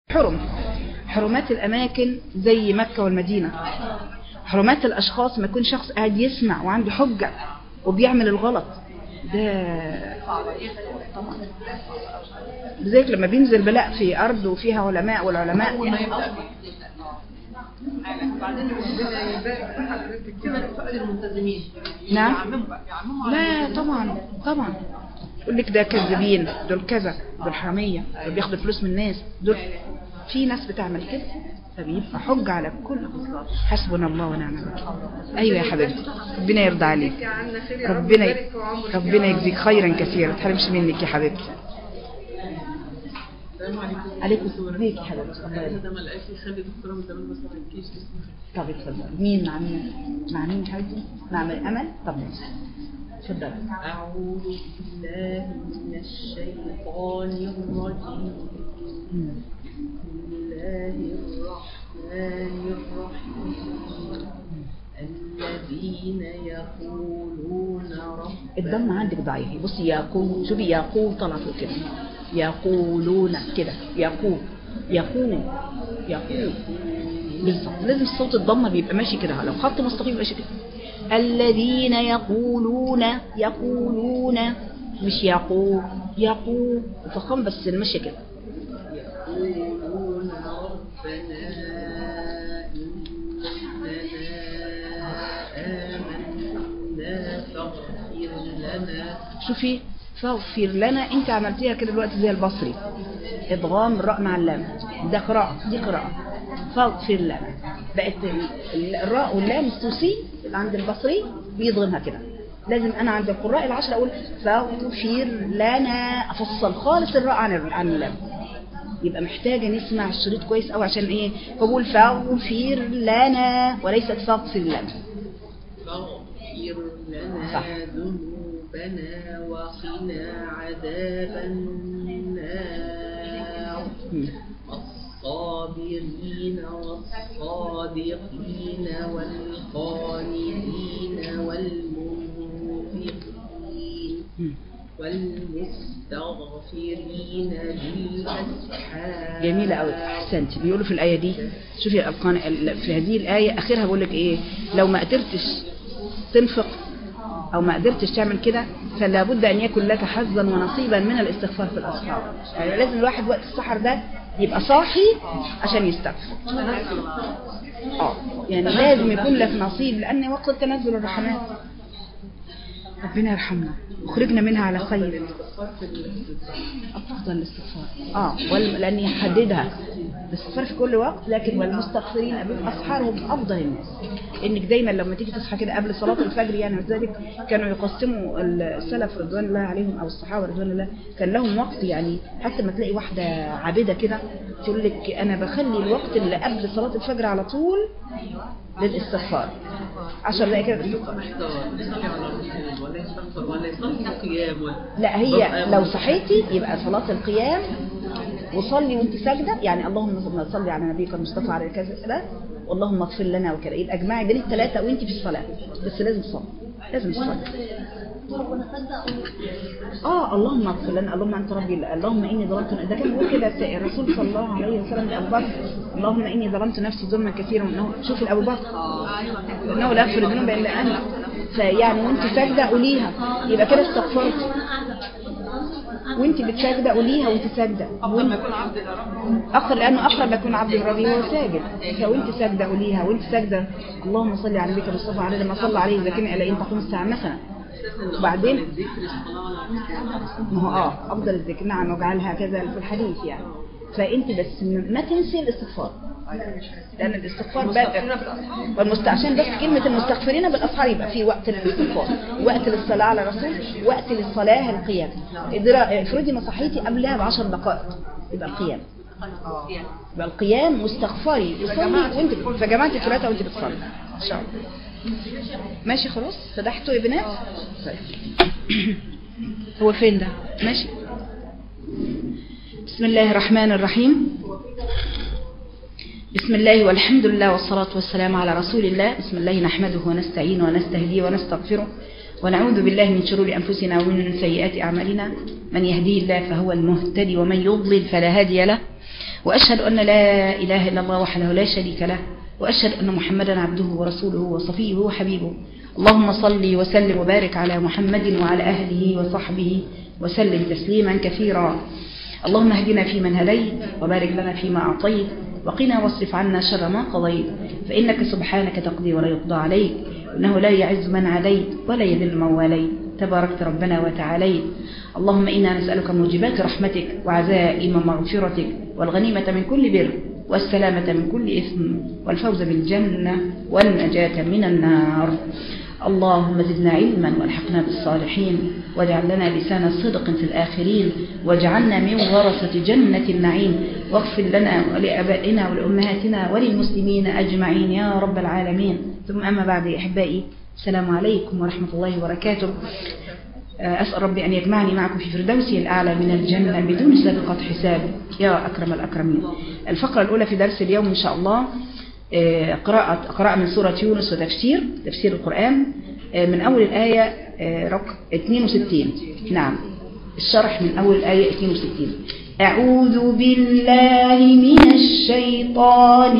حرمات الأماكن زي مكة والمدينة. حرمات الأشخاص ما يكون شخص قاعد يسمع وعنده حجة وبيعمل الغلط ده طبعا. لذلك لما بينزل بلاء في أرض وفيها علماء والعلماء بعدين ربنا يبارك في حضرتك كده فقد الملتزمين. نعم. لا طبعا يقول لك ده كذابين، دول كذا، دول حرامية، دول بياخدوا فلوس من الناس، دول في ناس بتعمل كده، فبيبقى حجة على كل. حسبنا الله ونعم الوكيل. ايوه يا حبيبتي، ربنا يرضى عليك، ربنا يجزيك خيرا كثيرا، ما تحرمش منك يا حبيبتي. عليكم السلام يا حبيبتي. ده ما لقاش يخلي دكتوره من زمان بس ما تحكيش اسمها. طب اتفضل. مين مع مين يا حبيبتي؟ مع امل. طب اتفضل. اعوذ بالله من الشيطان الرجيم. بسم الله الرحمن الرحيم. الذين يقولون ربنا. الضم عندك ضعيف. بصي يقول، شوفي يقول طلع فوق كده، يقولون كده، يقول بالظبط. لازم صوت الضمه بيبقى ماشي كده، لو خط مستقيم ماشي كده. الذين يقولون مش يقول فخم، بس المشي كده. يقولون ربنا آمنا فاغفر لنا. شوفي فاغفر لنا، انت عملتيها كده دلوقتي زي البصري، ادغام الراء مع اللام، ده قراءة دي قراءة. فاغفر لنا بقت الراء واللام السوسي اللي عند البصري بيضغمها كده. لازم انا عند القراء العشرة اقول فاغفر لنا، افصل خالص الراء عن اللام. يبقى محتاجة نسمع الشريط كويس قوي عشان ايه، بقول فاغفر لنا وليست فاغفر لنا. فاغفر لنا ذنوبنا وقنا عذاب النار. الصابرين والصادقين والقانتين والمنفقين والمستغفرين بالأسحار. جميلة قوي، احسنتي. بيقولوا في الآية دي، شوفي في هذه الآية آخرها بيقول لك ايه، لو ما قدرتش تنفق او ما قدرتش تعمل كده فلا بد ان يكن لك حظا ونصيبا من الاستغفار في الاسحار. يعني لازم الواحد وقت السحر ده يبقى صاحي عشان يستغفر. يعني لازم يكون لك نصيب، لان وقت تنزل الرحمات. ربنا يرحمنا وخرجنا منها على خير. افضل الاستغفار لان يحددها الاستغفار في كل وقت، لكن والمستغفرين بالاسحار هم افضل الناس. انك دايما لما تيجي تصحى كده قبل صلاه الفجر، يعني ولذلك كانوا يقسموا السلف رضوان الله عليهم او الصحابه رضوان الله، كان لهم وقت. يعني حتى ما تلاقي واحده عابده كده تقول لك انا بخلي الوقت اللي قبل صلاه الفجر على طول للاستغفار 10 دقائق كده. لا، هي لو صحيتي يبقى صلاة القيام وصلي وانت ساجدة، يعني اللهم صل على نبيك المصطفى عليه كذا، واللهم اغفر لنا وكذا، يبقى اجمعي بين الثلاثة وانت في الصلاة. بس لازم تصلي، لازم تصلي. اللهم اغفر لنا، اللهم انت ربي، اللهم اني ظلمت. ده كان بيقول كده الرسول صلى الله عليه وسلم لابو بكر، اللهم اني ظلمت نفسي ظلما كثيرا. انه شوف ابو بكر انه لا يغفر الذنوب الا انت، فيعني وانت ساجده قوليها، يبقى كده استغفرت. وانت بتساجده قوليها وانت ساجده، افضل ما يكون عبد اخر، لانه اقرب ما يكون عبد ربي وهو ساجد. فوانت ساجده قوليها وانت ساجده اللهم صل على نبيك المصطفى عليه لما صلى عليه ذكرني الى ان تقوم الساعه مثلا. وبعدين ما هو افضل الذكر، نعم، وجعلها كذا في الحديث يعني. فانت بس ما تنسي الاستغفار، لان الاستغفار عشان بس كلمه المستغفرين بالاسحار يبقى في وقت للاستغفار، وقت للصلاه على الرسول، وقت للصلاه القيام. افرضي ما صحيتي قبلها ب10 دقائق يبقى القيام، يبقى القيام مستغفري تصلي وانت فجمعتي الثلاثه وانت بتصلي ان شاء الله. ماشي خلاص، فتحتوا يا بنات. هو فين ده؟ ماشي. بسم الله الرحمن الرحيم. بسم الله والحمد لله والصلاة والسلام على رسول الله. بسم الله نحمده ونستعينه ونستهديه ونستغفره ونعوذ بالله من شرور أنفسنا ومن سيئات أعمالنا. من يهديه الله فهو المهتدي ومن يضلل فلا هادي له. وأشهد أن لا إله إلا الله وحده لا شريك له، وأشهد أن محمدا عبده ورسوله وصفيه وحبيبه. اللهم صل وسلم وبارك على محمد وعلى أهله وصحبه وسلم تسليما كثيرا. اللهم اهدنا فيمن هديت، وبارك لنا فيما أعطيت، وقنا واصرف عنا شر ما قضيت، فإنك سبحانك تقضي ولا يقضى عليك، إنه لا يعز من عاديت ولا يذل من واليت، تباركت ربنا وتعاليت. اللهم إنا نسألك موجبات رحمتك وعزائم مغفرتك والغنيمة من كل بر والسلامة من كل إثم والفوز بالجنة والنجاة من النار. اللهم زدنا علما والحقنا بالصالحين، واجعل لنا لسان صدق في الآخرين، واجعلنا من ورثة جنة النعيم، واغفر لنا ولآبائنا ولأمهاتنا وللمسلمين أجمعين يا رب العالمين. ثم أما بعد أحبائي، السلام عليكم ورحمة الله وبركاته. أسأل ربي أن يجمعني معكم في فردوسه الأعلى من الجنة بدون سابقة حساب يا أكرم الأكرمين. الفقرة الأولى في درس اليوم إن شاء الله قراءة من سورة يونس وتفسير القرآن من أول الآية رقم 62. نعم، الشرح من أول الآية 62. أعوذ بالله من الشيطان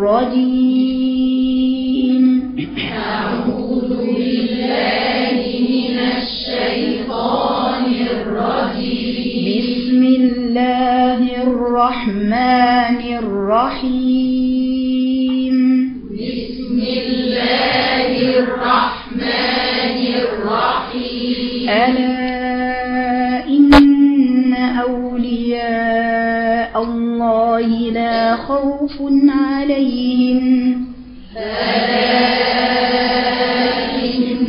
الرجيم. أعوذ بالله من الشيطان الرجيم. بسم الله الرحمن الرحيم. بسم الله الرحمن الرحيم. ألا إن أولياء الله لا خوف عليهم. ألا إن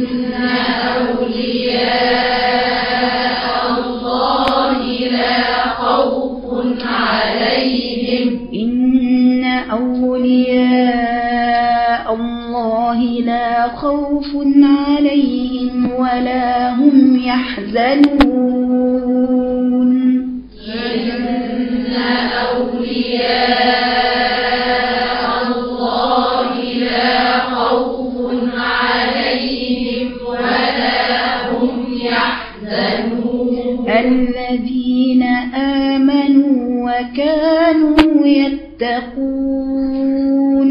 أولياء الله لا خوف عليهم. إن أولياء الله لا خوف عليهم ولا هم يحزنون. إن أولياء الله لا خوف عليهم ولا هم يحزنون. الذين آمنوا وكانوا يتقون.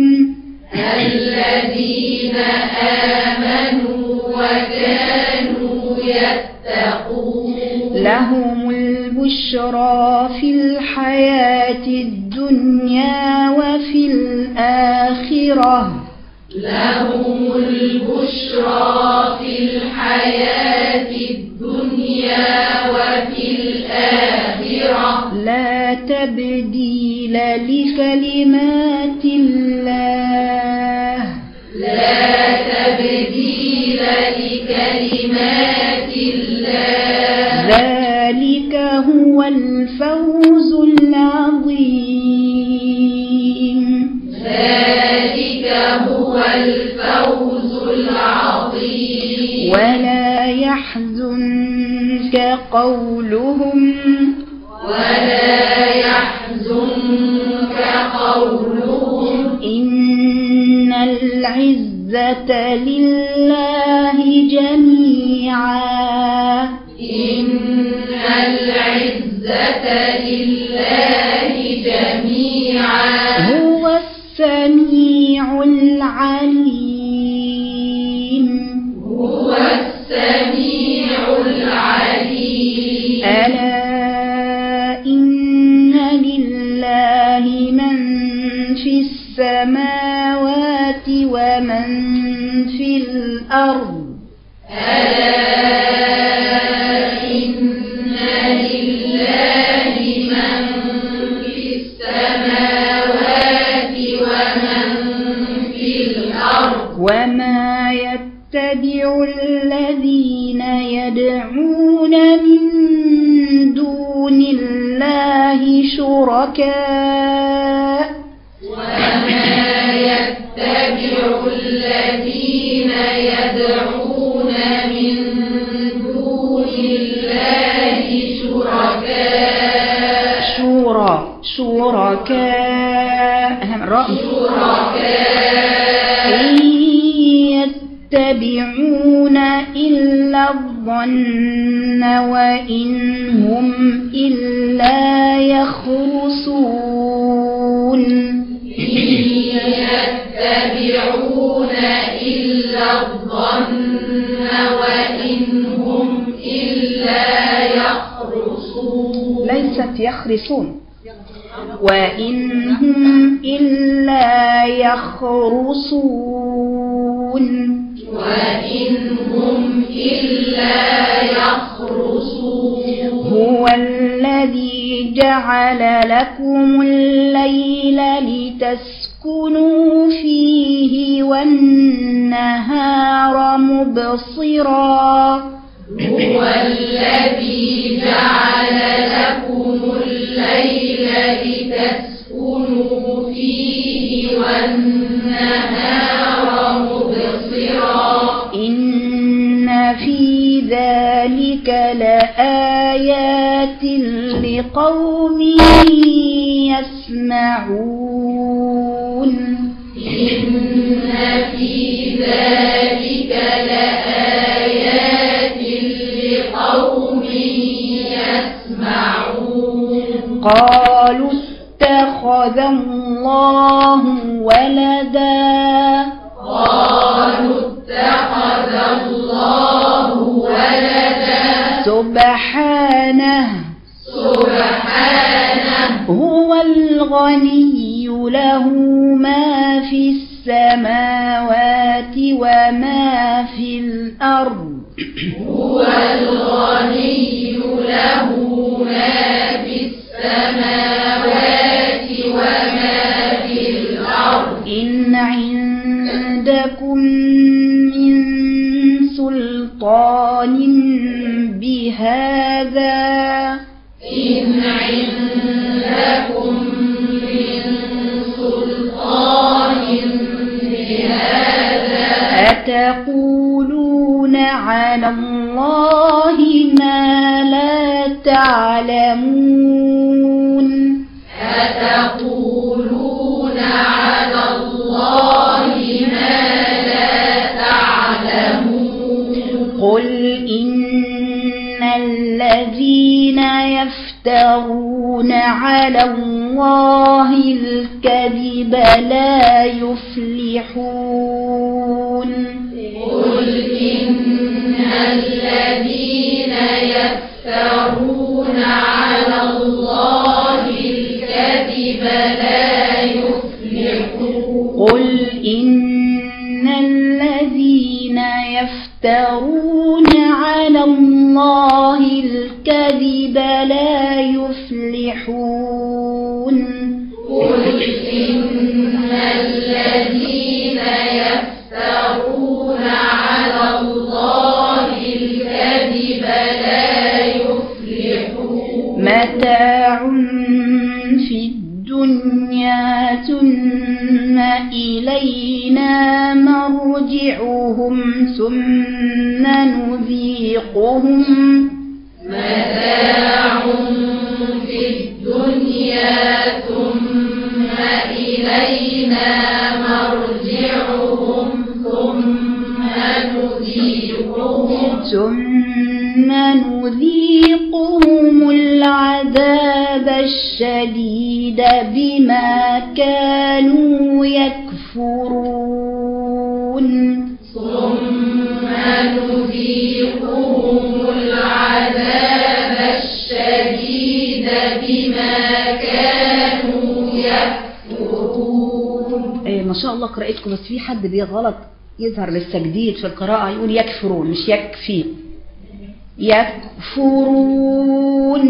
الذين آمنوا وكانوا يتقون. لهم البشرى في الحياة الدنيا وفي الآخرة. لهم البشرى في الحياة الدنيا وفي الآخرة. لا تبديل لكلمات الله. لا تبديل لكلمات الله. ذلك هو الفوز العظيم. ذلك هو الفوز العظيم. ولا يحزنك قولهم. ولا يحزنك قولهم. إن العزة لله جميعا. إن العزة لله جميعا. هو السميع العليم. هو السميع العليم. ألا إن لله من في السماوات ومن في الأرض. ألا إن لله من في السماوات ومن في الأرض. وما يتبع الذين يدعون من دون الله شركاء. وما يتبع الذين يدعون من دون الله شركاء. شركاء إن يتبعون إلا الظن وإن هم إلا يخرصون. يتبعون إلا الظن وإن هم إلا يخرصون. ليست يخرصون، وإن هم إلا يخرصون، وإن هم إلا يخرصون. هو الذي جعل لكم الليل لتسكنوا فيه والنهار مبصرا. هو الذي جعل لكم الليل لتسكنوا فيه والنهار مبصرا. إن في ذلك لآيات لقوم يسمعون. إن في ذلك لآيات لقوم يسمعون. قالوا اتخذ الله ولدا. قالوا اتخذ الله ولدا. سبحانه هو الغني له ما في السماوات وما في الأرض. هو الغني له ما في السماوات وما في الأرض. إن عندكم من سلطان بهذا. إن عندكم من سلطان بهذا. أتقولون على الله ما لا تعلمون. أتقولون على الله ما لا تعلمون. قل إن الذين يفترون على الله الكذب لا يفلحون. قل إن الذين يفترون على الله الكذب لا يفلحون. قل إن الذين يفترون على الله الكذب لا يفلحون. قل إن الذين يفترون على الله الكذب لا يفلحون. متاع في الدنيا ثم إلينا مرجعهم ثم نذيقهم. متاع في الدنيا ثم إلينا مرجعهم ثم نذيقهم العذاب الشديد بما كانوا يكفرون. ثم نذيقهم العذاب الشديد بما كانوا يكفرون. ما شاء الله قراءتكم، بس في حد بيغلط يظهر للتجديد في القراءة يقول يكفرون مش يكفي. يكفرون.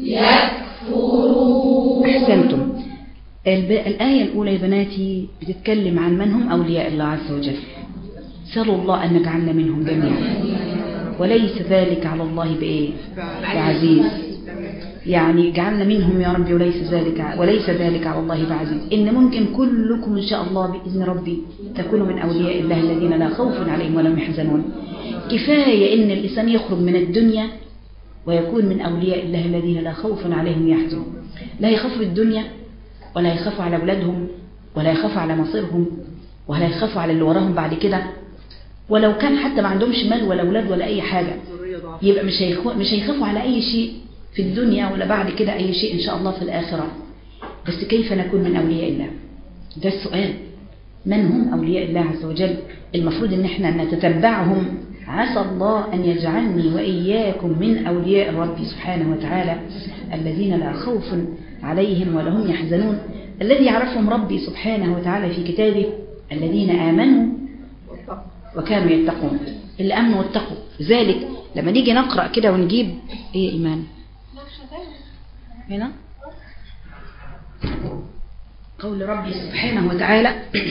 أحسنتم. الآية الأولى يا بناتي بتتكلم عن من هم أولياء الله عز وجل. سألوا الله أن نجعلنا منهم جميعا، وليس ذلك على الله بإيه؟ بعزيز. يعني جعلنا منهم يا ربي، وليس ذلك على الله بعزيز. إن ممكن كلكم إن شاء الله بإذن ربي تكونوا من أولياء الله الذين لا خوف عليهم ولا هم يحزنون. كفاية إن الإنسان يخرج من الدنيا ويكون من أولياء الله الذين لا خوف عليهم يحزنون. لا يخافوا الدنيا، ولا يخافوا على أولادهم، ولا يخافوا على مصيرهم، ولا يخافوا على اللي وراهم بعد كده. ولو كان حتى ما عندهمش مال ولا أولاد ولا أي حاجة، يبقى مش هيخافوا على أي شيء في الدنيا ولا بعد كده أي شيء إن شاء الله في الآخرة. بس كيف نكون من أولياء الله؟ ده السؤال. من هم أولياء الله عز وجل؟ المفروض أن احنا نتتبعهم. عسى الله أن يجعلني وإياكم من أولياء ربي سبحانه وتعالى الذين لا خوف عليهم ولا هم يحزنون، الذي يعرفهم ربي سبحانه وتعالى في كتابه الذين آمنوا وكانوا يتقون. اللي آمنوا واتقوا. ذلك لما نيجي نقرأ كده ونجيب ايه إيمان هنا قول ربي سبحانه وتعالى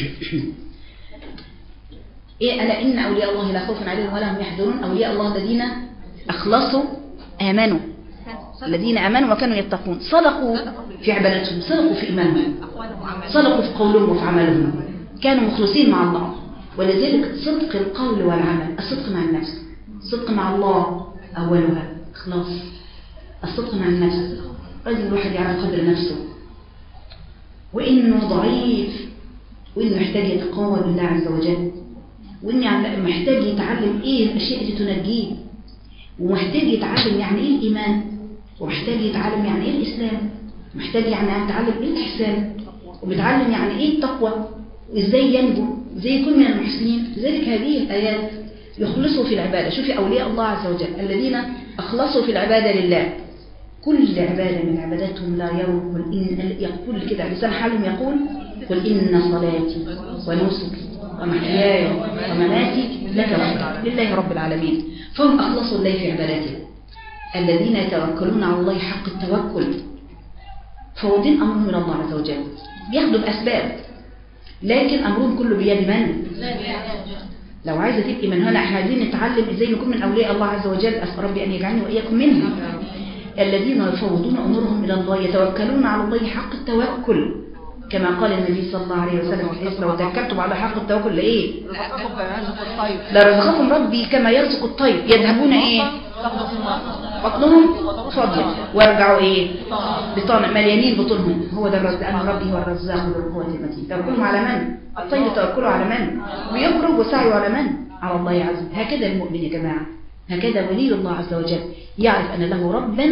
إيه ألا إن أولياء الله لا خوف عليهم ولا هم يحزنون. أولياء الله الذين أخلصوا آمنوا، الذين آمنوا وكانوا يتقون، صدقوا في عبادتهم، صدقوا في إيمانهم، صدقوا في قولهم وفي عملهم، كانوا مخلصين مع الله. ولذلك صدق القول والعمل، الصدق مع النفس، الصدق مع الله أولها إخلاص، الصدق مع النفس. لازم الواحد يعرف قدر نفسه وإنه ضعيف، وإنه محتاج يتقوى بالله عز وجل، وإنه محتاج يتعلم إيه الأشياء اللي تنجيه، ومحتاج يتعلم يعني إيه الإيمان، ومحتاج يتعلم يعني إيه الإسلام، محتاج يعني يتعلم إيه الإحسان، وبيتعلم يعني إيه التقوى، وإزاي ينجو، إزاي يكون من المحسنين. لذلك هذه الآيات يخلصوا في العبادة. شوفي أولياء الله عز وجل الذين أخلصوا في العبادة لله، كل عبادة من عباداتهم لا يروا. يقول كده لسان حالهم يقول قل إن صلاتي ونسكي ومحياي ومماتي لك لله رب العالمين. فهم أخلصوا الله في عبادته، الذين يتوكلون على الله حق التوكل، فوضين أمرهم من الله عز وجل، بياخدوا الأسباب، لكن أمرهم كله بيد من؟ لو عايزة تبقي من هنا احنا عايزين نتعلم ازاي نكون من أولياء الله عز وجل. أسأل ربي أن يجعلني وإياكم منهم. الذين يفوضون أمورهم إلى الله، يتوكلون على الله حق التوكل، كما قال النبي صلى الله عليه وسلم لو توكلتم على حق التوكل لإيه؟ لرزقكم ربي كما يرزق الطير. يذهبون إيه؟ بطنهم فاضية ويرجعوا إيه؟ بطانة مليانين بطنهم. هو ده الرزق، أن ربي هو الرزاق ذو القوة المتين. توكلهم على من؟ الطير توكلوا على من؟ ويخرج وسعوا على من؟ على الله عز وجل. هكذا المؤمن يا جماعة، هكذا ولي الله عز وجل يعرف أن له ربا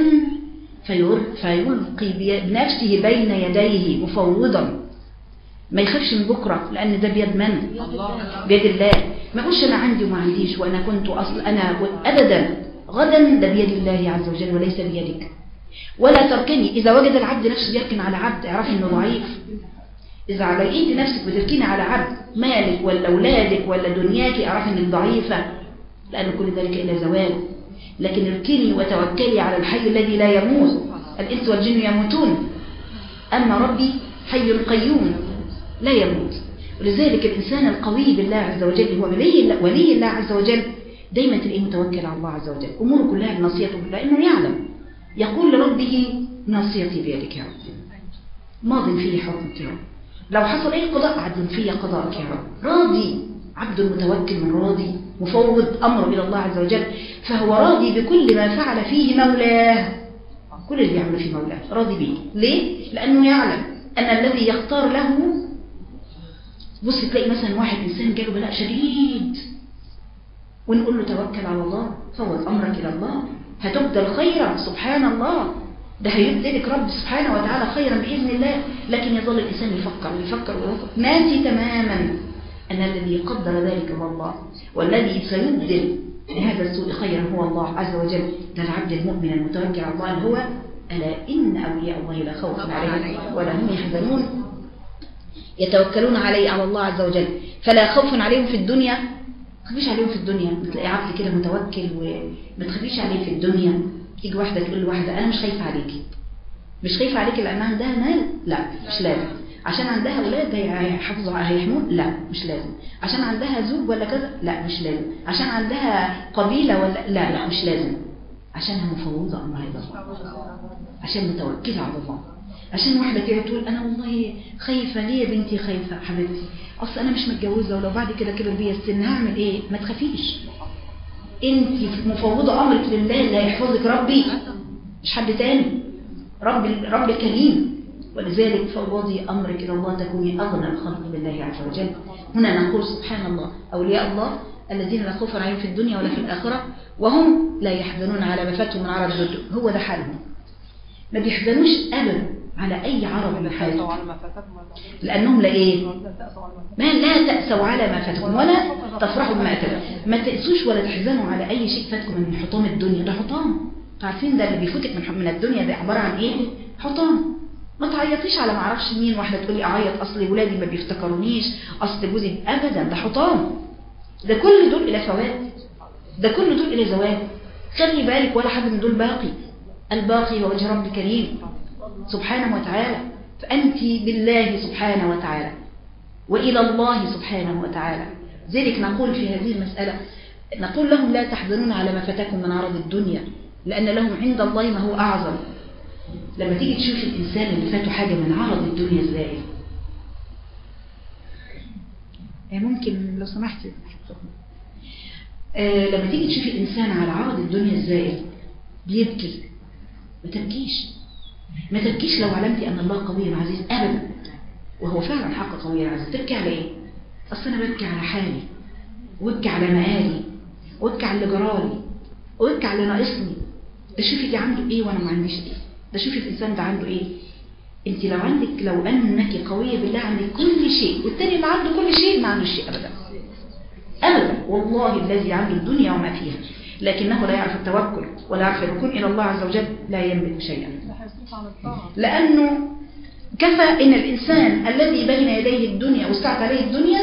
فيلقي بنفسه بين يديه مفوضا، ما يخافش من بكرة، لأن ده بيد من؟ بيد الله. ما يقولش أنا عندي وما عنديش وأنا كنت أصل أنا أبدا، غدا ده بيد الله عز وجل وليس بيدك. ولا تركني. إذا وجد العبد نفسه بيركن على عبد اعرف إنه ضعيف. إذا لقيت نفسك بتركيني على عبد، مالك ولا أولادك ولا دنياك، اعرف إنك ضعيفة، لأن كل ذلك إلى زوال. لكن اركني وتوكلي على الحي الذي لا يموت. الإنس والجن يموتون، أما ربي حي قيوم لا يموت. ولذلك الإنسان القوي بالله عز وجل هو ولي الله عز وجل، دايما تلاقيه متوكل على الله عز وجل، أموره كلها بنصيته بالله، لأنه يعلم. يقول لربه ناصيتي بيدك يا رب، ماض فيه حكمك يا رب، لو حصل أي قضاء عدل فيه قضاءك يا رب. راضي، عبد متوكل من راضي مفوض أمره إلى الله عز وجل، فهو راضي بكل ما فعل فيه مولاه. كل اللي يعمل فيه مولاه راضي به. ليه؟ لأنه يعلم أن الذي يختار له. بص تلاقي مثلا واحد إنسان جاله بلاء شديد ونقول له توكل على الله، فوض أمرك إلى الله، هتبدل خيرا. سبحان الله، ده هيبدلك رب سبحانه وتعالى خيرا بإذن الله. لكن يظل الإنسان يفكر ويفكر ويفكر، ناسي تماما أن الذي قدر ذلك هو الله، والذي سيبدل لهذا السوء خيرا هو الله عز وجل. ده العبد المؤمن المتوكل على الله هو ألا إن أولياء الله لا خوف عليهم ولا هم يحزنون، يتوكلون على الله عز وجل، فلا خوف عليهم في الدنيا. ما تخافيش عليهم في الدنيا. بتلاقي عبد كده متوكل وما تخافيش عليه في الدنيا. تيجي واحدة تقول لواحدة أنا مش خايفة عليكي، مش خايفة عليكي لأنها عندها مال، لا مش لازم. عشان عندها أولاد هيحفظوا هيحمون، لا مش لازم. عشان عندها زوج ولا كذا، لا مش لازم. عشان عندها قبيلة ولا لا مش لازم. عشانها مفوضة أمرها إلى الله، عشان متوكلة على الله. عشان واحدة كده تقول أنا والله خايفة. ليه يا بنتي خايفة حبيبتي؟ أصل أنا مش متجوزة، ولو بعد كده كبر بيا السن هعمل إيه؟ ما تخافيش، أنت مفوضة أمرك لله اللي هيحفظك ربي، مش حد تاني. رب الكريم. ولذلك فوضي أمرك إلى الله تكوني أغنى الخلق بالله عز وجل. هنا نقول سبحان الله أولياء الله الذين لا خوف عليهم في الدنيا ولا في الآخرة وهم لا يحزنون على ما فاتهم من عرض الدنيا. هو ده حالهم، ما بيحزنوش أبدا على أي عرض من حياتكم، لأنهم لا إيه؟ ما لا تأسوا على ما فاتكم ولا تفرحوا بما أتاكم. ما تأسوش ولا تحزنوا على أي شيء فاتكم من حطام الدنيا. ده حطام، عارفين ده اللي بيفوتك من الدنيا ده عبارة عن إيه؟ حطام. ما تعيطيش على ما اعرفش مين، واحدة تقولي أعيط أصل ولادي ما بيفتكرونيش، أصل جوزي، أبدا، ده حطام. ده كل دول إلى فوات، ده كل دول إلى زوال. خلي بالك ولا حد من دول باقي. الباقي هو وجه رب كريم سبحانه وتعالى. فأنت بالله سبحانه وتعالى وإلى الله سبحانه وتعالى. ذلك نقول في هذه المسألة، نقول لهم لا تحزنون على ما فاتكم من عرض الدنيا، لأن لهم عند الله ما هو أعظم. لما تيجي تشوف الإنسان اللي فاته حاجة من عرض الدنيا الزائل، ممكن لو سمحتي لما تيجي تشوف الإنسان على عرض الدنيا الزائل بيبكي، ما تبكيش، ما تبكيش لو علمتي أن الله قوي عزيز أبدا، وهو فعلا حق قوي عزيز. تبكي على إيه؟ أصل أنا ببكي على حالي، وابكي على مآلي، وابكي على اللي جرالي، وابكي على اللي ناقصني. ده شوفي دي عنده إيه وأنا ما عنديش إيه، ده شوفي الإنسان ده عنده إيه. أنت لو عندك، لو أنك قوية بالله عندك كل شيء، والتاني اللي عنده كل شيء ما عندوش شيء أبدا أبدا. والله الذي عنده الدنيا وما فيها لكنه لا يعرف التوكل ولا يعرف الركون إلى الله عز وجل، لا يملك شيئا. لأنه كفى إن الإنسان الذي بين يديه الدنيا واستعت عليه الدنيا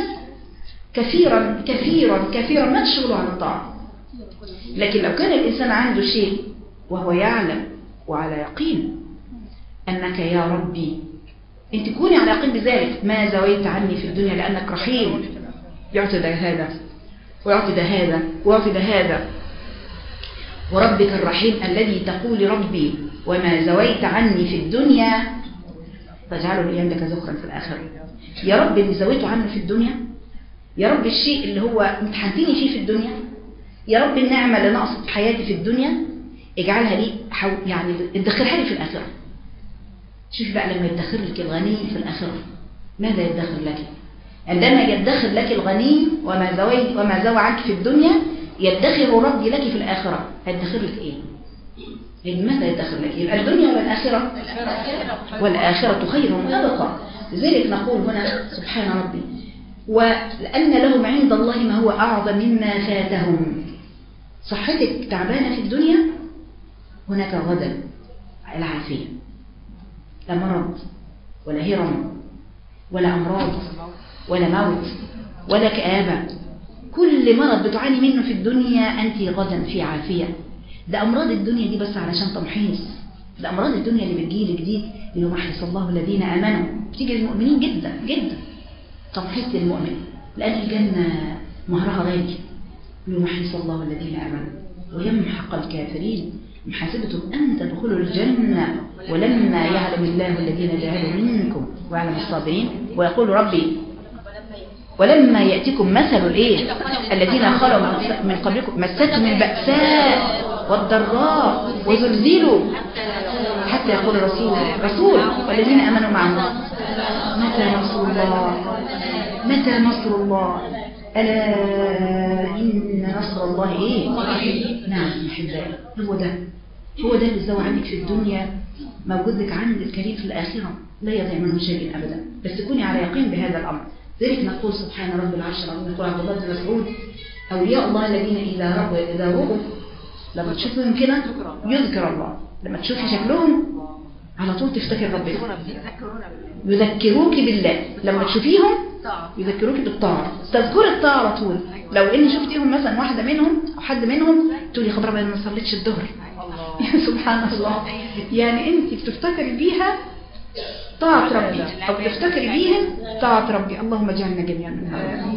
كثيرا كثيرا كثيرا ما تشغله عن الطاعة. لكن لو كان الإنسان عنده شيء وهو يعلم وعلى يقين أنك يا ربي، أنت تكوني على يقين بذلك، ما زويت عني في الدنيا لأنك رحيم، يعطي ده هذا ويعطي ده هذا ويعطي ده هذا. وربك الرحيم الذي تقول ربي وما زويت عني في الدنيا فاجعله لي عندك ذكرا في الآخرة. يا رب اللي زويته عني في الدنيا، يا رب الشيء اللي هو امتحنتني فيه في الدنيا، يا رب النعمة اللي نقصت في حياتي في الدنيا اجعلها لي يعني ادخرها لي في الآخرة. شوف بقى لما يدخر لك الغني في الآخرة ماذا يدخر لك؟ عندما يدخر لك الغني وما زوى عنك في الدنيا يدخر ربي لك في الآخرة، هيدخر لك ايه؟ ماذا يدخر لك؟ يبقى الدنيا ولا الآخرة؟ والآخرة خير وأبقى. لذلك نقول هنا سبحان ربي ولأن لهم عند الله ما هو أعظم مما فاتهم. صحتك تعبانة في الدنيا، هناك غدا العافية، لا مرض ولا هرم ولا أمراض ولا موت ولا كآبة. كل مرض بتعاني منه في الدنيا أنت غدا في عافية. ده أمراض الدنيا دي بس علشان تمحيص، ده أمراض الدنيا اللي بتجيلك دي ليمحص الله الذين آمنوا، بتيجي للمؤمنين جدا جدا، تمحيص للمؤمن، لأن الجنة مهرها غالي. ليمحص الله الذين آمنوا ويمحق الكافرين. أم حسبتم أن تدخلوا الجنة ولما يعلم الله الذين جاهدوا منكم ويعلم الصابرين. ويقول ربي ولما يأتكم مثل الإيه الذين خلوا من قبلكم مستهم البأساء والضراء وزلزلوا حتى يقول رسول والذين آمنوا معه متى نصر الله، متى نصر الله، ألا إن نصر الله إيه؟ نعم أحبائي، هو ده اللي زوى عنك في الدنيا موجود لك عند الكريم في الآخرة، لا يضيع منه شيء أبدا، بس كوني على يقين بهذا الأمر. ذلك نقول سبحان رب العرش العظيم. يقول عبد الله بن مسعود أولياء الله الذين إذا رؤوا لما تشوفهم كده يذكر الله، لما تشوفي شكلهم على طول تفتكر ربنا، يذكروك بالله. لما تشوفيهم يذكروك بالطاعة، تذكر الطاعة على طول. لو إني شفتيهم مثلا واحدة منهم أو حد منهم تقولي خبر أنا ما صليتش الظهر سبحان الله. يعني أنت بتفتكري بيها طاعة ربي أو بتفتكري بيهم طاعة ربي. اللهم اجعلنا جميعا من هؤلاء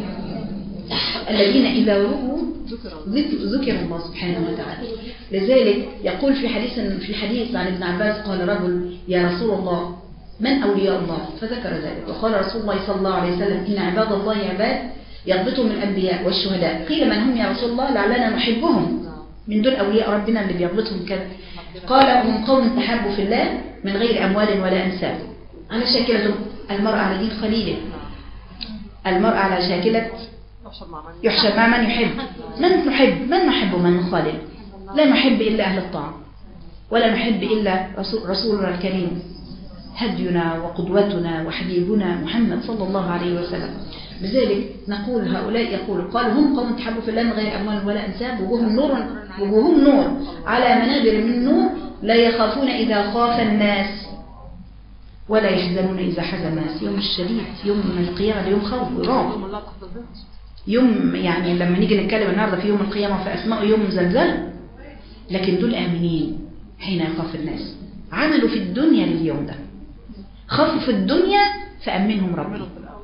الذين إذا رؤوا ذكر الله سبحانه وتعالى. لذلك يقول في حديث عن ابن عباس قال رجل يا رسول الله من أولياء الله؟ فذكر ذلك وقال رسول الله صلى الله عليه وسلم إن عباد الله عباد يضبطهم الأنبياء والشهداء. قيل من هم يا رسول الله؟ لعلنا نحبهم، من دول أولياء ربنا اللي بيضبطهم كذا. قال هم قوم تحبوا في الله من غير أموال ولا أنساب، على شاكلة المرء على دين خليله، المرء على شاكلة يحشر مع من يحب. من نحب من نخالل، لا نحب إلا أهل الطاعة ولا نحب إلا رسولنا الكريم هدينا وقدوتنا وحبيبنا محمد صلى الله عليه وسلم. لذلك نقول هؤلاء يقول قالوا هم قوم تحبوا في الله من غير أموال ولا أنساب وجوههم نور على منابر من نور لا يخافون إذا خاف الناس ولا يحزنون إذا حزن الناس. يوم الشديد، يوم القيامة، يوم خوف ورعب، يوم يعني لما نيجي نتكلم النهارده في يوم القيامة في أسماء يوم زلزال، لكن دول آمنين حين يخاف الناس. عملوا في الدنيا لليوم ده، خافوا في الدنيا فأمنهم ربي،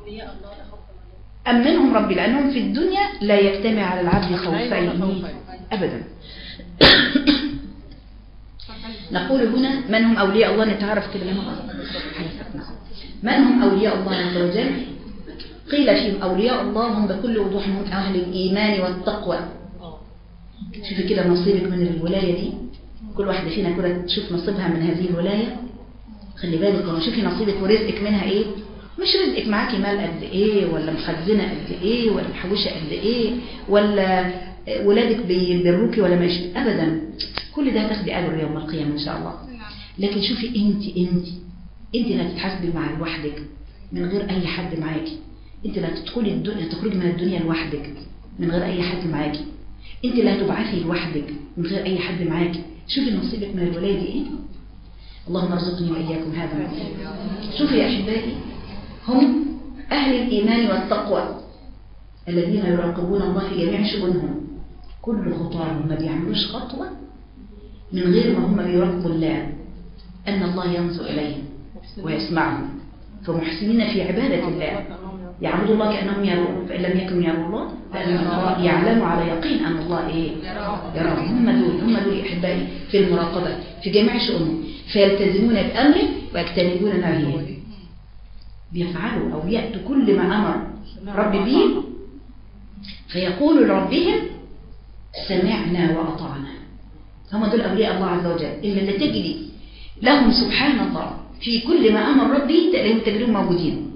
أمنهم ربي، لأنهم في الدنيا لا يجتمع على العبد خوفين أبدا. نقول هنا من هم أولياء الله، نتعرف كده من هم أولياء الله عز وجل. قيل فيهم أولياء الله هم بكل وضوح هم أهل الإيمان والتقوى. شوفي كده نصيبك من الولاية دي، كل واحدة فينا كده تشوف نصيبها من هذه الولاية. خلي بالك لما شوفي نصيبك ورزقك منها إيه، مش رزقك معاكي مال قد إيه، ولا مخزنة قد إيه، ولا محوشة قد إيه، ولا ولادك بيبروكي ولا مش، أبدا. كل ده هتاخدي أجر يوم القيامة إن شاء الله. لكن شوفي أنت لا تتحاسبي مع لوحدك من غير أي حد معاكي. أنت لا تدخلي الدنيا، تخرجي من الدنيا لوحدك من غير أي حد معاكي. أنت لا تبعثي لوحدك من غير أي حد معاكي. شوفي نصيبك من الولاية دي إيه. اللهم ارزقني وإياكم هذا النصيب. شوفي يا أحبائي، هم أهل الإيمان والتقوى الذين يراقبون الله في جميع شؤونهم. كل خطوة ما بيعملوش خطوة من غير ما هم بيراقبوا الله، أن الله ينظر إليهم ويسمعهم، فمحسنين في عبادة الله، يعبدوا الله كأنهم يرون، فإن لم يكن يروا الله فإن الله يعلم على يقين أن الله إيه يراهم. هم دول أحبائي في المراقبة في جميع شؤونهم، فيلتزمون بأمره ويجتنبون نهيه، بيفعلوا أو يأتوا كل ما أمر رب به، فيقول لربهم سمعنا وأطعنا. هم دول أولياء الله عز وجل اللي تجري لهم سبحان الله في كل ما أمر ربي تجريهم موجودين،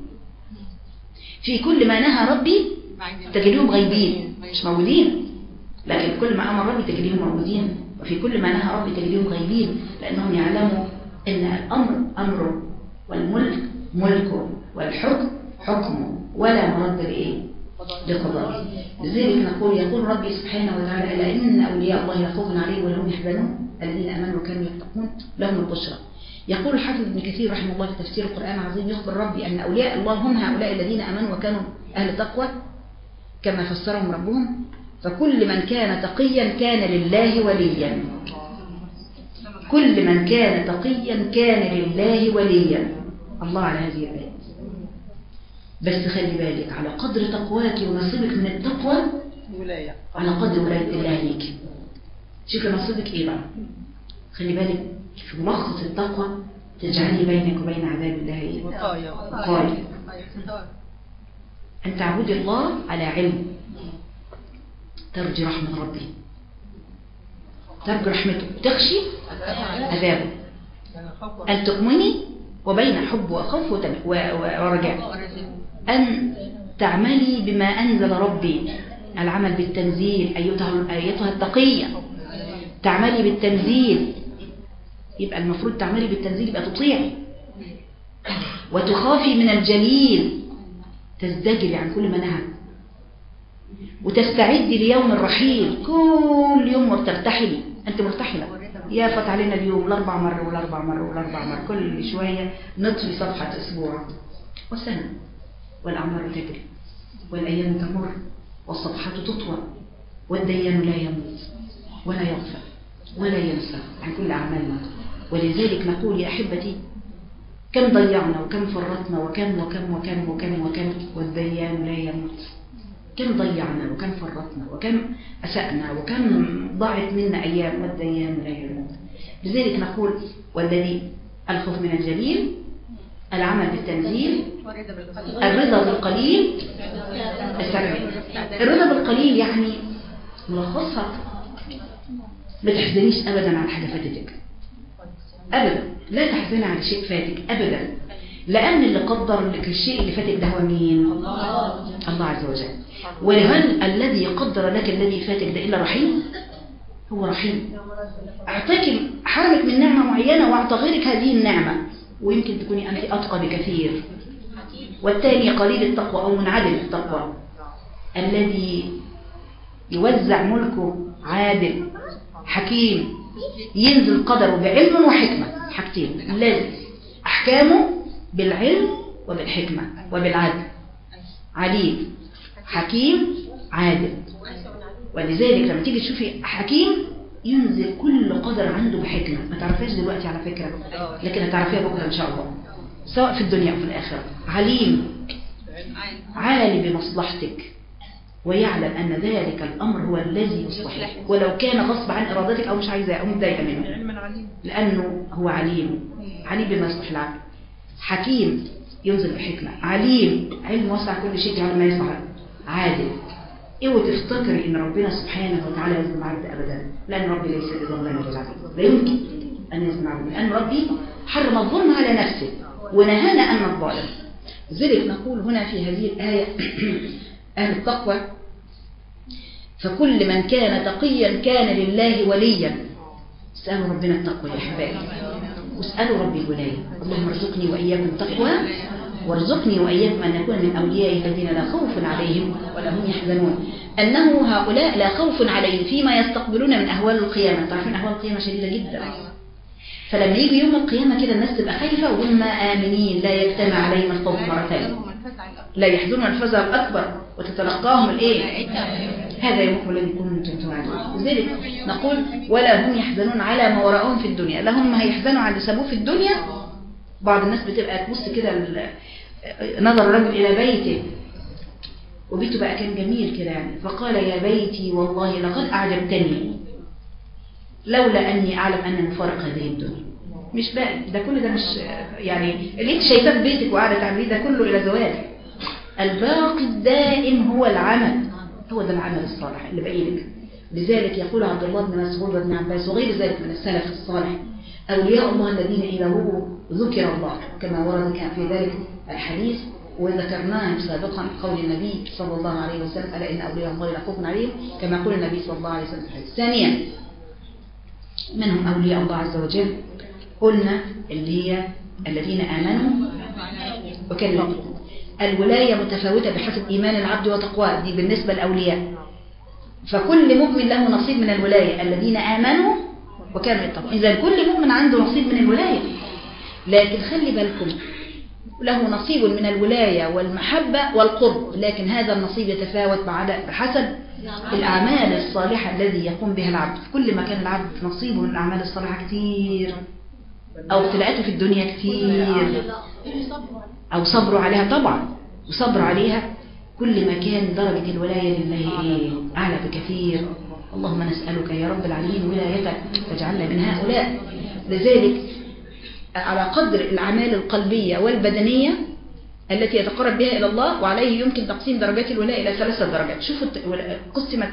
في كل ما نهى ربي تجريهم غيبين مش موجودين، لكن كل ما أمر ربي تجريهم موجودين، وفي كل ما نهى ربي تجريهم غيبين، لأنهم يعلموا أن الأمر أمره والملك ملكه والحكم حكمه ولا مرد لإيه لقضائه. لذلك يقول ربي سبحانه وتعالى ألا إن أولياء الله لا خوف عليهم ولا هم يحزنون الذين آمنوا وكانوا يتقون لهم البشرى. يقول الحافظ ابن كثير رحمه الله في تفسير القرآن العظيم، يخبر ربي أن أولياء الله هم هؤلاء الذين آمنوا وكانوا أهل تقوى كما فسرهم ربهم، فكل من كان تقيا كان لله وليا، كل من كان تقيا كان لله وليا. الله على هذه الآية. بس خلي بالك على قدر تقواك ونصيبك من التقوى على قدر ولاية الله ليك. شوفي نصيبك ايه بقى، خلي بالك في ملخص التقوى تجعلي بينك وبين عذاب الله وقاية. أن تعبدي الله على علم، ترجي رحمة ربي، ترجي رحمته، تخشي عذابه، أن تؤمني وبين حب وخوف ورجاء، أن تعملي بما أنزل ربي، العمل بالتنزيل أيتها التقية، تعملي بالتنزيل، يبقى المفروض تعملي بالتنزيل، يبقى تطيعي، وتخافي من الجليل، تزدجري عن كل ما نهى، وتستعدي ليوم الرحيل، كل يوم ترتحلي، أنت مرتحلة، يافت علينا اليوم الأربع مرة والأربع مرة والأربع مرة، كل شوية نطفي صفحة أسبوع وسنة، والأعمار تجري والأيام تمر والصفحات تطوى، والديان لا يموت ولا يغفر ولا ينسى عن كل أعمالنا. ولذلك نقول يا أحبتي كم ضيعنا وكم فرطنا وكم وكم وكم وكم وكم والديان لا يموت. كم ضيعنا وكم فرطنا وكم أسأنا وكم ضاعت منا أيام والديان لا يموت. لذلك نقول والذي الخوف من الجليل، العمل بالتنزيل، الرضا بالقليل، الرضا بالقليل يعني ملخصها ما تحزنيش أبدا على حاجة فاتتك أبدا، لا تحزني على شيء فاتك أبدا، لأن اللي قدر لك الشيء اللي فاتك ده هو مين؟ الله عز وجل. وهل الذي قدر لك الذي فاتك ده إلا رحيم؟ هو رحيم. أعطاك حرمك من نعمة معينة وأعطى غيرك هذه النعمة ويمكن تكوني أنت أتقى بكثير. والثاني قليل التقوى أو منعدم التقوى الذي يوزع ملكه عادل حكيم، ينزل قدره بعلم وحكمة، حاجتين لازم، أحكامه بالعلم وبالحكمة وبالعدل، عليم حكيم عادل. ولذلك لما تيجي تشوفي حكيم ينزل كل قدر عنده بحكمة، ما تعرفيش دلوقتي على فكرة لكن هتعرفيها بكرة إن شاء الله، سواء في الدنيا أو في الآخرة. عليم عالم بمصلحتك ويعلم أن ذلك الأمر هو الذي يصلحك ولو كان غصب عن إرادتك أو مش عايزاه أو متضايقة منه، لأنه هو عليم بما يصلح العبد. حكيم ينزل بحكمة، عليم علم وسع كل شيء على ما يصلح، عادل. اوعي تفتكري ان ربنا سبحانه وتعالى يظلم عبد ابدا، لان ربي ليس بظلام للعبيد، لا يمكن ان يظلم عبد، لان ربي حرم الظلم على نفسه ونهانا ان نظلم. لذلك نقول هنا في هذه الآية أهل التقوى فكل من كان تقيا كان لله وليا. اسألوا ربنا التقوى يا أحبابي، واسألوا ربي الولاية. اللهم ارزقني وإياكم تقوى، وارزقني وإياكم أن نكون من أوليائه الذين لا خوف عليهم ولا هم يحزنون. أنه هؤلاء لا خوف عليهم فيما يستقبلون من أهوال القيامة. تعرفين أهوال القيامة شديدة جدا، فلما يجي يوم القيامة كده الناس تبقى خايفة وهم آمنين، لا يجتمع عليهم الخوف مرتين، لا يحزنون الفزع الأكبر وتتلقاهم الإيه؟ هذا يومكم الذي كنتم توعدون. لذلك نقول ولا هم يحزنون على ما وراءهم في الدنيا، لا هم هيحزنوا على اللي سابوه في الدنيا. بعض الناس بتبقى تبص كده، نظر رجل إلى بيته وبيته بقى كان جميل كده يعني، فقال يا بيتي والله لقد أعجبتني لولا أني أعلم أن مفارق هذه الدنيا. مش بقى ده كل ده، مش يعني اللي انت شايفاه في بيتك وقاعدة تعمليه ده كله إلى زوال. الباقي الدائم هو العمل، هو ده العمل الصالح اللي باقي لك. لذلك يقول عبد الله بن مسعود وابن عباس وغير ذلك من السلف الصالح: أولياء الله الذين إذا هو ذكر الله، كما ورد كان في ذلك الحديث وذكرناه سابقا قول النبي صلى الله عليه وسلم: ألا إن أولياء الله لا خوف عليهم، كما قول النبي صلى الله عليه وسلم في الحديث. ثانيا منهم أولياء الله عز وجل، قلنا اللي هي الذين آمنوا وكانوا. الولاية متفاوتة بحسب إيمان العبد وتقواه، دي بالنسبة للأولياء. فكل مؤمن له نصيب من الولاية، الذين آمنوا وكانوا يتقون. إذا كل مؤمن عنده نصيب من الولاية، لكن خلي بالكم له نصيب من الولاية والمحبة والقرب، لكن هذا النصيب يتفاوت بحسب الأعمال الصالحة الذي يقوم بها العبد. كل ما كان العبد نصيبه من الأعمال الصالحة كثير، أو طلعته في الدنيا كثير، أو صبروا عليها طبعا وصبر عليها، كل ما كان درجة الولاية لله أعلى بكثير. اللهم نسألك يا رب العالمين ولايتك تجعلنا من هؤلاء. لذلك على قدر الأعمال القلبية والبدنية التي يتقرب بها إلى الله، وعليه يمكن تقسيم درجات الولاية إلى 3 درجات. شوفوا قسمت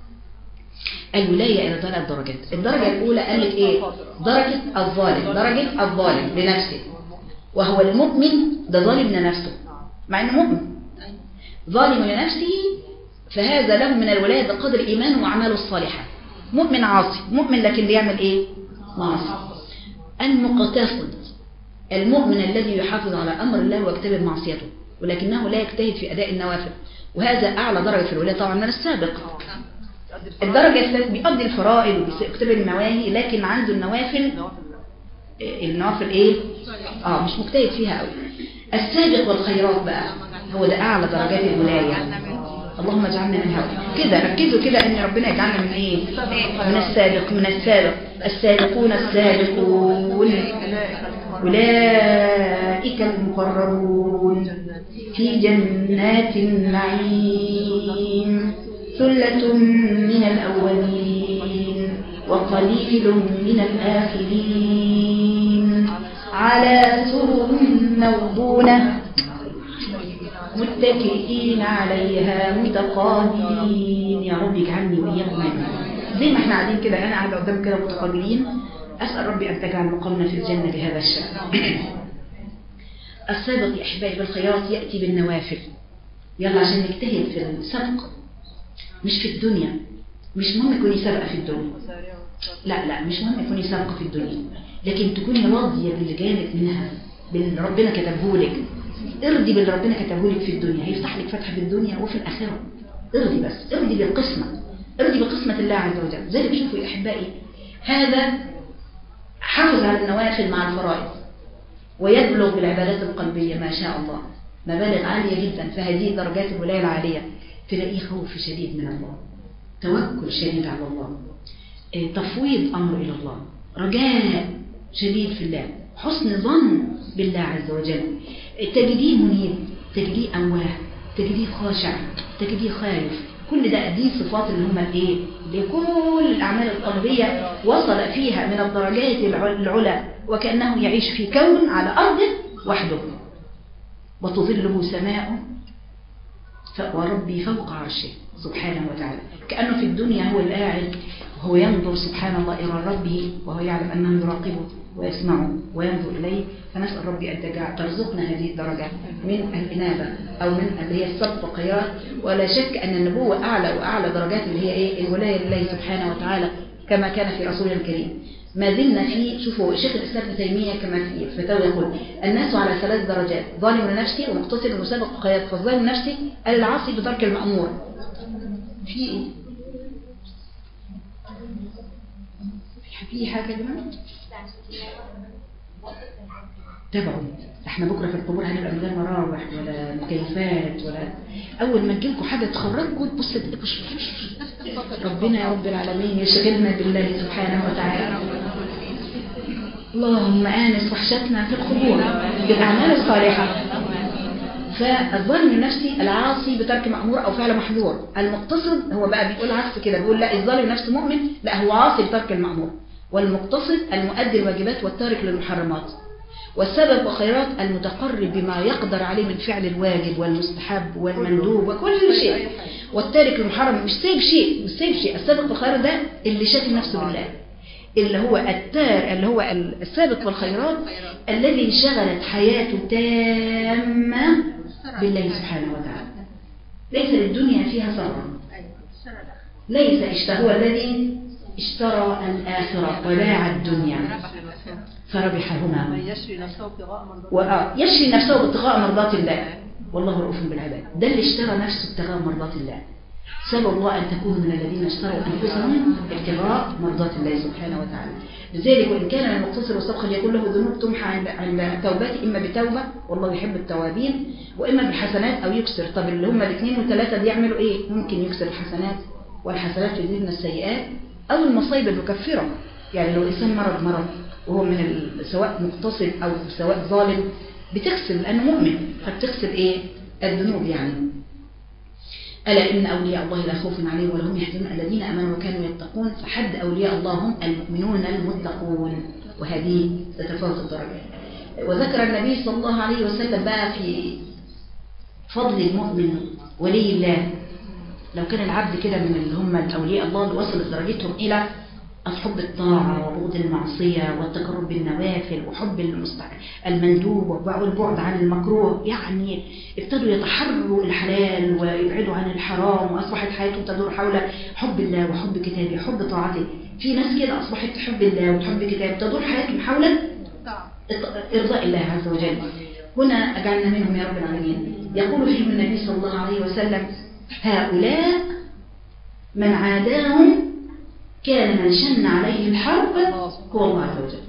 الولاية إلى 3 درجات. الدرجة الأولى قال لك إيه؟ درجة الظالم لنفسه، وهو المؤمن ده ظالم لنفسه مع إنه مؤمن ظالم لنفسه، فهذا له من الولاية بقدر إيمانه وأعماله الصالحة. مؤمن عاصي، مؤمن لكن بيعمل إيه؟ معصي. المقتصد المؤمن الذي يحافظ على أمر الله ويجتنب معصيته، ولكنه لا يجتهد في أداء النوافل، وهذا أعلى درجة في الولاية طبعا من السابق. الدرجة الثالثة بيقضي الفرائض وبيكتب النواهي، لكن عنده النوافل إيه؟ مش مجتهد فيها قوي. السابق والخيرات بقى هو ده أعلى درجات الولاية. اللهم اجعلنا من هؤلاء. كده ركزوا كده ان ربنا يجعلنا من ايه؟ من السابق السابقون أولئك المقربون في جنات النعيم، ثلة من الأولين وقليل من الآخرين، على سرر موضونة متكئين عليها متقابلين. يا رب اجعلني وإياكم منهم. زي ما احنا قاعدين كده، أنا قاعدة قدام كده متقابلين، أسأل ربي أن تجعل مقامنا في الجنة بهذا الشكل. السابق يا أحبائي بالخيرات يأتي بالنوافل، يلا عشان نجتهد في السبق، مش في الدنيا. مش مهم تكوني سابقة في الدنيا، لا مش مهم تكوني سابقة في الدنيا، لكن تكوني راضية باللي جالك منها باللي ربنا كتبه لك، ارضي باللي ربنا كتبه لك في الدنيا، هيفتح لك فتح في الدنيا وفي الآخرة. ارضي بس، ارضي بالقسمة، ارضي بقسمة الله عز وجل. زي اللي بشوفوا يا أحبائي، هذا حافظ على النوافل مع الفرائض ويبلغ بالعبادات القلبية ما شاء الله مبالغ عالية جدا. فهذه درجات الولاية العالية تلاقيه خوف شديد من الله، توكل شديد على الله، تفويض أمر إلى الله، رجاء شديد في الله، حسن ظن بالله عز وجل، تجديه منيب، تجديه أواه، تجديه خاشع، تجديه خايف. كل ده دي صفات اللي هم الايه، لكل الأعمال القلبية وصل فيها من الدرجات العلى، وكأنه يعيش في كون على أرض وحده وتظله سماء وربي فوق عرشه سبحانه وتعالى. كأنه في الدنيا هو القاعد وهو ينظر سبحان الله إلى ربه، وهو يعلم أنه يراقبه ويسمعه وينظر إليه. فنسأل ربي أن ترزقنا هذه الدرجة من الإنابة أو من اللي هي السبق والخيرات. ولا شك أن النبوة أعلى وأعلى درجات اللي هي إيه، الولاية لله سبحانه وتعالى، كما كان في رسوله الكريم. ما زلنا في، شوفوا شيخ الإسلام ابن تيمية كما في فتاوى يقول الناس على 3 درجات: ظالم لنفسه ومقتصد ومسابق وخيرات. فالظالم لنفسه العاصي بترك المأمور. في إيه؟ في حاجة كمان؟ تابعوا، احنا بكرة في القبور هنبقى من غير مراوح ولا مكيفات، ولا أول ما تجيلكوا حاجة تخرجكوا تبص ربنا يا رب العالمين يشغلنا بالله سبحانه وتعالى. اللهم آنس وحشتنا في القبور بالأعمال الصالحة. فالظالم لنفسه العاصي بترك مأمور أو فعل محظور. المقتصد هو بقى بيقول عكس كده، بيقول لا، الظالم نفسه مؤمن، لا هو عاصي بترك المأمور. والمقتصد المؤدي الواجبات والتارك للمحرمات. والسبب وخيرات المتقرب بما يقدر عليه من فعل الواجب والمستحب والمندوب وكل شيء. والتارك للمحرم مش سايب شيء، مش سايب شيء. السابق والخيرات ده اللي شاغل نفسه بالله، اللي هو اللي هو السابق والخيرات الذي انشغلت حياته تامة بالله سبحانه وتعالى. ليس للدنيا فيها ثروة، ليس هو الذي اشترى الآخرة وباع الدنيا فربحهما، يشري نفسه ابتغاء مرضات الله والله رؤوف بالعباد. ده اللي اشترى نفسه ابتغاء مرضات الله. سأل الله أن تكون من الذين اشتروا أنفسهم ابتغاء مرضات الله سبحانه وتعالى. لذلك وإن كان المقتصر والسبق يكون له ذنوب تمحى عند توبته، إما بتوبة والله يحب التوابين، وإما بالحسنات أو يكسر. طب اللي هم الاثنين والثلاثة دي يعملوا إيه؟ ممكن يكسر الحسنات والحسنات يزيدن السيئات، أو المصايب المكفرة. يعني لو الإنسان مرض وهو من سواء مقتصد أو سواء ظالم بتغسل لأنه مؤمن، فبتغسل إيه؟ الذنوب يعني. ألا إن أولياء الله لا خوف عليهم ولا هم يحزنون الذين آمنوا وكانوا يتقون. فحد أولياء الله هم المؤمنون المتقون، وهذه تتفاوت الدرجات. وذكر النبي صلى الله عليه وسلم بقى في فضل المؤمن ولي الله. لو كان العبد كده من اللي هم الأولياء الله اللي وصلت درجتهم إلى حب الطاعة وبغض المعصية والتقرب بالنوافل وحب المندوب والبعد عن المكروه، يعني ابتدوا يتحروا الحلال ويبعدوا عن الحرام، وأصبحت حياتهم تدور حول حب الله وحب كتابه وحب طاعته. في ناس كده أصبحت تحب الله وتحب كتابه، تدور حياتهم حول إرضاء الله عز وجل. هنا أجعلنا منهم يا رب العالمين. يقول فيهم النبي صلى الله عليه وسلم: هؤلاء من عاداهم كان من شن عليه الحرب هو الله عز وجل.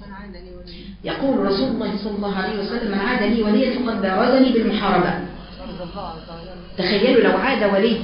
يقول رسول الله صلى الله عليه وسلم: من عاد لي وليا فقد بارزني بالمحاربة. تخيلوا لو عاد ولي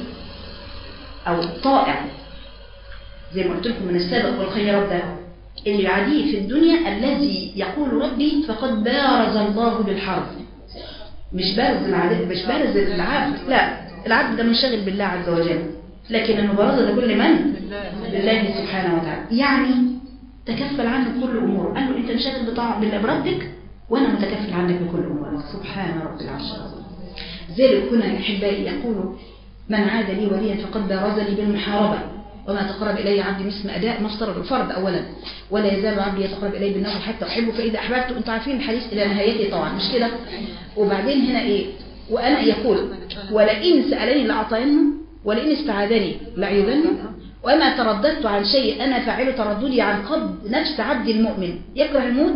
أو طائع زي ما قلت لكم من السابق والخيرات، ده اللي يعاديه في الدنيا الذي يقول ربي فقد بارز الله بالحرب. مش بارز العبد، لا، العبد ده منشغل بالله عز وجل، لكن المبارزة لكل من؟ لله سبحانه وتعالى. يعني تكفل عنه كل أمور. قال له أنت انشغل بطاعة بالله بربك وأنا متكفل عنك بكل أمور. سبحان رب العرش العظيم. ذلك هنا أحبائي يقول: من عاد لي وليا فقد بارزني بالمحاربة وما تقرب إلي عبدي مثل أداء ما افترض الفرض أولا، ولا يزال عبدي يتقرب إلي بالنفل حتى أحبه فإذا أحببته. أنتوا عارفين الحديث إلى نهايته طبعا، مش كده؟ وبعدين هنا إيه؟ وأنا يقول: ولئن سألني لأعطينه ولئن استعاذني لأعيذنه وما ترددت عن شيء أنا فاعل ترددي عن قبض نفس عبد المؤمن يكره الموت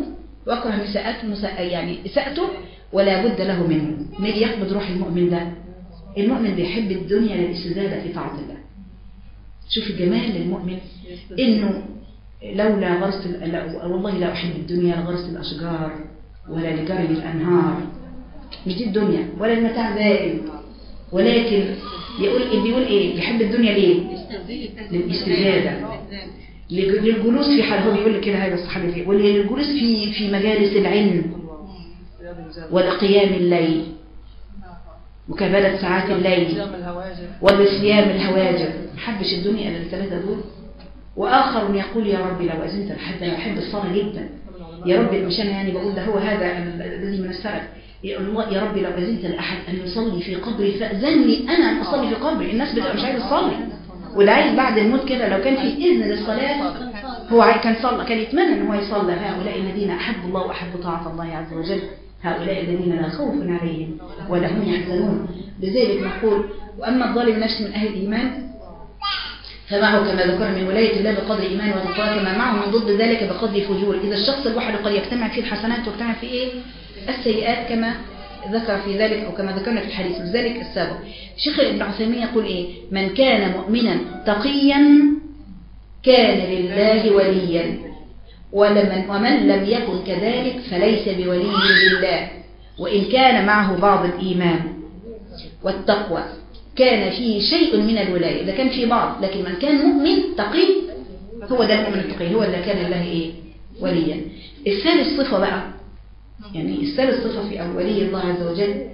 واكره يعني اساءته ولا بد له منه. ما يجي يقبض روح المؤمن ده، المؤمن بيحب الدنيا للاستزادة في طاعة الله. شوف الجمال للمؤمن انه لولا غرس والله لا احب الدنيا لغرس الاشجار ولا لجري الانهار. مش دي الدنيا ولا المتاع زائل، ولكن بيقول ايه؟ بيحب الدنيا ليه؟ للاستزادة، للجلوس في حال، هو بيقول لي كده هذا الصحابي فيه، وللجلوس في مجالس العلم ولقيام الليل وكبلة ساعات الليل ولصيام الهواجر. محبش الدنيا الا الثلاثه دول. واخر يقول يا ربي لو اذنت لحد، انا بحب الصلاه جدا يا ربي، مش انا يعني بقول ده هو هذا الذي من السلف، يا ربي لو اذنت لاحد ان يصلي في قبري فاذن لي انا ان اصلي في قبري. الناس بتبقى مش عايزه تصلي، واللي عايز بعد الموت كده لو كان في اذن للصلاه هو كان صلى، كان يتمنى ان هو يصلى. هؤلاء الذين احبوا الله واحبوا طاعه الله عز وجل، هؤلاء الذين لا خوف عليهم ولا هم يحزنون. لذلك نقول واما الظالم نفسه من اهل الايمان فمعه كما ذكر من ولاية الله بقدر إيمان وتقوى، كما معه من ضد ذلك بقدر فجور. إذا الشخص الواحد قد يجتمع فيه الحسنات ويجتمع فيه إيه؟ السيئات، كما ذكر في ذلك أو كما ذكرنا في الحديث. لذلك السابق الشيخ ابن عثيمين يقول إيه؟ من كان مؤمنا تقيا كان لله وليا، ومن لم يكن كذلك فليس بولي لله، وإن كان معه بعض الإيمان والتقوى كان فيه شيء من الولاية. إذا كان فيه بعض، لكن من كان مؤمن تقي هو ده المؤمن التقي، هو اللي كان الله إيه؟ وليا. الثالث صفة بقى، يعني الثالث صفة في ولي الله عز وجل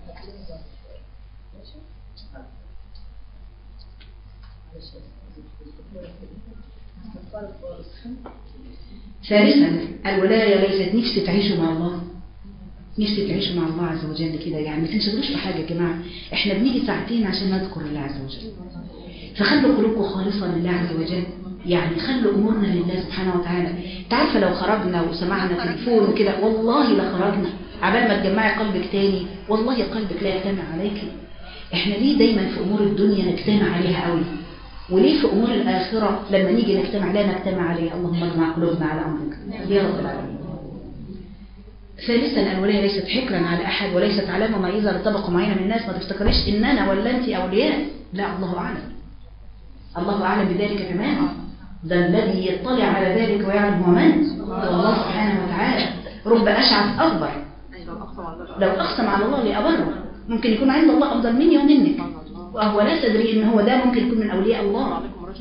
ثالثا الولاية ليست نفسي تعيشوا مع الله، نفسي تعيشوا مع الله عز وجل كده، يعني ما تنشغلوش في حاجة يا جماعة. احنا بنيجي ساعتين عشان نذكر الله عز وجل، فخلوا قلوبكم خالصة لله عز وجل، يعني خلوا أمورنا لله سبحانه وتعالى. تعرف لو خرجنا وسمعنا تليفون وكده والله لخرجنا، عبال ما تجمعي قلبك تاني والله قلبك لا يجتمع عليك. احنا ليه دايما في أمور الدنيا نجتمع عليها قوي، وليه في أمور الآخرة لما نيجي نجتمع لا نجتمع عليها؟ اللهم اجمع قلوبنا على أمرك يا رب العالمين. ثالثا الولاية ليست حكرا على أحد وليست علامة مميزة لطبقة معينة من الناس. ما تفتكريش إن أنا ولا أنت أولياء، لا، الله أعلم، الله أعلم بذلك تماما. ده الذي يطلع على ذلك ويعلم هو من؟ الله سبحانه وتعالى. رب أشعث أكبر لو أقسم على الله لأبره، ممكن يكون عند الله أفضل مني ومنك، وهو لا تدري إن هو ده ممكن يكون من أولياء الله.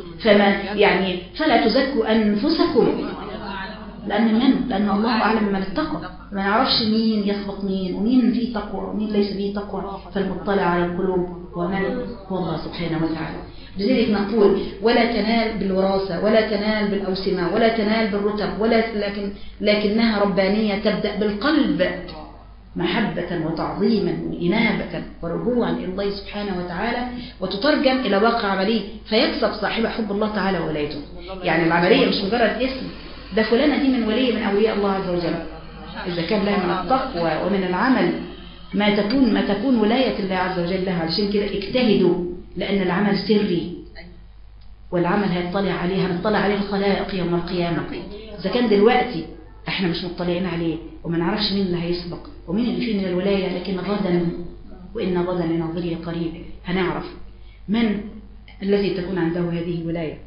فلا تزكوا أنفسكم، لأن الله أعلم من اتقى. ما يعرفش مين يسبق مين ومين فيه تقوى ومين ليس فيه تقوى، فالمطلع على القلوب هو من؟ هو الله سبحانه وتعالى. لذلك نقول ولا تنال بالوراثة ولا تنال بالأوسمة ولا تنال بالرتب، لكنها ربانية تبدأ بالقلب، محبة وتعظيما وإنابة ورجوعا إلى الله سبحانه وتعالى، وتترجم إلى واقع عملي فيكسب صاحب حب الله تعالى وولايته. يعني العملية مش مجرد اسم، ده فلانة دي من ولي من أولياء الله عز وجل. إذا كان لها من التقوى ومن العمل ما تكون ولاية الله عز وجل لها. علشان كده اجتهدوا، لأن العمل سري، والعمل هنطلع عليه الخلائق يوم القيامة. إذا كان دلوقتي احنا مش مطلعين عليه وما نعرفش مين اللي هيسبق ومين اللي فيه من الولاية، لكن غدا وإن غدا لنظره قريب هنعرف من الذي تكون عنده هذه الولاية.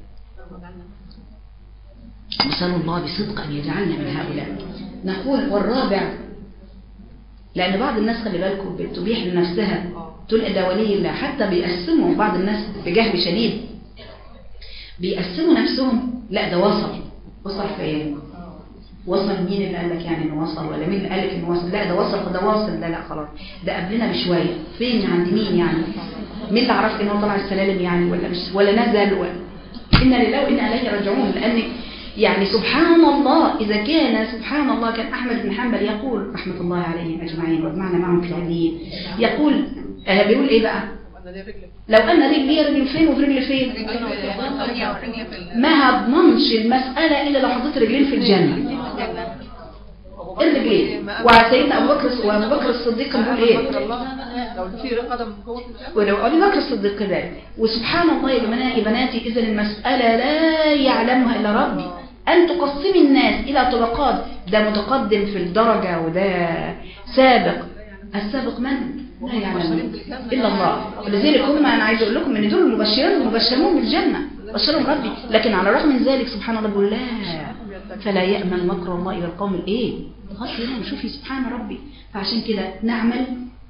نسأل الله بصدق أن يجعلنا من هؤلاء. نقول والرابع، لأن بعض الناس خلي بالكم بتبيح لنفسها تقول ده ولي الله، حتى بيقسموا بعض الناس بجهل شديد، بيقسموا نفسهم. لا ده وصل فين؟ وصل مين اللي قال لك يعني انه وصل؟ ولا مين اللي قال لك انه وصل؟ لا ده وصل، ده واصل، لا خلاص ده قبلنا بشويه. فين؟ عند مين يعني؟ مين اللي عرف انه طلع السلالم يعني ولا نزل إن لله وإنا إليه راجعون. لأن يعني سبحان الله، إذا كان سبحان الله كان أحمد بن حنبل يقول رحمة الله عليهم أجمعين وجمعنا معهم في العليين، بيقول إيه بقى؟ لو أن رجلي فين وفي رجل فين؟ ما هضمنش المسألة إلا لو حطيت رجلين في الجنة، الرجلين. وسيدنا أبو بكر الصديق بيقول إيه؟ ولو أبو بكر الصديق كذلك. وسبحان الله يا بناتي، إذا المسألة لا يعلمها إلا ربي. أن تقسمي الناس إلى طبقات، ده متقدم في الدرجة وده سابق. السابق من؟ لا يعلم إلا الله. ولذلك هم، أنا عايز أقول لكم إن دول المبشرون بالجنة، بشرهم ربي. لكن على الرغم من ذلك سبحان الله بيقول لا فلا يأمن مكر الله إلى القوم الإيه؟ غير شوفي سبحان ربي. فعشان كده نعمل.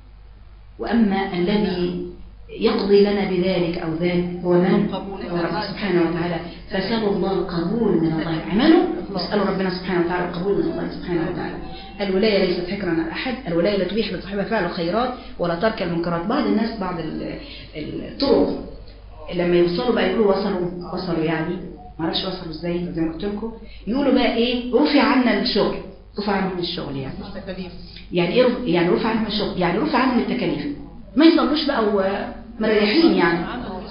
وأما الذي يقضي لنا بذلك أو ذلك هو من؟ هو رب سبحانه وتعالى. فسألوا الله القبول من الله، اعملوا واسألوا ربنا سبحانه وتعالى القبول من الله سبحانه وتعالى. الولاية ليست حكرا على أحد، الولاية لا تبيح لصاحبها فعل الخيرات ولا ترك المنكرات. بعض الناس بعض الطرق لما يوصلوا بقى يقولوا وصلوا يعني ما اعرفش وصلوا ازاي، زي ما قلت لكم يقولوا بقى ايه، رفع عنا الشغل، رفع عنهم الشغل يعني ايه يعني رفع عنهم الشغل، يعني رفع عنهم التكاليف، ما يصلوش بقى ومريحين يعني.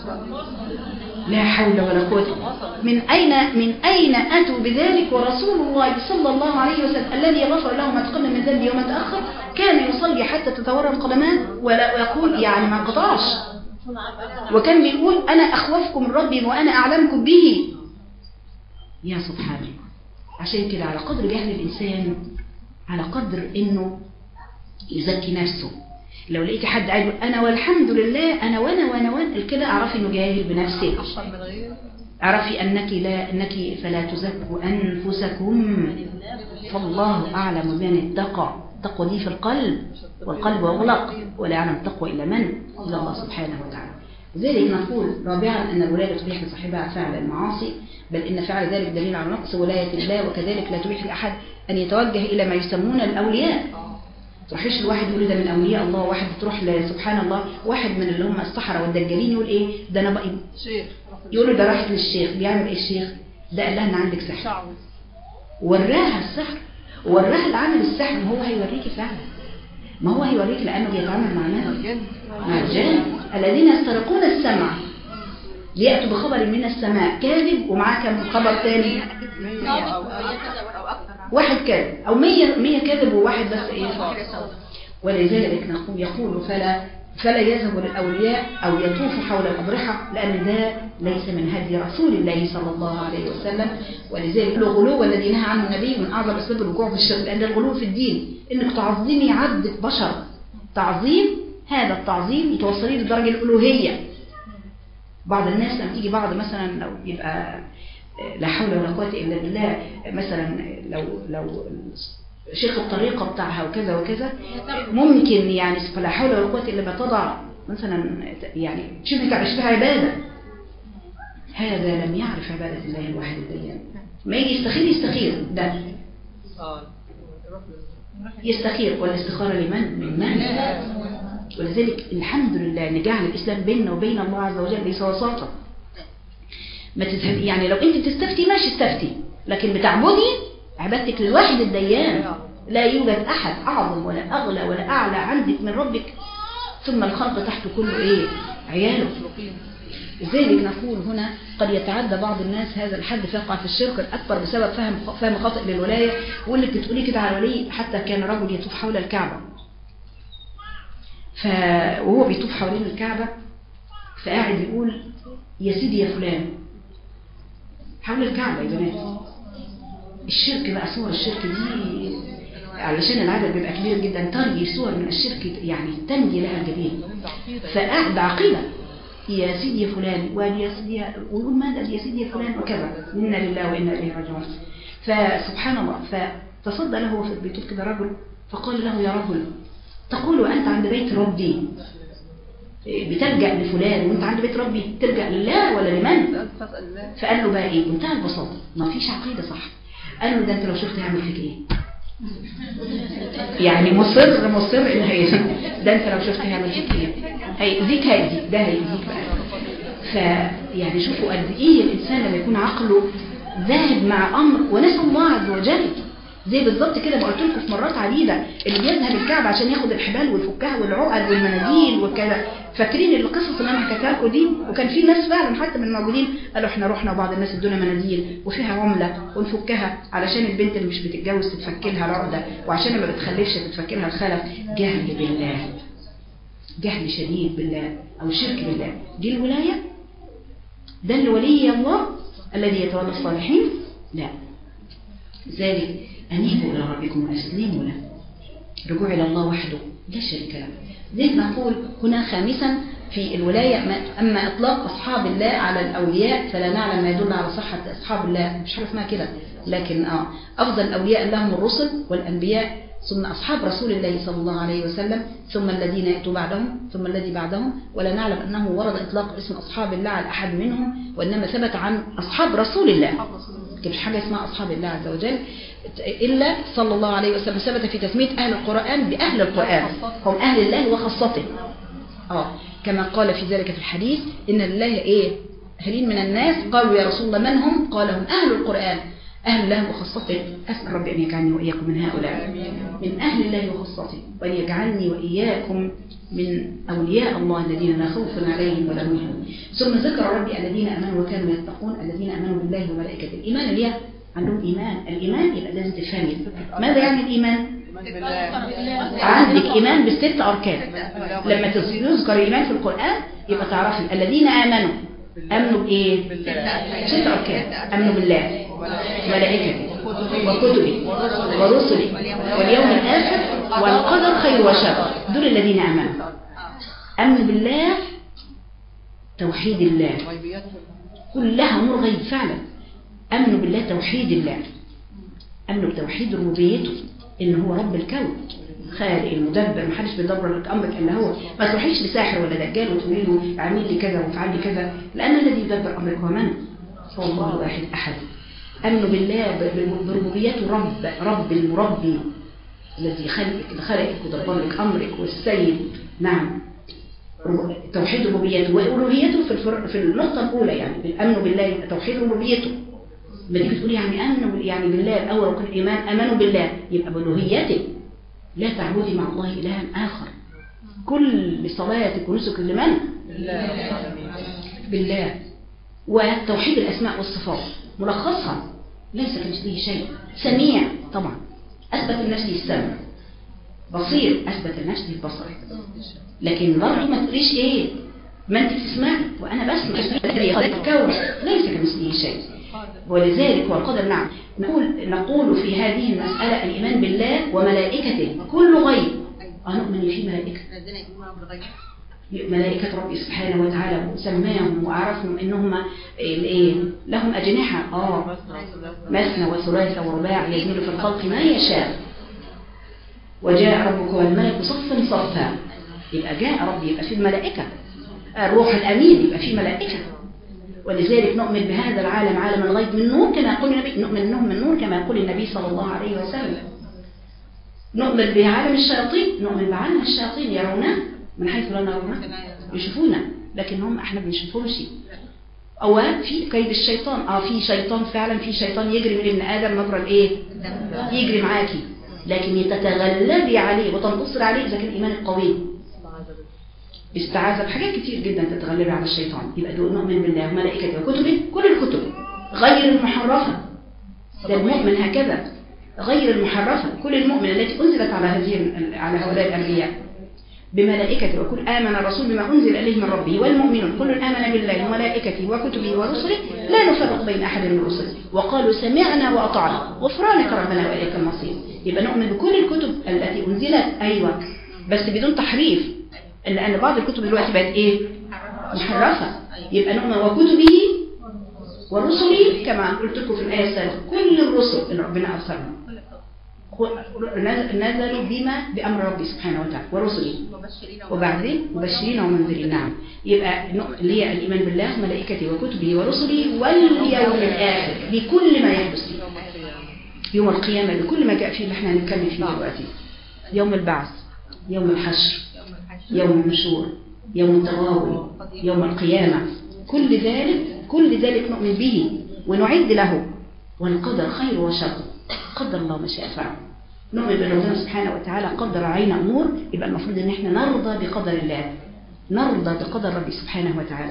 لا حول ولا قوة. من أين أتوا بذلك؟ ورسول الله صلى الله عليه وسلم الذي غفر له ما تقدم من ذنبه وما تأخر كان يصلي حتى تتورم القدمان ولا يقول يعني ما انقطعش، وكان بيقول أنا أخوفكم من ربي وأنا أعلمكم به. يا سبحان الله. عشان كده على قدر جهل الإنسان على قدر إنه يزكي نفسه. لو لقيت حد قاعد أنا والحمد لله أنا وأنا كده أعرفي إنه جاهل بنفسك. أعرفي أنك فلا تزكوا أنفسكم فالله أعلم بمن اتقى. التقوى دي في القلب، والقلب أغلق ولا يعلم التقوى إلا من؟ إلا الله سبحانه وتعالى. لذلك نقول رابعا أن الولاية لا تبيح لصاحبها فعل المعاصي، بل إن فعل ذلك دليل على نقص ولاية الله، وكذلك لا تبيح لأحد أن يتوجه إلى ما يسمون الأولياء. تروحيش الواحد يقول ده من أولياء الله، واحد تروح سبحان الله واحد من اللي هم السحرة والدجالين يقول إيه ده أنا بقى يقولوا ده راحت للشيخ. بيعمل إيه الشيخ؟ ده قال لها إن عندك سحر، وراها السحر وراها العمل السحر. ما هو هيوريكي فعلا، ما هو هيوريك لأنه بيتعامل مع من؟ مع الجن الذين يسترقون السمع ليأتوا بخبر من السماء كاذب ومعاه كم خبر ثاني، واحد كاذب أو 100 كاذب وواحد بس إيه. ولذلك يقول فلا يذهب للأولياء أو يطوف حول الأضرحة، لأن ده ليس من هدي رسول الله صلى الله عليه وسلم. ولذلك الغلو الذي نهى عنه النبي من أعظم أسباب الوقوع في الشرك، لأن الغلو في الدين إنك تعظمي عبد بشر تعظيم، هذا التعظيم يتوصلي لدرجة الألوهية. بعض الناس لما تيجي بعض مثلا لو يبقى لا حول ولا قوة إلا بالله، مثلا لو شيخ الطريقة بتاعها وكذا وكذا ممكن يعني فلا حول ولا قوة إلا بتضع مثلا يعني شبه تعيش بها عبادة. هذا لم يعرف عبادة الله الواحد الديان. ما يجي يستخير ده يستخير، والاستخارة لمن؟ من من؟ ولذلك الحمد لله ان جعل الإسلام بيننا وبين الله عز وجل ليس وساطة. ما تذهب يعني لو انت تستفتي ماشي استفتي، لكن بتعبدي عبادتك للواحد الديان. لا يوجد أحد أعظم ولا أغلى ولا أعلى عندك من ربك، ثم الخلق تحت كله إيه؟ عياله. لذلك نقول هنا قد يتعدى بعض الناس هذا الحد فيقع في الشرك الأكبر بسبب فهم خاطئ للولاية. واللي بتقولي كده على الولي، حتى كان رجل يطوف حول الكعبة، وهو بيطوف حوالين الكعبة فقاعد يقول يا سيدي يا فلان حول الكعبة. يا بنات الشرك بقى صور الشرك دي علشان العدد بيبقى كبير جدا ترجي صور من الشرك يعني تنجي لها الجبين. فقاعد عقيدة يا سيدي يا فلان ويا سيدي ويقول ماذا يا سيدي يا فلان وكذا، إنا لله وإنا إليه راجعون. فسبحان الله فتصدى له في البيت كده رجل فقال له يا رجل تقول وأنت عند بيت ربي بتلجأ لفلان وانت عند بيت ربي تلجأ لله ولا لمن؟ فقال له بقى ايه بمنتهى البساطة ما فيش عقيدة صح. قال له ده انت لو شفت هيعمل فيك ايه؟ يعني مصر ان هي ده انت لو شفت هيعمل فيك ايه؟ هيأذيك ده هيأذيك بقى. فيعني شوفوا قد ايه الانسان لما يكون عقله ذاهب مع امر ونسى الله عز وجل. زي بالظبط كده ما قلت لكم في مرات عديده اللي بيذهب الكعبه عشان ياخد الحبال ويفكها والعقد والمناديل وكذا. فاكرين القصص اللي انا حكيتها لكم دي؟ وكان في ناس فعلا حتى من الموجودين قالوا احنا رحنا وبعض الناس ادونا مناديل وفيها عمله ونفكها علشان البنت اللي مش بتتجوز تتفك لها العقده، وعشان ما بتخلفش تتفك لها الخلف. جهل بالله، جهل شديد بالله او شرك بالله. دي الولايه؟ ده اللي ولي الله الذي يتولى الصالحين؟ لا، ذلك أنيبوا إلى ربكم وأسلموا له، رجوع إلى الله وحده لا شريك له. ذلك نقول هنا خامسا في الولاية، أما إطلاق أصحاب الله على الأولياء فلا نعلم ما يدل على صحة أصحاب الله، مش عارف ما كده، لكن أفضل الأولياء لهم الرسل والأنبياء، ثم أصحاب رسول الله صلى الله عليه وسلم، ثم الذين يأتوا بعدهم، ثم الذي بعدهم. ولا نعلم أنه ورد إطلاق اسم أصحاب الله على أحد منهم، وإنما ثبت عن أصحاب رسول الله، مش حاجة اسمها أصحاب الله عز وجل إلا صلى الله عليه وسلم. ثبت في تسمية أهل القرآن بأهل القرآن، هم أهل الله وخاصته. كما قال في ذلك في الحديث إن الله أهلين من الناس، قالوا يا رسول الله من هم؟ قال هم أهل القرآن، أهل الله وخاصته. أسأل ربي أن يجعلني وإياكم من هؤلاء، من أهل الله وخاصته، وأن يجعلني وإياكم من أولياء الله الذين لا خوف عليهم ولا هم يحزنون. ثم ذكر ربي الذين آمنوا وكانوا يتقون، الذين آمنوا بالله وملائكته. الإيمان اللي عندهم إيمان، الإيمان يبقى لازم تفهمي ماذا يعني الإيمان. عندك إيمان بالست أركان، لما يذكر الإيمان في القرآن يبقى تعرفي الذين آمنوا، أمنوا بإيه؟ ست أركان، أمنوا بالله وملائكته وكتبه ورسله واليوم الآخر والقدر خير وشر، دول الذين آمنوا. أمنوا بالله توحيد الله، كلها أمور غيب فعلا. أمنوا بالله توحيد الله، أمنوا بتوحيد ربوبيته، إن هو رب الكون خالق المدبر، محدش بيدبر لك أمرك إلا هو. ما تروحيش لساحر ولا دجال وتقولي له اعمل لي كذا وافعل لي كذا، لأن الذي يدبر أمرك هو من؟ هو الله واحد أحد. أمنوا بالله بربوبيته، رب المربي الذي خلقك ودبر لك أمرك، والسيد. نعم، توحيد ربوبيته وألوهيته في النقطة الأولى، يعني أمنوا بالله توحيد ربوبيته. ما تيجي تقولي يعني أمنوا يعني بالله الأول وكل إيمان، أمنوا بالله يبقى بألوهيته، لا تعبدي مع الله إلها آخر. كل صلاتك ونسك لمن؟ بالله. وتوحيد الأسماء والصفات ملخصها ليس كمثله شيء. سميع طبعا أثبت لنفسه السمع، بصير أثبت لنفسه البصر، لكن برضه ما تقوليش ما أنت تسمعي وأنا بسمع. الكون ليس كمثله شيء، ولذلك هو القدر. نعم، نقول في هذه المسألة الإيمان بالله وملائكته كل غيب. نؤمن في ملائكة، ملائكة ربي سبحانه وتعالى سماهم وأعرفهم إنهم لهم أجنحة مثنى وثلاث ورباع يزيد في الخلق ما يشاء. وجاء ربك والملك صفا صفا، يبقى جاء ربي يبقى في الملائكة، الروح الأمين يبقى في ملائكة. ولذلك نؤمن بهذا العالم عالم الغيب من نور كما يقول النبي، نؤمن انهم من نور كما يقول النبي صلى الله عليه وسلم. نؤمن بعالم الشياطين، نؤمن بعالم الشياطين يرونا من حيث لا نرونه، يشوفونا لكن احنا بنشوفهمش. او في كيد الشيطان، في شيطان فعلا، في شيطان يجري من ابن ادم مجرى يجري معاكي، لكن تتغلبي عليه وتنتصر عليه اذا كان ايمانك قوي. استعاذة بحاجات كتير جدا تتغلبي على الشيطان. يبقى دول نؤمن بالله وملائكته وكتبه، كل الكتب غير المحرفة، ده المؤمن هكذا غير المحرفة، كل المؤمن التي أنزلت على هؤلاء الأنبياء، بملائكته. وكل آمن الرسول بما أنزل إليه من ربه والمؤمنون كل آمن بالله وملائكته وكتبه ورسله لا نفرق بين أحد من رسله وقالوا سمعنا وأطعنا غفرانك ربنا وإليك المصير. يبقى نؤمن بكل الكتب التي أنزلت، بس بدون تحريف، لأن بعض الكتب دلوقتي بقت محرفة. يبقى نؤمن وكتبه ورسله كما قلت لكم في الآية السابقة، كل الرسل اللي ربنا أرسلهم نزلوا بأمر ربي سبحانه وتعالى ورسله، وبعدين مبشرين ومنذرين. نعم، يبقى اللي هي الإيمان بالله وملائكته وكتبه ورسله واليوم الآخر بكل ما يحدث فيه، يوم القيامة بكل ما جاء فيه اللي احنا هنتكلم فيه دلوقتي، يوم البعث، يوم الحشر، يوم النشور، يوم التغابن، يوم القيامة، كل ذلك نؤمن به ونعد له. والقدر خير وشر، قدر الله ما شاء فعل. نؤمن بأن الله سبحانه وتعالى قدر علينا أمور، يبقى المفروض أن احنا نرضى بقدر الله، نرضى بقدر ربي سبحانه وتعالى.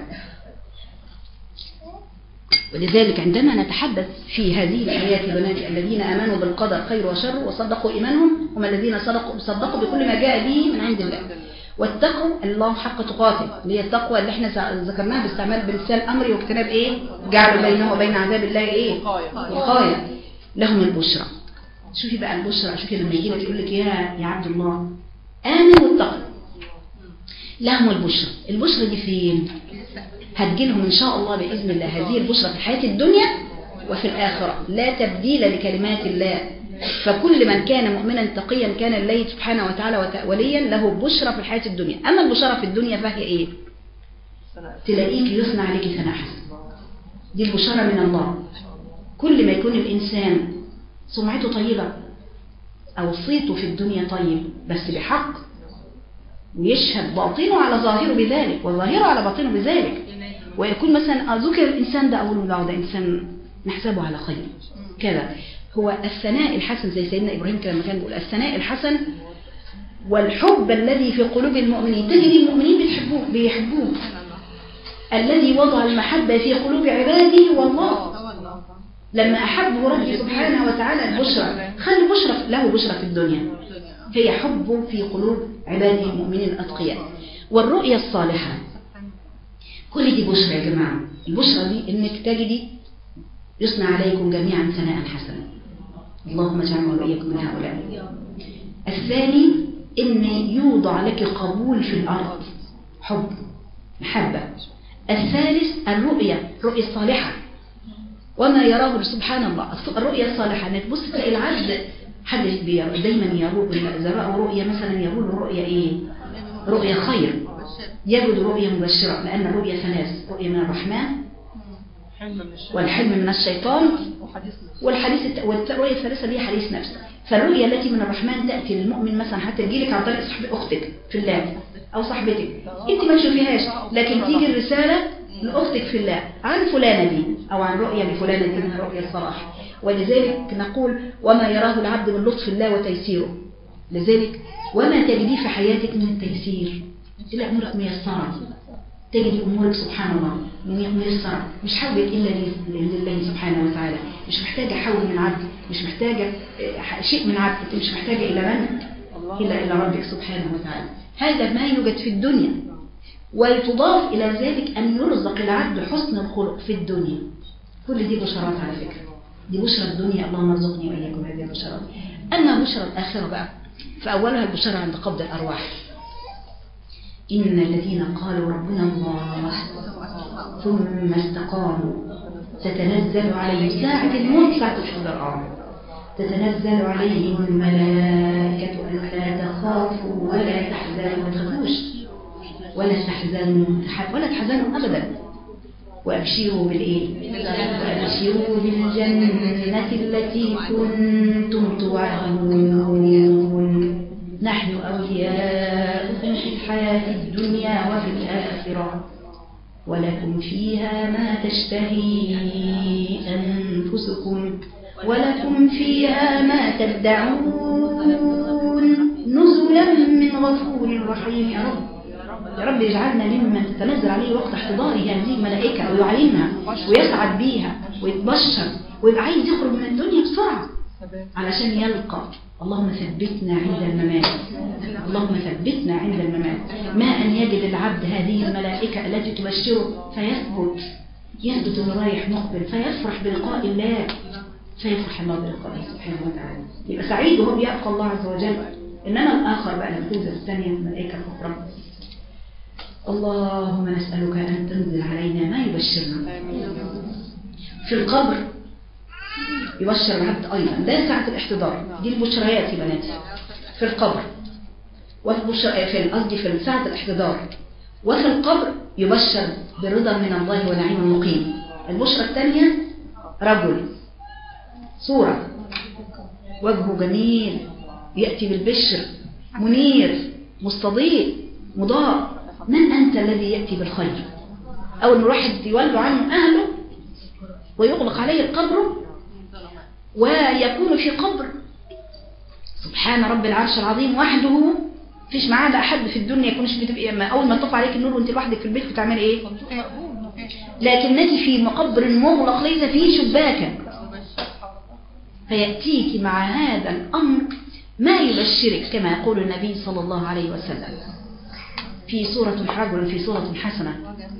ولذلك عندما نتحدث في هذه الآيات بنات الذين آمنوا بالقدر خير وشر وصدقوا إيمانهم هم الذين صدقوا بكل ما جاء به من عند الله، واتقوا الله حق تقاته، اللي هي التقوى اللي احنا ذكرناها باستعمال بلسان أمري واجتناب جعلوا بينه وبين عذاب الله وقاية. لهم البشرى. شوفي بقى البشرى، شوفي لما يجي لك يقول لك يا عبد الله آمن واتقوا، لهم البشرى. البشرى دي فين؟ هتجيلهم إن شاء الله بإذن الله هذه البشرى في الحياة الدنيا وفي الآخرة، لا تبديل لكلمات الله. فكل من كان مؤمنا تقيا كان الله سبحانه وتعالى وليا له بشرى في الحياة الدنيا. أما البشرى في الدنيا فهي إيه؟ تلاقيك يثنى عليك ثناء حسن، دي البشرى من الله. كل ما يكون الإنسان سمعته طيبة أو صيته في الدنيا طيب بس بحق، ويشهد باطنه على ظاهره بذلك وظاهره على باطنه بذلك، ويكون مثلا ذكر الإنسان ده أول ده إنسان نحسبه على خير كذا. هو الثناء الحسن زي سيدنا إبراهيم لما كان بيقول الثناء الحسن والحب الذي في قلوب المؤمنين، تجد المؤمنين بيحبوه. الذي وضع المحبة في قلوب عباده هو الله. لما أحبه ربي سبحانه وتعالى البشرى، خلي بشرى له بشرى في الدنيا، هي حبه في قلوب عباده المؤمنين الأتقياء. والرؤية الصالحة كل دي بشرى يا جماعة. البشرى دي إنك تجدي يصنع عليكم جميعا ثناء حسنا، اللهم اجعلنا وإياكم من هؤلاء. الثاني إن يوضع لك قبول في الأرض، حب محبة. الثالث الرؤية الصالحة، وما يراه سبحان الله. الرؤية الصالحة انك تبص تلاقي العبد حد دايما يروه، إذا رأوا رؤية مثلا يقول رؤية إيه؟ رؤية خير، يجد رؤية مبشرة، لأن الرؤية ثلاث: رؤية من الرحمن والحلم من الشيطان والرؤية الثالثة دي حديث نفس. فالرؤية التي من الرحمن تأتي للمؤمن مثلا حتى تجيلك عن طريق صاحب أختك في الله أو صاحبتك، أنت ما تشوفيهاش لكن تيجي الرسالة لأختك في الله عن فلانة دي أو عن رؤية لفلانة دي من رؤية الصلاح. ولذلك نقول وما يراه العبد من لطف الله وتيسيره. لذلك وما تجديه في حياتك من التيسير، تلاقي أمورك ميسرة، تجد أمورك سبحان الله ميسرة، مش حولك إلا لله سبحانه وتعالى، مش محتاجة حول من عبد، مش محتاجة شيء من عبد، مش محتاجة إلى من إلا ربك سبحانه وتعالى. هذا ما يوجد في الدنيا. وتضاف إلى ذلك أن يرزق العبد حسن الخلق في الدنيا. كل دي بشرات على فكرة، دي بشرى الدنيا، اللهم ارزقني وإياكم هذه البشرات. أما بشرى الآخرة بقى فأولها البشرى عند قبض الأرواح. إن الذين قالوا ربنا الله ثم استقاموا تتنزل عليهم ساعة الموت، ساعة الحضر، تتنزل عليهم الملائكة ألا تخافوا ولا تحزنوا، ما تخافوش ولا تحزنوا أبدا، وأبشروا بالإيه؟ وأبشروا بالجنة التي كنتم توعدون، نحن أولياؤكم في الحياة الدنيا وفي الآخرة ولكم فيها ما تشتهي أنفسكم ولكم فيها ما تدعون نزلا من غفور رحيم. يا رب يجعلنا ممن تتنزل عليه وقت احتضاره هذه الملائكة ويعلمها ويسعد بيها ويتبشر ويبقى عايز يخرج من الدنيا بسرعة علشان يلقى. اللهم ثبتنا عند الممات، اللهم ثبتنا عند الممات. ما أن يجد العبد هذه الملائكة التي تبشره يثبت ورايح مقبل فيفرح بلقاء الله، فيفرح الله بلقائه سبحانه وتعالى، يبقى سعيد وهو بيلقى الله عز وجل. إنما الآخر بقى لما تنزل الثانية الملائكة الأخرى، اللهم نسألك أن تنزل علينا ما يبشرنا. في القبر يبشر العبد أيضا، ده ساعة الاحتضار، دي البشريات يا بناتي في القبر، في ساعة الاحتضار. وفي القبر يبشر برضا من الله ونعيم مقيم. البشرة الثانية رجل صورة وجهه جميل يأتي بالبشر منير مستضيء مضاء. من أنت الذي يأتي بالخير؟ أول ما واحد يولوا عنه أهله ويغلق عليه القبر ويكون في قبر سبحان رب العرش العظيم وحده، فيش معاه لا أحد في الدنيا يكونش بتبقى أول ما تطفى عليك النور وانت لوحدك في البيت بتعمل إيه؟ لكنك في مقبر مغلق ليس فيه شباكا، فيأتيك مع هذا الأمر ما يبشرك كما يقول النبي صلى الله عليه وسلم في سورة رجل في سورة حسنة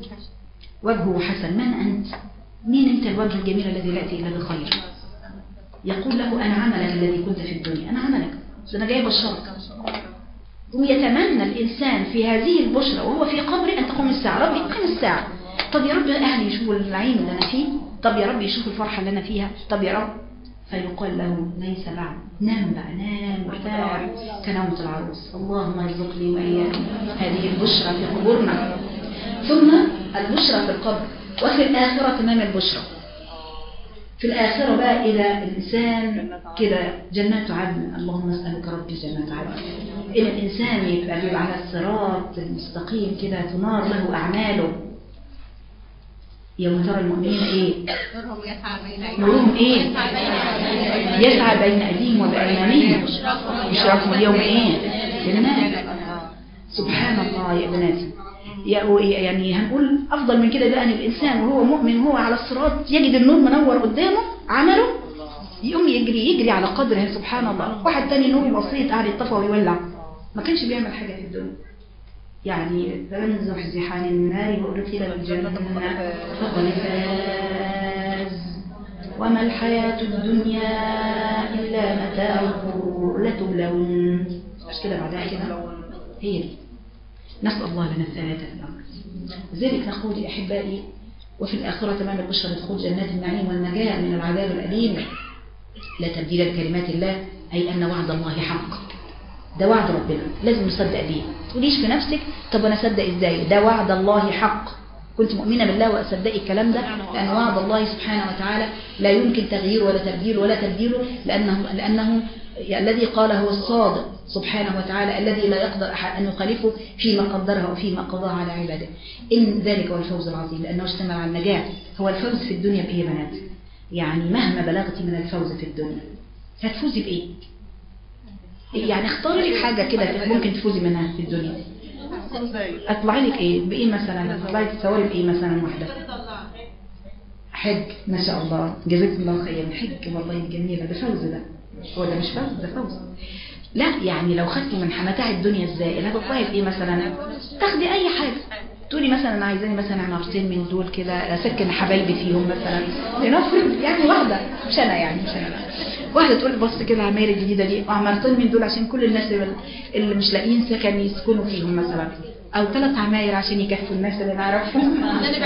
وجهه حسن. من أنت؟ مين أنت الوجه الجميل الذي لا يأتي إلا بالخير؟ يقول له أنا عملك الذي كنت في الدنيا، أنا عملك، أنا جاي بشرك. ويتمنى الإنسان في هذه البشرى وهو في قبره أن تقوم الساعة. ربي قم الساعة، طب يا رب أهلي يشوفوا النعيم اللي أنا فيه، طب يا رب يشوفوا الفرحة اللي أنا فيها، طب يا رب. فيقال له ليس بعد، نام بقى، نام وارتاح كنومة العروس. اللهم ارزقني وإياكم هذه البشرى في قبورنا، ثم البشرى في القبر، وفي الآخرة تمام البشرى. في الآخرة بقى إذا الإنسان كده جنات عدن، اللهم اسألك ربي جنات عدن. إن الإنسان يبقى على الصراط المستقيم كده تنار له أعماله. يوم ترى المؤمنين إيه؟ نورهم إيه؟ يسعى بين أيديهم وبأيمانهم، بشراكم اليوم إيه؟ جنات. سبحان الله يا بناتي. يعني هنقول أفضل من كده بقى أن الإنسان وهو مؤمن وهو على الصراط يجد النور منور قدامه عمله، يقوم يجري على قدره. سبحان الله. واحد تاني نور بسيط قاعد يطفى ويولع، ما كانش بيعمل حاجة في الدنيا. يعني فمن زحزح عن النار وأدخل الجنة فقد فاز وما الحياة الدنيا إلا متاع الغرور لتبلون. مش كده بعدها كده؟ هي دي. نسأل الله لنا الثبات في الأمر. لذلك نقول يا أحبائي وفي الآخرة تمام البشرى دخول جنات النعيم والنجاة من العذاب الأليم. لا تبديل لكلمات الله، أي أن وعد الله حق. ده وعد ربنا لازم نصدق بيه. تقوليش في نفسك طب أنا أصدق إزاي؟ ده وعد الله حق. كنت مؤمنة بالله وأصدقي الكلام ده، لأن وعد الله سبحانه وتعالى لا يمكن تغيير ولا تبديل ولا تبديله، لأنه الذي قال هو الصادق سبحانه وتعالى الذي لا يقدر أحد أن يخالفه فيما قدره وفيما قضاه على عباده. إن ذلك هو الفوز العظيم، لأنه اشتمل على النجاة. هو الفوز في الدنيا بإيه يا بنات؟ يعني مهما بلغتي من الفوز في الدنيا هتفوزي بإيه؟ يعني اختاري لك حاجة كده ممكن تفوزي منها في الدنيا. أطلع لك إيه؟ بإيه مثلا؟ أطلع لك تصوري بإيه مثلا؟ واحدة حج، ما شاء الله جزاك الله خيرا. حج والله جميلة، ده فوز. ده هو ده مش فوز، ده فوز. لا يعني لو خدتي من متاع الدنيا الزائل هتطلعي بإيه مثلا؟ تاخدي أي حاجة. تقولي مثلا أنا عايزاني مثلا عمارتين من دول كده أسكن حبايبي فيهم مثلا، لنفرض يعني واحدة، مش أنا يعني مش أنا، واحدة تقول بص كده العماير الجديدة دي عمارتين من دول عشان كل الناس اللي مش لاقيين سكن يسكنوا فيهم مثلا، أو 3 عماير عشان يكفوا الناس اللي نعرفهم.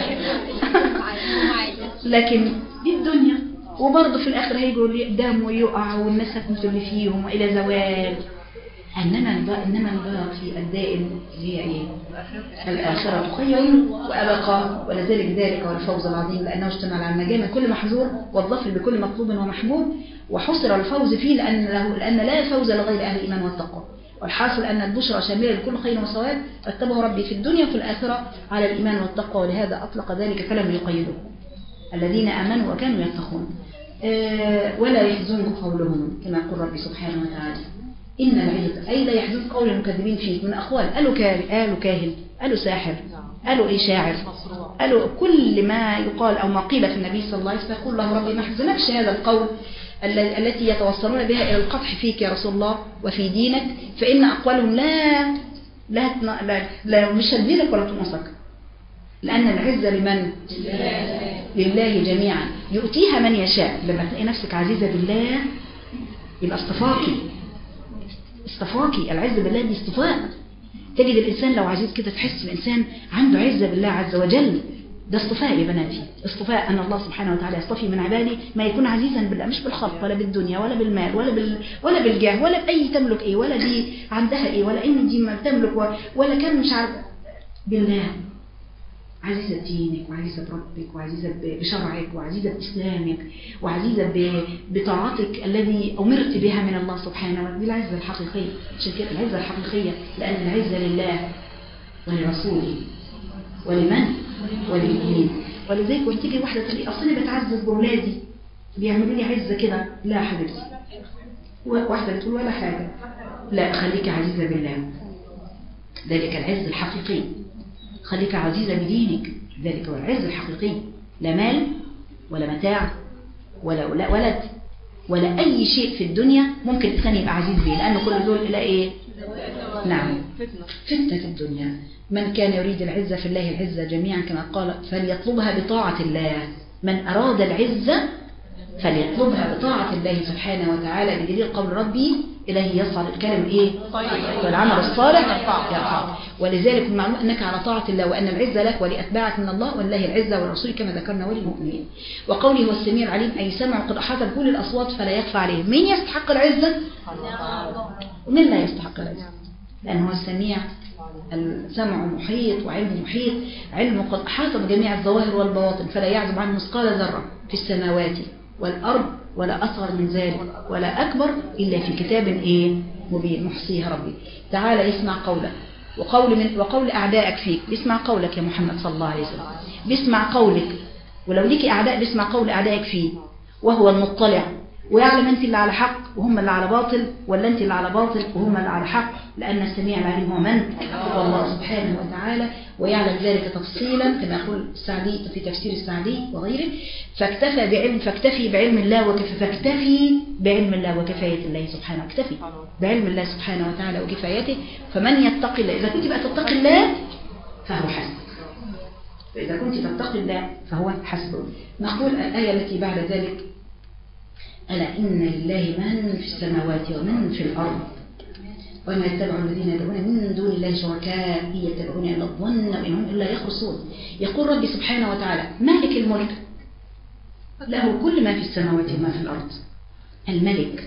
لكن دي الدنيا، وبرضه في الآخر هيجوا يقدموا ويقع والناس هتموت اللي فيهم وإلى زوال. إنما الباقي الدائم هي إيه؟ الآخرة خير وأبقى. ولذلك ذلك هو الفوز العظيم، لأنه اشتمل على النجاة من كل محظور والظفر بكل مطلوب ومحبوب، وحصر الفوز فيه لأن لا فوز لغير أهل الإيمان والتقوى. والحاصل أن البشرى شاملة لكل خير وصواب اتبعه ربي في الدنيا وفي الآخرة على الإيمان والتقوى، ولهذا أطلق ذلك فلم يقيده الذين آمنوا وكانوا يتقون. ولا يحزنك قولهم كما يقول ربي سبحانه وتعالى إن العزة، أي لا يحزن قول المكذبين فيه من أقوال. قالوا كاهن، قالوا ساحر، قالوا إيه شاعر، قالوا كل ما يقال أو ما قيل في النبي صلى الله عليه وسلم. يقول له ربي ما حزنكش هذا القول التي يتوصلون بها إلى القدح فيك يا رسول الله وفي دينك، فإن أقوالهم لا مش هتزيدك ولا تنقصك، لأن العزة لمن؟ لله جميعا يؤتيها من يشاء. لما تلاقي نفسك عزيزة بالله يبقى اصطفاكي. العزة بالله دي اصطفاء. تجد الإنسان لو عزيز كده تحس الإنسان عنده عزة بالله عز وجل. ده اصطفاء يا بناتي، اصطفاء أن الله سبحانه وتعالى يصطفي من عبادي ما يكون عزيزا بالله، مش بالخلق ولا بالدنيا ولا بالمال ولا بالجاه ولا بأي تملك إيه، ولا دي عندها إيه، ولا إن دي ما تملك ولا كان مش عارف. بالله عزيزة بدينك وعزيزة بربك وعزيزة بشرعك وعزيزة بإسلامك وعزيزة بطاعتك الذي أمرت بها من الله سبحانه وتعالى. دي العزة الحقيقية. عشان كده العزة الحقيقية، لأن العزة لله ولرسوله ولمن؟ وللمؤمنين. ولذلك وتيجي واحدة تقول أصل أنا بتعزز بولادي بيعملوا لي عزة كده. لا حبيبتي، واحدة بتقول ولا حاجة. لا، خليك عزيزة بالله، ذلك العز الحقيقي. خليك عزيزة بدينك، ذلك هو العز الحقيقي. لا مال ولا متاع ولا ولد ولا أي شيء في الدنيا ممكن الإنسان يبقى عزيز به، لأنه كل دول إلى إيه؟ نعم، فتنة الدنيا. من كان يريد العزة في الله العزة جميعا كما قال فليطلبها بطاعة الله. من أراد العزة فليطلبها بطاعة الله سبحانه وتعالى بدليل قول ربي إليه يصعد الكلم إيه؟ والعمل الصالح يرفعه. ولذلك المعلوم أنك على طاعة الله وأن العزة لك ولأتباعك من الله ولله العزة والرسول كما ذكرنا وللمؤمنين. وقوله هو السميع العليم أي سمع قد أحاط كل الأصوات فلا يخفى عليه. من يستحق العزة؟ ومن لا يستحق العزة؟ لأنه هو السميع، السمع محيط وعلم محيط، علم قد أحاط بجميع الظواهر والبواطن فلا يعزب عنه مثقال ذرة في السماوات والأرض ولا أصغر من ذلك ولا أكبر إلا في كتاب إيه مبين محصيها ربي. تعالى يسمع قولك وقول أعدائك فيك، بيسمع قولك يا محمد صلى الله عليه وسلم، بيسمع قولك، ولو ليك أعداء بيسمع قول أعدائك فيه، وهو المطلع ويعلم أنت اللي على حق وهم اللي على باطل ولا أنت اللي على باطل وهم اللي على حق، لأن السميع العليم هو من؟ هو الله سبحانه وتعالى، ويعلم ذلك تفصيلا كما يقول السعدي في تفسير السعدي وغيره. فاكتفي بعلم الله فاكتفي بعلم الله وكفاية الله سبحانه، اكتفي بعلم الله سبحانه وتعالى وكفايته. فمن يتقي الله، إذا كنت بقى تتقي الله فهو حسبك، فإذا كنت تتقي الله فهو حسبك. نقول الآية التي بعد ذلك: ألا إن لله من في السماوات ومن في الأرض وما يتبع الذين يدعون من دون الله شركاء إن يتبعون إلا الظن وإنهم إلا يخرصون. يقول ربي سبحانه وتعالى: مالك الملك، له كل ما في السماوات وما في الأرض. الملك،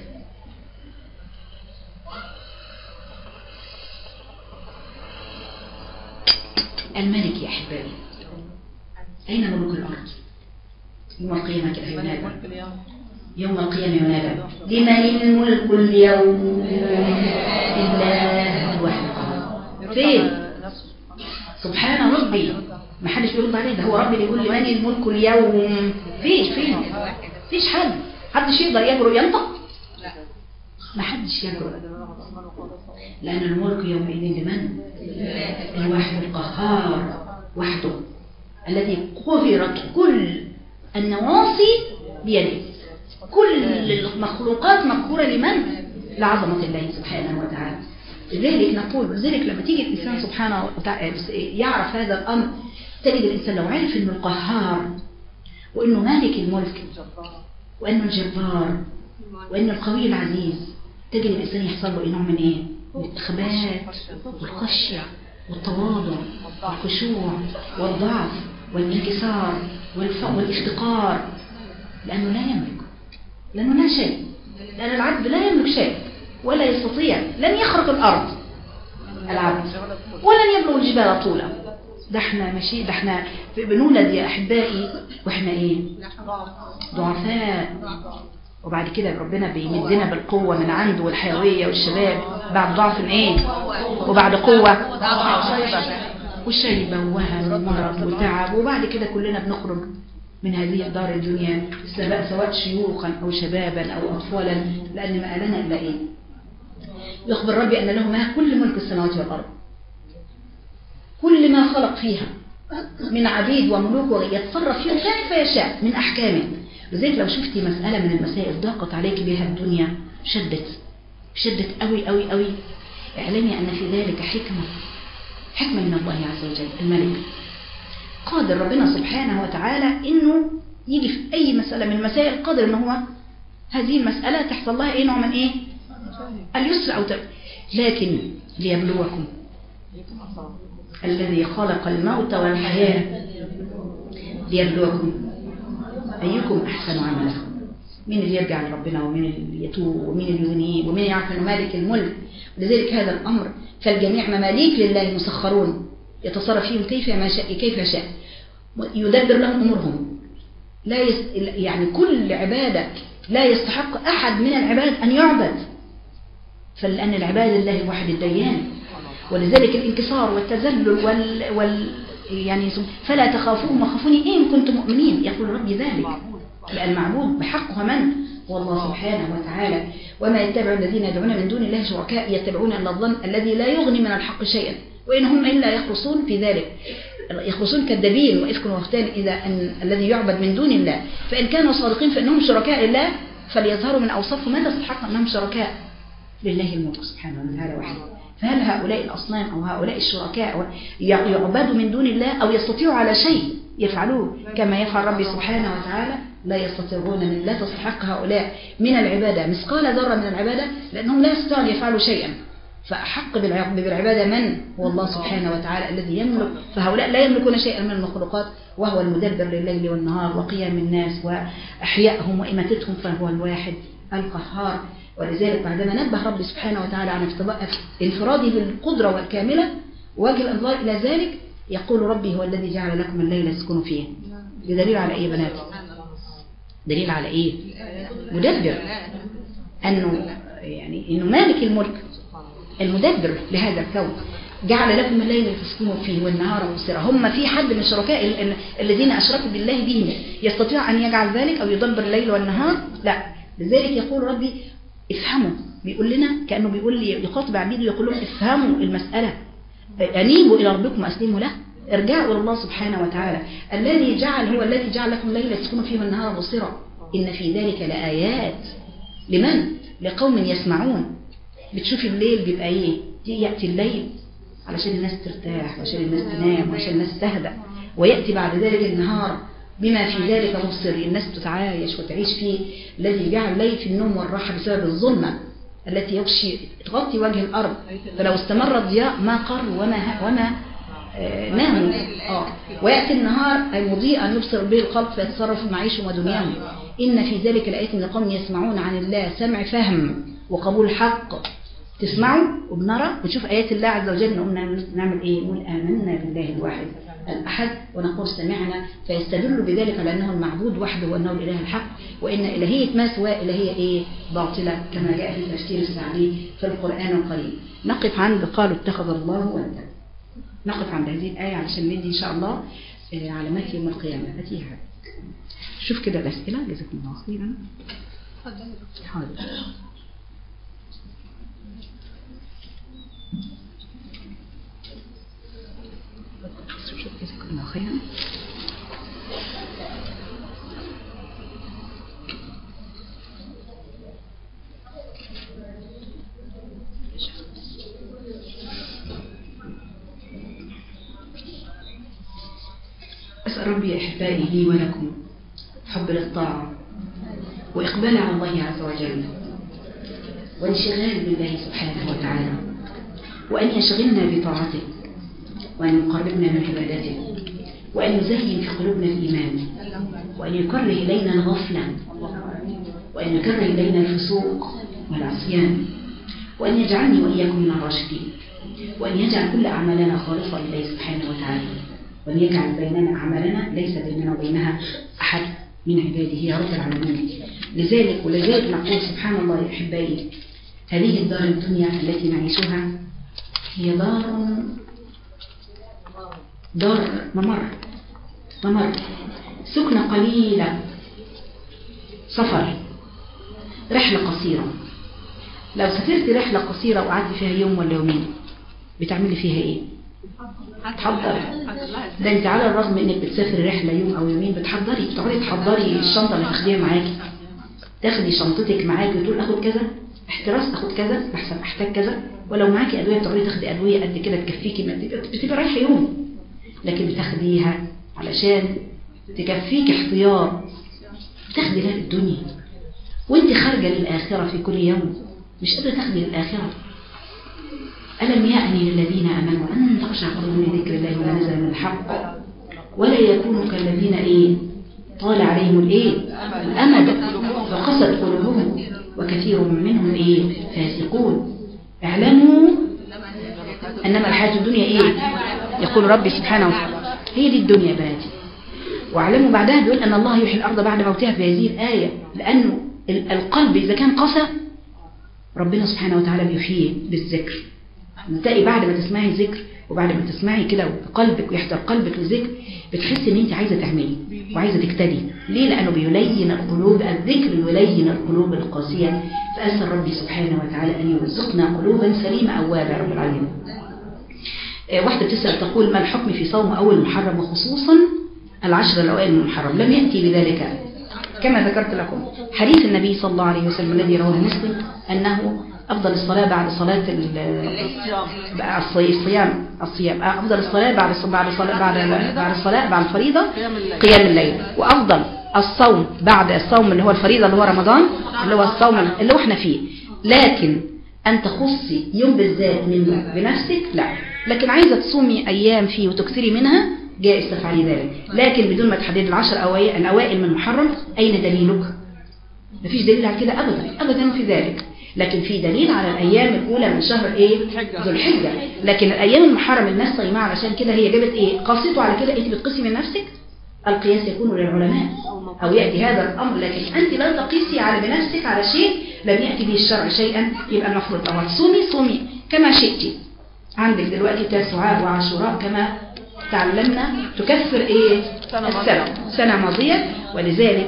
الملك يا أحبابي، أين ملك الأرض؟ يوم القيامة كيف ينادى؟ يوم القيامة ينادى: لمن الملك اليوم؟ لله الواحد القهار. فين؟ سبحان ربي، ما حدش بيرد عليه، ده هو ربي اللي يقول لمن الملك اليوم. فيش حدش يقدر يجرؤ ينطق، ما حدش يجرؤ، لأن الملك يومئذ لمن؟ الواحد القهار وحده، الذي قهرت كل النواصي بيده، كل المخلوقات مقهورة لمن؟ لعظمة الله سبحانه وتعالى. لذلك نقول، لذلك لما تيجي الإنسان سبحانه وتعالى يعرف هذا الأمر، تجد الإنسان لو عرف إنه القهار وإنه مالك الملك وإنه الجبار وإنه القوي العزيز، تجد الإنسان يحصل له نوع من إيه؟ الإخبات والخشية والتواضع والخشوع والضعف والانكسار والافتقار، لأنه لا يملك، لأنه لا شيء، لأن العبد لا يملك شيء ولا يستطيع، لن يخرق الأرض العبد ولن يبلغ الجبال طولا. ده احنا بنولد يا أحبائي وإحنا إيه؟ ضعفاء، وبعد كده ربنا بيمدنا بالقوة من عنده والحيوية والشباب، بعد ضعف إيه؟ وبعد قوة والشيبة ووهن ومرض وتعب، وبعد كده كلنا بنخرج من هذه الدار الدنيا سواء شيوخا أو شبابا أو أطفالا، لأن ما لنا إلا إيه؟ يخبر ربي أن له ما كل ملك السماوات والأرض، كل ما خلق فيها من عبيد وملوك يتصرف فيهم كيف يشاء من أحكامه. لذلك لو شفتي مسألة من المسائل ضاقت عليك بها الدنيا، شدت قوي قوي قوي، اعلمي أن في ذلك حكمة من الله عز وجل. الملك قادر ربنا سبحانه وتعالى إنه يجي في أي مسألة من المسائل، قادر إنه هو هذه المسألة تحصل لها أي نوع من إيه؟ اليسر أو لكن ليبلوكم الذي خلق الموت والحياة ليبلوكم أيكم أحسن عملا. مين اللي يرجع لربنا ومين اللي يتوب ومين اللي ينيب ومين يعرف أنه مالك الملك. ولذلك هذا الأمر فالجميع مماليك لله مسخرون يتصرف فيهم كيف يشاء يدبر لهم أمورهم. يعني كل عبادة لا يستحق أحد من العباد أن يعبد، فلأن العباد لله الواحد الديان. ولذلك الانكسار والتذلل يعني فلا تخافوهم وخافوني إن كنتم مؤمنين، يقول ربي ذلك. المعبود بحقه من؟ والله سبحانه وتعالى. وما يتبع الذين يدعون من دون الله شركاء يتبعون إلا الظن الذي لا يغني من الحق شيئا وإن هم إلا يخرصون في ذلك. يخرصون كالدبين وإفك وختان إذا أن الذي يعبد من دون الله، فإن كانوا صادقين فإنهم شركاء لله فليظهروا من أوصافهم ماذا استحق أنهم شركاء لله الملك سبحانه وتعالى وحده. فهل هؤلاء الأصنام أو هؤلاء الشركاء يعبدوا من دون الله أو يستطيعوا على شيء يفعلوه كما يفعل ربي سبحانه وتعالى؟ لا يستطيعون، لا تستحق هؤلاء من العبادة مثقال ذرة من العبادة، لأنهم لا يستطيعون يفعلوا شيئا. فأحق بالعبادة من هو الله سبحانه وتعالى الذي يملك، فهؤلاء لا يملكون شيئا من المخلوقات، وهو المدبر لليل والنهار وقيام الناس وأحيائهم وإماتتهم، فهو الواحد القهار. ولذلك بعدما نبه ربي سبحانه وتعالى عن انفراده بالقدرة والكاملة وجه الأنظار إلى ذلك، يقول ربي هو الذي جعل لكم الليل تسكنوا فيه. بدليل على إيه بنات؟ دليل على إيه؟ مدبر، إنه مالك الملك المدبر لهذا الكون. جعل لكم الليل تسكنوا فيه والنهار مبصرا. هم في حد من شركاء الذين أشركوا بالله بهم يستطيع أن يجعل ذلك أو يدبر الليل والنهار؟ لا. لذلك يقول ربي افهموا، بيقول لنا كأنه بيقول لي يخاطب عبيده يقول لهم افهموا المسألة، أنيبوا إلى ربكم وأسلموا له، ارجعوا إلى الله سبحانه وتعالى الذي هو الذي جعل لكم الليل تسكنوا فيه والنهار مبصرا. إن في ذلك لآيات لمن؟ لقوم يسمعون. بتشوفي الليل بيبقى ايه؟ يأتي الليل علشان الناس ترتاح وعشان الناس تنام وعشان الناس تهدأ، ويأتي بعد ذلك النهار بما في ذلك مبصر، الناس تتعايش وتعيش فيه. الذي جعل الليل في النوم والراحة بسبب الظلمة التي يغشي تغطي وجه الأرض، فلو استمر الضياء ما قروا وما ناموا. ويأتي النهار أي مضيئا يبصر به الخلق فيتصرف معيشهم ودنياهم. إن في ذلك لآيات لقوم يسمعون عن الله سمع فهم وقبول حق. تسمعوا وبنرى ونشوف آيات الله عز وجل، نقوم نعمل إيه؟ نقول آمنا بالله الواحد الأحد ونقول سمعنا، فيستدل بذلك على أنه المعبود وحده وأنه الإله الحق، وإن إلهية ما سوى إلهية إيه؟ باطلة، كما جاء في تفسير السعدي في القرآن القريب. نقف عند قالوا اتخذ الله ولدا. نقف عند هذه الآية علشان ندي إن شاء الله علامات يوم القيامة. أتيها شوف كده الأسئلة. جزاكم الله خيرا. حاضر. شوف جزاكم الله خيرا. أسأل ربي أحبائي لي ولكم حب للطاعة وإقبال على الله عز وجل وانشغال بالله سبحانه وتعالى، وأن يشغلنا بطاعته وأن يقربنا من عبادته، وأن يزين في قلوبنا الإيمان، وأن يكره إلينا الغفلة، وأن يكره إلينا الفسوق والعصيان، وأن يجعلني وإياكم من الراشدين، وأن يجعل كل أعمالنا خالصة لله سبحانه وتعالى، وأن يجعل بيننا أعمالنا ليس بيننا وبينها أحد من عباده يا رب العالمين. ولذلك نقول سبحان الله يا أحبائي، هذه الدار الدنيا التي نعيشها هي دار ممر سكنة قليلة، سفر، رحلة قصيرة. لو سافرت رحلة قصيرة وقعدت فيها يوم ولا يومين بتعملي فيها ايه؟ تحضري. ده انت على الرغم انك بتسافري رحلة يوم او يومين بتقعدي تحضري الشنطة اللي تاخديها معاكي، تاخدي شنطتك معاكي وتقول اخد كذا احتراس، اخد كذا لحسن احتاج كذا، ولو معاكي ادوية بتقعدي تاخدي ادوية قد كده تكفيكي، بتبقى رايحة يوم، لكن بتاخديها علشان تكفيك احتياط، بتاخدي لها الدنيا وانت خارجة للآخرة في كل يوم، مش قادرة تاخدي للآخرة. ألم يأني للذين آمنوا أن تخشع قلوبهم لذكر الله وما نزل من الحق ولا يكونوا كالذين ايه طال عليهم الايه الأمد فقست قلوبهم وكثير منهم ايه فاسقون. اعلموا أنما الحياة الدنيا ايه؟ يقول ربي سبحانه وتعالى هي دي الدنيا بناتي. واعلموا بعدها بيقول أن الله يحيي الأرض بعد موتها في هذه الآية، لأنه القلب إذا كان قسى ربنا سبحانه وتعالى بيحييه بالذكر. تلاقي بعد ما تسمعي الذكر وبعد ما تسمعي كده وقلبك ويحضر قلبك للذكر بتحسي ان انت عايزة تعملي وعايزة تكتدي. ليه؟ لأنه بيلين القلوب، الذكر يلين القلوب القاسية. فأسأل ربي سبحانه وتعالى أن يرزقنا قلوبا سليمة أوابة يا رب العالمين. واحدة بتسأل تقول ما الحكم في صوم أول محرم وخصوصا العشر الأوائل من محرم؟ لم يأتي بذلك كما ذكرت لكم حديث النبي صلى الله عليه وسلم الذي رواه مسلم أنه أفضل الصلاة بعد صلاة الصيام أفضل الصلاة بعد الصلاة بعد الفريضة قيام الليل. وأفضل الصوم بعد الصوم اللي هو الفريضة اللي هو رمضان اللي هو الصوم اللي احنا فيه. لكن أن تخصي يوم بالذات منه بنفسك لا، لكن عايزة تصومي أيام فيه وتكثري منها جائز تفعلي ذلك، لكن بدون ما تحددي العشر الأوائل من محرم. أين دليلك؟ مفيش دليل على كده أبدا في ذلك، لكن في دليل على الأيام الأولى من شهر ذو الحجة. لكن الأيام المحرم الناس صايمة، علشان كده هي جابت قاصته على كده. أنت بتقيسي من نفسك، القياس يكون للعلماء أو يأتي هذا الأمر، لكن أنت لا تقيسي على بنفسك على شيء لم يأتي به الشرع شيئا. يبقى المفروض أول صومي كما شئتي. عندك دلوقتي تاسعاء وعاشوراء كما تعلمنا تكفر سنة ماضية. ولذلك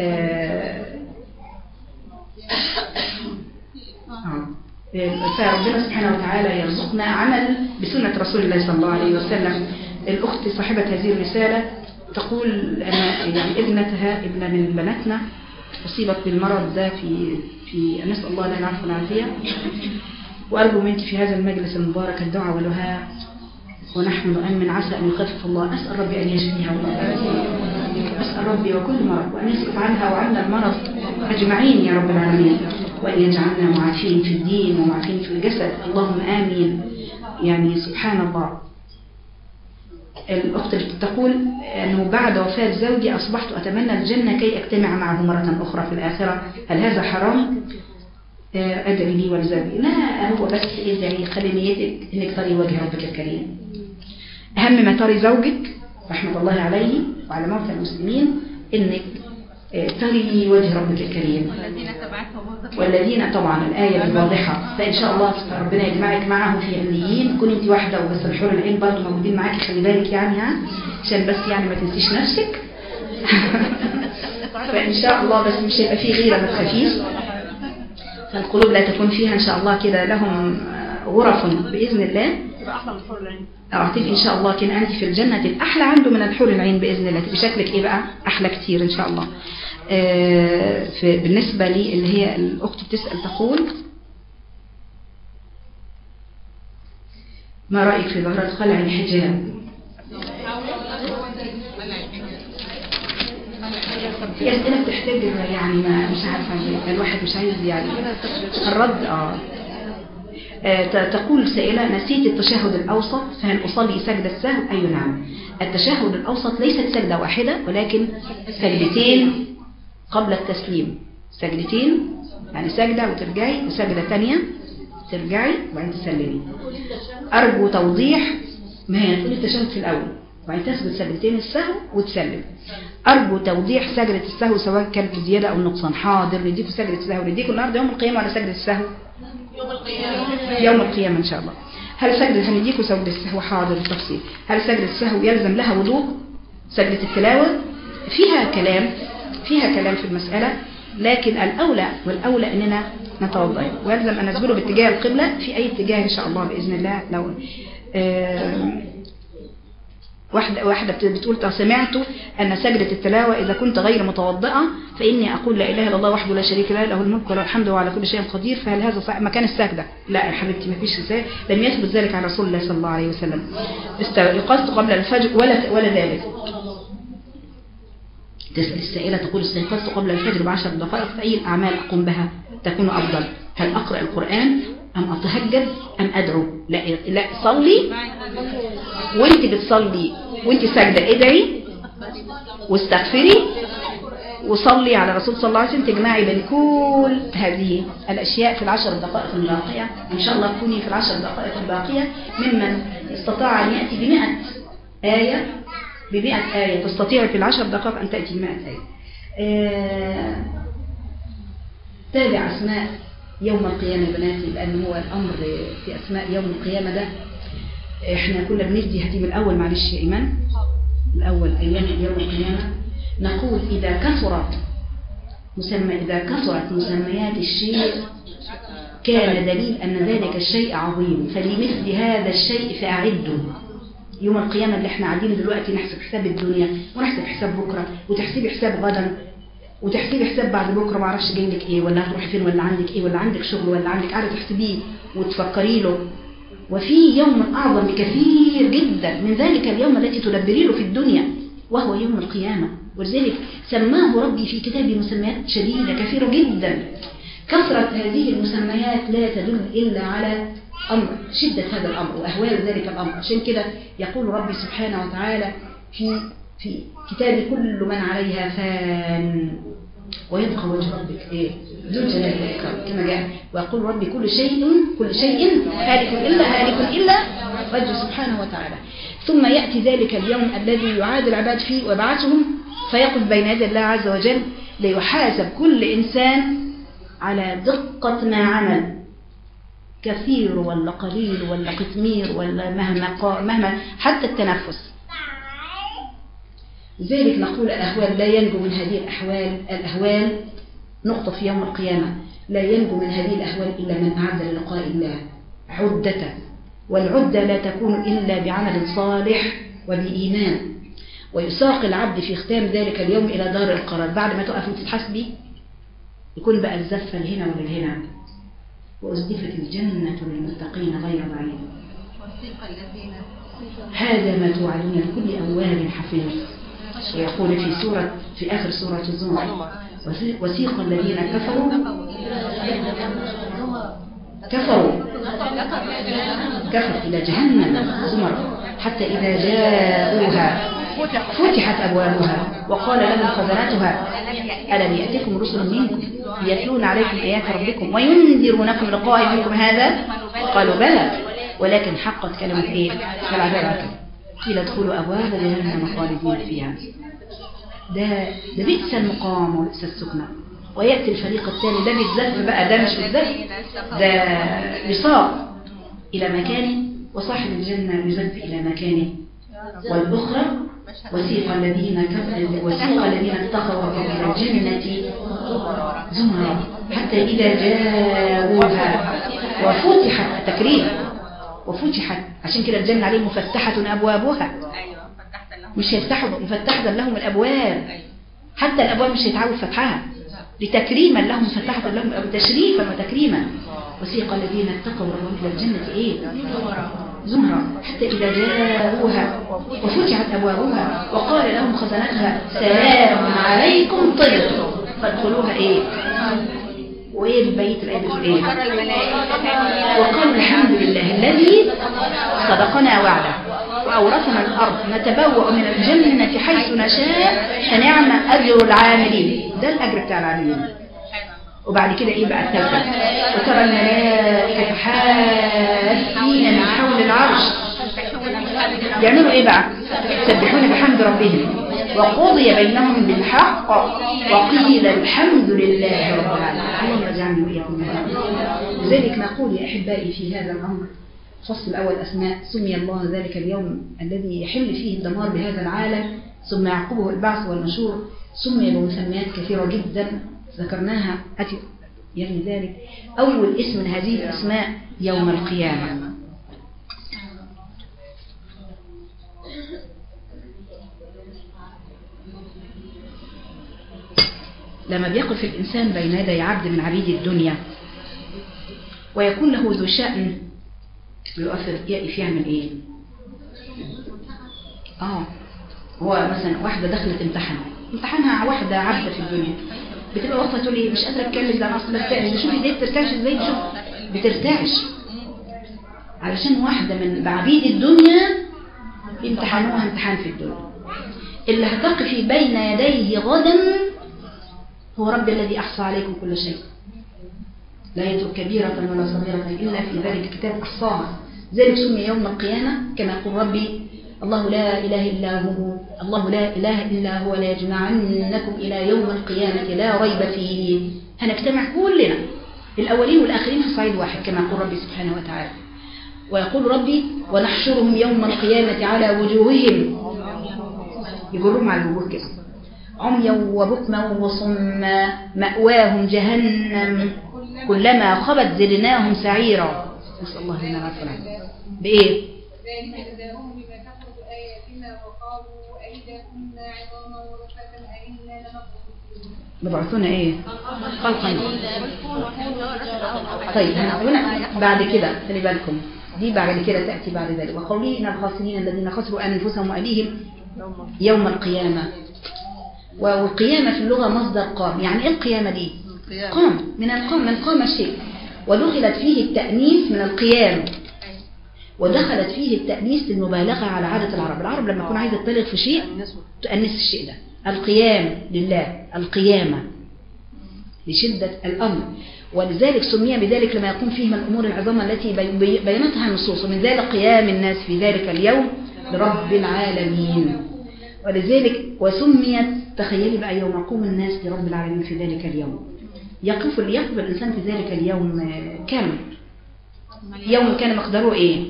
فربنا سبحانه وتعالى يرزقنا عمل بسنة رسول الله صلى الله عليه وسلم. الأخت صاحبة هذه الرسالة تقول أن يعني ابنة من بناتنا أصيبت بالمرض ده في نسأل الله لنا العافية والعافية، وأرجو منك في هذا المجلس المبارك الدعاء والدعاء ونحن نؤمن عسى أن يخفف الله. أسأل ربي أن يشفيها أسأل ربي وكل مرض وأن يسكت عنها وعنا المرض أجمعين يا رب العالمين، وأن يجعلنا معافين في الدين ومعافين في الجسد، اللهم آمين. يعني سبحان الله. الأخت اللي تقول أنه بعد وفاة زوجي أصبحت أتمنى الجنة كي أجتمع معه مرة أخرى في الآخرة، هل هذا حرام؟ أدعي لي ولزوجي. لا، هو بس ادعي، خلي نيتك إنك تري وجه ربك الكريم. أهم ما تري زوجك رحمة الله عليه وعلى موتى المسلمين إنك تري وجه ربك الكريم. والذين طبعا الآية الواضحة، فإن شاء الله ربنا يجمعك معه في عليين. كن انت واحدة وبس الحور العين برضه موجودين معاكي، خلي بالك يعني عشان بس يعني ما تنسيش نفسك. فإن شاء الله بس مش هيبقى فيه غيرة، ما تخافيش. فالقلوب لا تكون فيها إن شاء الله كده لهم غرف بإذن الله. أعتقد إن شاء الله كان أنت في الجنة الأحلى عنده من الحور العين بإذن الله. بشكلك إيه بقى أحلى كتير إن شاء الله. بالنسبة لي اللي هي الأخت بتسأل تقول ما رأيك في ظاهرة خلع الحجاب؟ هي أسئلة بتحتاج يعني ما مش عارفة، الواحد مش عايز يعني الرد. تقول سائلة نسيت التشهد الأوسط فهل أصلي سجدة السهو؟ أي نعم. التشهد الأوسط ليست سجدة واحدة ولكن سجدتين قبل التسليم، سجدتين يعني سجدة وترجعي وسجدة تانية ترجعي وبعدين تسلمي. أرجو توضيح، ما هي تقولي التشهد في الأول وبعدين تسجد سجدتين السهو وتسلم. أرجو توضيح سجدة السهو سواء كانت زيادة أو نقصان. حاضر، نديكوا سجدة السهو، نديكوا النهارده يوم القيامة ولا سجدة السهو؟ يوم القيامة إن شاء الله. هل سجدة هنديكوا سجدة السهو؟ حاضر التفصيل. هل سجدة السهو يلزم لها وضوء؟ سجدة التلاوة فيها كلام في المسألة، لكن الأولى والأولى أننا نتوضأ ويلزم أن نسجد باتجاه القبلة في أي اتجاه إن شاء الله بإذن الله. لو واحدة بتقول سمعت أن سجدة التلاوة إذا كنت غير متوضئة فإني أقول لا إله إلا الله وحده لا شريك له له الملك وله الحمد وعلى كل شيء قدير، فهل هذا مكان السجدة؟ لا يا حبيبتي، ما فيش ازاي، لم يثبت ذلك عن رسول الله صلى الله عليه وسلم. يقصد قبل الفجر ولا ذلك. تسأل السائلة تقول استيقظت قبل الفجر ب10 دقائق، فأي الأعمال أقوم بها تكون أفضل؟ هل أقرأ القرآن أم أتهجد أم أدعو؟ لا صلي، وانت بتصلي وانت ساجدة ادعي واستغفري وصلي على الرسول صلى الله عليه وسلم، تجمعي بين كل هذه الأشياء في 10 دقائق الباقية. إن شاء الله تكوني في 10 دقائق الباقية ممن استطاع أن يأتي ب100 آية، ب100 آية تستطيع في 10 دقائق أن تأتي ب100 آية. تابع أسماء يوم القيامة يا بناتي، لأن هو الأمر في أسماء يوم القيامة ده احنا كنا بندي هديم الأول، معلش يا إيمان، الأول أيام يوم القيامة نقول إذا كثرت مسميات الشيء كان دليل أن ذلك الشيء عظيم، فلمثل هذا الشيء فأعدوا. يوم القيامة اللي احنا قاعدين دلوقتي نحسب حساب الدنيا ونحسب حساب بكرة وتحسبي حساب غدا، وتحسبي حساب بعد بكره ما اعرفش جاي لك ايه، ولا هتروحي فين، ولا عندك ايه، ولا عندك شغل، ولا عندك قاعده تحسبيه وتفكري له. وفي يوم اعظم بكثير جدا من ذلك اليوم الذي تدبري له في الدنيا، وهو يوم القيامه. ولذلك سماه ربي في كتابه مسميات شديده كثيره جدا. كثره هذه المسميات لا تدل الا على امر شده هذا الامر واهوال ذلك الامر. عشان كده يقول ربي سبحانه وتعالى في كتاب كل من عليها فان ويبقى وجه ربك ايه ذو الجلال والاكرام كما جاء. ويقول ربي كل شيء هالك الا وجهه سبحانه وتعالى. ثم ياتي ذلك اليوم الذي يعاد العباد فيه ويبعثهم فيقف بين يدي الله عز وجل ليحاسب كل انسان على دقه ما عمل، كثير ولا قليل ولا قطمير ولا مهما حتى التنفس. لذلك نقول الأهوال لا ينجو من هذه الأهوال نقطة في يوم القيامة، لا ينجو من هذه الأهوال إلا من أعد للقاء الله عدة، والعدة لا تكون إلا بعمل صالح وبإيمان. ويساق العبد في ختام ذلك اليوم إلى دار القرار. بعد ما تقف وتتحسبي يكون بقى الزفة لهنا ولهنا. وأزدفت الجنة للمتقين غير بعيد. هذا ما توعدون لكل أواب حفيظ. ويقول في آخر سورة الزمر وسيق الذين كفروا إلى جهنم زمر حتى إذا جاءوها فتحت أبوابها وقال لهم خزنتها ألم يأتكم رسل منكم يتلون عليكم آيات ربكم وينذرونكم لقاء يومكم هذا قالوا بلى ولكن حقت كلمة إيه فالعذاب قيل ادخلوا أبواب جهنم خالدين فيها. ده بئس المقام وبئس السكنى. ويأتي الفريق الثاني ده بالزف بقى، ده مش بالزف، ده بساق إلى مكانه، وصاحب الجنة يزف إلى مكانه. والأخرى وسيق الذين اتقوا ربهم إلى الجنة زمرا حتى إذا جاءوها وفتحت التكريم وفتحت. عشان كده الجنة عليه مفتحة أبوابها، مش هيفتحوا مفتحة لهم الأبواب، حتى الأبواب مش هيتعود فتحها لتكريما لهم، مفتحة لهم تشريفا وتكريما. وسيق الذين اتقوا ربهم إلى الجنة إيه زمرا حتى إذا جاءوها وفتحت أبوابها وقال لهم خزنتها سلام عليكم طبتم فادخلوها إيه وإيه البيت الآية إيه وقالوا الحمد لله الذي صدقنا وعده وأورثنا الأرض نتبوأ من الجنة حيث نشاء فنعم أجر العاملين. ده الأجر بتاع العاملين. وبعد كده إيه بقى التوبة وترى الملائكة حافين من حول العرش يعملوا إيه بقى يسبحون بحمد ربهم وقضي بينهم بالحق وقيل الحمد لله رب العالمين. اللهم اجعلني وإياكم منهم. لذلك نقول يا أحبائي في هذا الأمر الفصل الأول أسماء سمي الله ذلك اليوم الذي يحل فيه الدمار بهذا العالم ثم يعقبه البعث والنشور. سمي بمسميات كثيرة جدا ذكرناها يعني ذلك. أول اسم من هذه الأسماء يوم القيامة. لما بيقف الإنسان بين يدي عبد من عبيد الدنيا ويكون له ذو شأن يقف يعمل إيه؟ هو مثلا واحدة دخلت امتحانها واحدة عبدة في الدنيا بتبقى واقفة تقول لي مش قادرة اتكلم ده انا اصلا برتعش. شوفي دي بترتعش ازاي، شوف بترتعش علشان واحدة من عبيد الدنيا امتحانوها امتحان في الدنيا. اللي هتقفي بين يديه غدا هو رب الذي احصى عليكم كل شيء لا يترك كبيرة ولا صغيرة إلا في ذلك الكتاب أحصاها. ذلك سمي يوم القيامة كما يقول ربي الله لا إله إلا هو لا يجمعنكم إلى يوم القيامة لا ريب فيه. هنجتمع كلنا الأولين والآخرين في صعيد واحد كما يقول ربي سبحانه وتعالى. ويقول ربي ونحشرهم يوم القيامة على وجوههم يجرهم على الوجوه كده عميا وبكما وصما مأواهم جهنم كلما خبت زدناهم سعيرا. نسأل الله لنا العافية. بإيه؟ كنا عظاما ورفاتا أئنا لمبعوثون. مبعوثون ايه؟ خلقا. طيب هنا بعد كده خلي بالكم دي بعد كده تأتي بعد ذلك. وقوله إن الخاسرين الذين خسروا أنفسهم وأهليهم يوم القيامة. والقيامة في اللغة مصدر قام. يعني ايه القيامة دي؟ قام من القام، من قام الشيء. ودخلت فيه التأنيث من القيام، ودخلت فيه التأنيث للمبالغة على عادة العرب لما تكون عايزة تبالغ في شيء تأنث الشيء ده. القيام لله، القيامة لشدة الأمر، ولذلك سمي بذلك لما يقوم فيه من الأمور العظام التي بينتها النصوص، ومن ذلك قيام الناس في ذلك اليوم لرب العالمين. ولذلك وسميت، تخيلي بقى يوم يقوم الناس لرب العالمين في ذلك اليوم، يقف الإنسان في ذلك اليوم كم؟ يوم كان مقداره إيه؟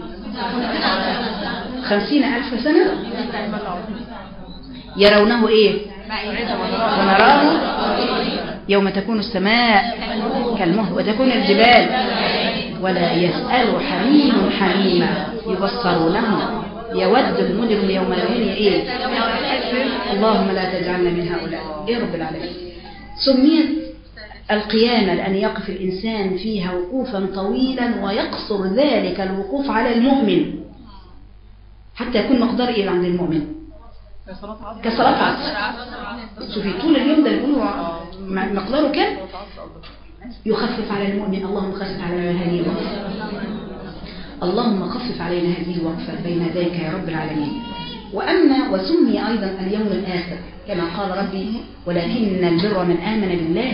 50,000 سنة. يرونه إيه؟ ونراه يوم تكون السماء كالمهل وتكون الجبال ولا يسأل حميم حميما يبصرونه يود المجرم يوم يرون إيه؟ اللهم لا تجعلنا من هؤلاء يا رب العالمين. سميت القيامة لأن يقف الإنسان فيها وقوفا طويلا، ويقصر ذلك الوقوف على المؤمن حتى يكون مقدار إيه عند المؤمن؟ كصلاة عصر. شوفي طول اليوم ده يقولوا مقداره كم؟ يخفف على المؤمن. اللهم خفف علينا هذه الوقفة، اللهم خفف علينا هذه الوقفة بين يديك يا رب العالمين. وسمي أيضا اليوم الآخر كما قال ربي ولكن البر من آمن بالله،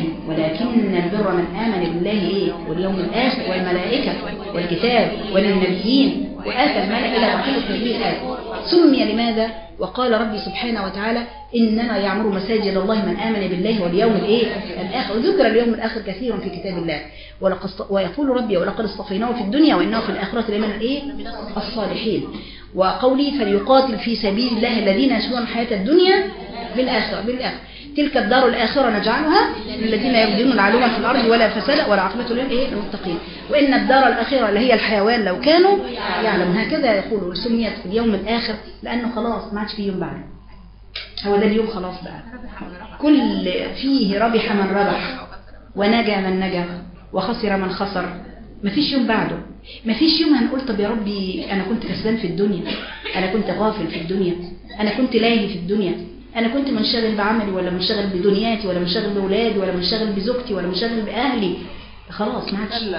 إيه؟ واليوم الآخر والملائكة والكتاب والنبيين وآتى المال إلى بقية هذه الآية. سمي لماذا؟ وقال ربي سبحانه وتعالى إنما يعمر مساجد الله من آمن بالله واليوم الآخر. وذكر اليوم الآخر كثيرا في كتاب الله. ويقول ربي ولقد اصطفيناه في الدنيا وإنه في الآخرة لمن الصالحين. وقولي فليقاتل في سبيل الله الذين يشرون الحياة الدنيا بالآخرة. تلك الدار الآخرة نجعلها للذين يبذلون العلوم في الأرض ولا فساد ولا عاقبة للمتقين وإن الدار الآخرة اللي هي الحيوان لو كانوا يعلمون. هكذا يقولوا سميت في اليوم الآخر لأنه خلاص ما عادش فيه يوم بعده، هو ده اليوم خلاص بقى. كل فيه ربح من ربح ونجا من نجا وخسر من خسر. ما فيش يوم بعده، ما فيش يوم هنقول طب يا ربي أنا كنت كسلان في الدنيا، أنا كنت غافل في الدنيا، أنا كنت لاهي في الدنيا، أنا كنت منشغل بعملي ولا منشغل بدنياتي ولا منشغل بأولادي ولا منشغل بزوجتي ولا منشغل بأهلي. خلاص ما عادش،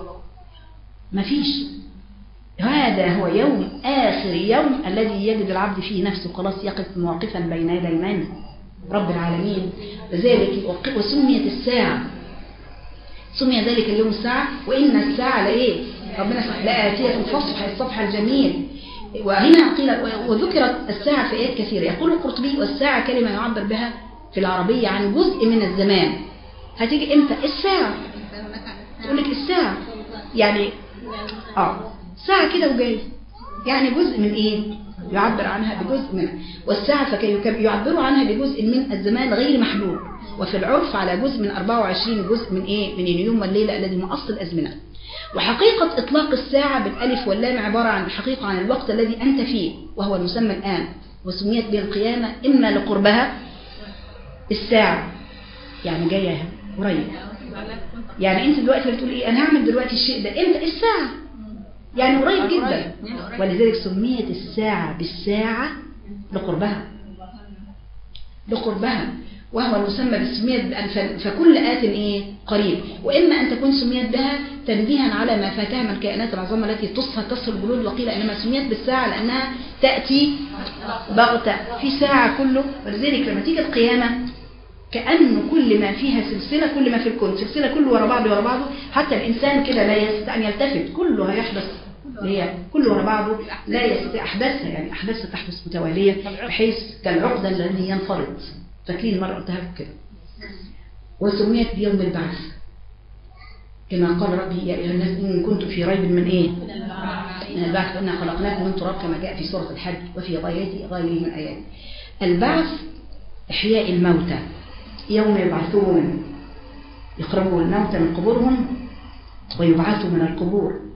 ما فيش. هذا هو يوم آخر يوم الذي يجد العبد فيه نفسه خلاص يقف مواقفا بين يدي من؟ رب العالمين. لذلك وسميت الساعة، سمي ذلك اليوم الساعة. وإن الساعة لإيه؟ ربنا لآتية الصفحة الجميل. وهنا قيل وذكرت الساعة في آيات كثيرة. يقول القرطبي والساعة كلمة يعبر بها في العربية عن جزء من الزمان. هتيجي امتى؟ الساعة. تقول لك الساعة يعني ساعة كده وجاي، يعني جزء من ايه؟ يعبر عنها بجزء منها. والساعة يعبروا عنها بجزء من الزمان غير محدود، وفي العرف على جزء من 24 جزء من ايه؟ من اليوم والليلة الذي من أصل الأزمنة. وحقيقة إطلاق الساعة بالألف واللام عبارة عن الحقيقة عن الوقت الذي أنت فيه وهو المسمى الآن. وسميت به القيامة إما لقربها الساعة يعني جاية قريب، يعني أنت دلوقتي بتقول إيه أنا هعمل دلوقتي الشيء ده إمتى؟ الساعة يعني قريب جدا. ولذلك سميت الساعة بالساعة لقربها وهو المسمى بالسميت فكل آت إيه؟ قريب. وإما أن تكون سميت بها تنبيها على ما فاتها من الكائنات العظيمة التي تصل الجلود. وقيل إنما سميت بالساعة لأنها تأتي بغتة في ساعة كله. ولذلك لما تيجي القيامة كأنه كل ما فيها سلسلة، كل ما في الكون سلسلة كله ورا بعضه، حتى الإنسان كده لا يستطيع أن يلتفت، كله هيحدث هي كله ورا بعضه لا يستطيع أحداثها، يعني أحداثها تحدث متوالية بحيث كالعقدة الذي ينفرد. فاكرين مرة قلتها كده. وسميت بيوم البعث كما قال ربي يا أيها الناس إن كنتم في ريب من إيه؟ من البعث فإنا خلقناكم من تراب كما جاء في سورة الحج وفي غيره من آيات. البعث إحياء الموتى يوم يبعثون، يخرجوا الموتى من قبورهم ويبعثوا من القبور.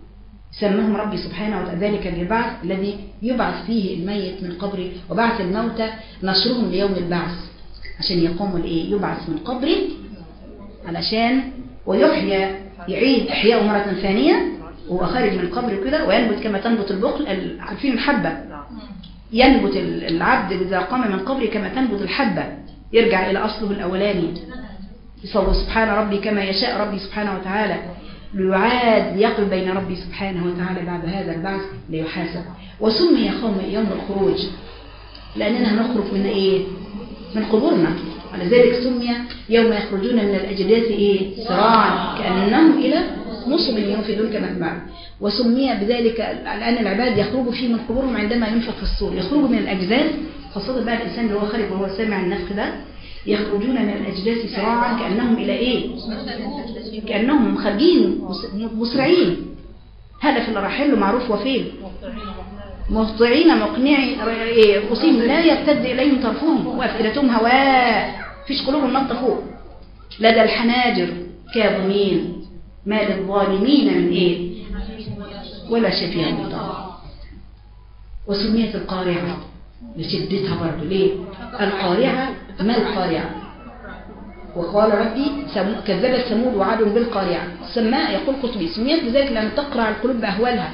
سماهم ربي سبحانه وتعالى ذلك البعث الذي يبعث فيه الميت من قبره، وبعث الموتى نشرهم ليوم البعث عشان يقوموا لإيه؟ يبعث من قبره علشان ويحيى، يعيد إحياءه مرة ثانية وهو خارج من القبر كده، وينبت كما تنبت البقل. عارفين الحبة، ينبت العبد إذا قام من قبره كما تنبت الحبة، يرجع إلى أصله الأولاني. يصور سبحان ربي كما يشاء ربي سبحانه وتعالى، ليعاد ليقف بين ربي سبحانه وتعالى بعد هذا البعث ليحاسب. وسمي يوم الخروج لأننا هنخرج من إيه؟ من قبورنا، على ذلك سمي يوم يخرجون من الأجداث إيه؟ سراعا كأنهم إلى نصب ينفذون كما تبعوا. وسمي بذلك لأن العباد يخرجوا فيه من قبورهم عندما ينفخ في الصور، يخرجوا من الأجداث، خاصة بقى الإنسان اللي هو خارج وهو سامع النفخ ده، يخرجون من الأجداث سراعا كأنهم إلى إيه؟ كأنهم خارجين مسرعين. هدف اللي رايحين له معروف وفين؟ مهطعين مقنعي رؤوسهم لا يرتد إليهم طرفهم وأفئدتهم هواء، فيش قلوبهم نطة فوق، لدى الحناجر كاظمين ما للظالمين من إيه؟ ولا شفيع مطاع. وسميت القارعة لشدتها برضه. ليه؟ القارعة ما القارعة؟ وقال ربي كذبت ثمود وعاد بالقارعة. سماء يقول قطبي سميت بذلك لأن تقرع القلوب بأهوالها،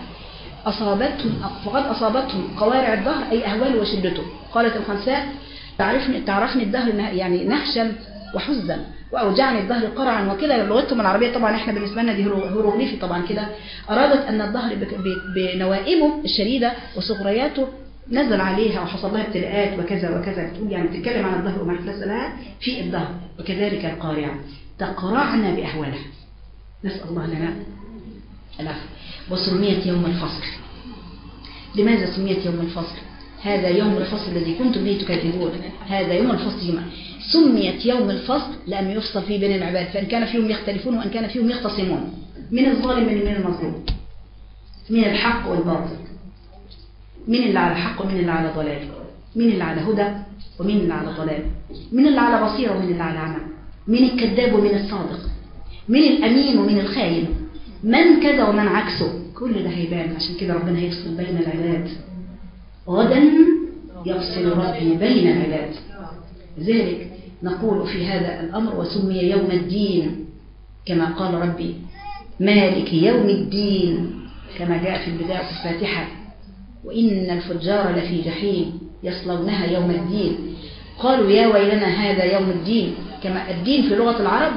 فقد أصابتهم قوارع الظهر أي أهوال وشدته. قالت الخنساء تعرفني الدهر يعني نحشا وحزا، وأوجعني الظهر قرعا وكده. لغتهم العربية طبعا احنا بالنسبة لنا دي هيروغليفي طبعا كده. أرادت أن الظهر بنوائبه الشديدة وصغرياته نزل عليها وحصل لها ابتلاءات وكذا وكذا. بتقول يعني بتتكلم عن الظهر وما حدث لها في الظهر. وكذلك القارعة تقرعنا بأهوالها، نسأل الله لنا العفو. وسميت يوم الفصل. لماذا سميت يوم الفصل؟ هذا يوم الفصل الذي كنتم به تكذبون، هذا يوم الفصل جمع. سميت يوم الفصل لأن يفصل فيه بين العباد، فإن كان فيهم يختلفون وإن كان فيهم يختصمون، من الظالم من المظلوم، من الحق والباطل، من اللي على حق ومن اللي على ضلال، من اللي على هدى ومن اللي على ضلال، من اللي على بصيرة ومن اللي على عمى، من الكذاب ومن الصادق، من الأمين ومن الخاين، من كذا ومن عكسه، كل ده هيبان. عشان كده ربنا هيفصل بين العباد، غدا يفصل ربي بين العباد. لذلك نقول في هذا الأمر وسمي يوم الدين كما قال ربي مالك يوم الدين، كما جاء في البداية في الفاتحة وإن الفجار لفي جحيم يصلونها يوم الدين. قالوا يا ويلنا هذا يوم الدين. كما الدين في لغة العرب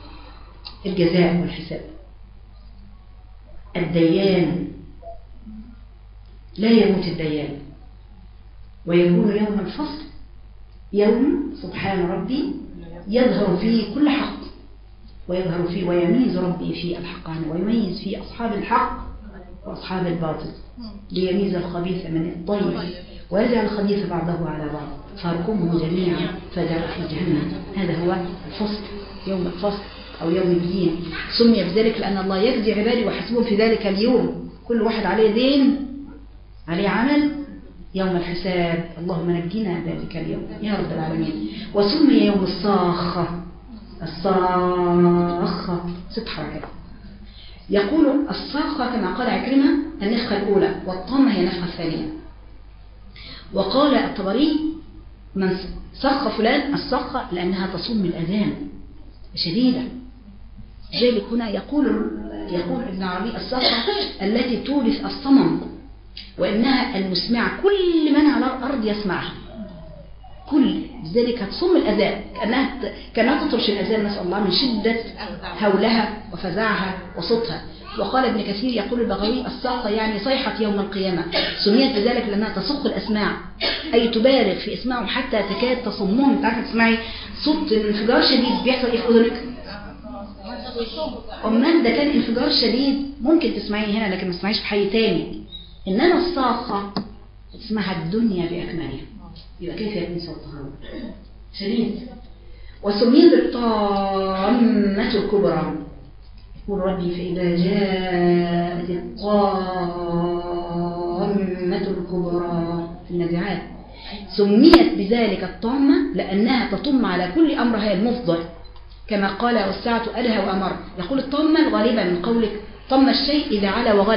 الجزاء والحساب، الديان، لا يموت الديان. ويكون يوم الفصل يوم سبحان ربي يظهر فيه كل حق، ويظهر فيه ويميز ربي فيه الحق عنه، ويميز فيه أصحاب الحق وأصحاب الباطل، ليميز الخبيث من الطيب ويجعل الخبيث بعضه على بعض فاركمهم جميعا فجعل في جهنم. هذا هو الفصل، يوم الفصل أو يوم الدين. سمي بذلك لأن الله يجزي عباده وحسبهم في ذلك اليوم، كل واحد عليه دين عليه عمل، يوم الحساب. اللهم نجينا ذلك اليوم يا رب العالمين. وسمي يوم الصاخة. الصاخة 6 حركات. يقول الصاخة كما قال عكرمة النفخة الأولى، والطامة هي النفخة الثانية. وقال الطبري من صخ فلان الصخة لأنها تصم الأذان شديدة. ذلك هنا يقول ابن عربي الصخة التي تورث الصمم، وإنها المسمعة، كل من على الأرض يسمعها، كل ذلك هتصم الأذان كأنها تطرش الأذان، نسأل الله من شدة هولها وفزعها وصوتها. وقال ابن كثير يقول البغوي الصاخة يعني صيحة يوم القيامة، سميت بذلك لأنها تصخ الأسماع، أي تبالغ في إسماعهم حتى تكاد تصمهم. انت عارفة تسمعي صوت انفجار شديد بيحصل إيه في أذنك؟ أمال ده كان انفجار شديد ممكن تسمعيه هنا لكن ما تسمعيش في حي تاني، إنما الصاخة تسمعها الدنيا بأكملها، يبقى كيف يكون صوتها شديد. وسميت الطامة الكبرى. يقول ربي فإذا جاءت الطامة الكبرى في النازعات. سميت بذلك الطامة لأنها تطم على كل أمرها المفضل، كما قال والساعة أدهى وأمر. يقول الطامة الغالبة من قولك طم الشيء إذا علا وغلب،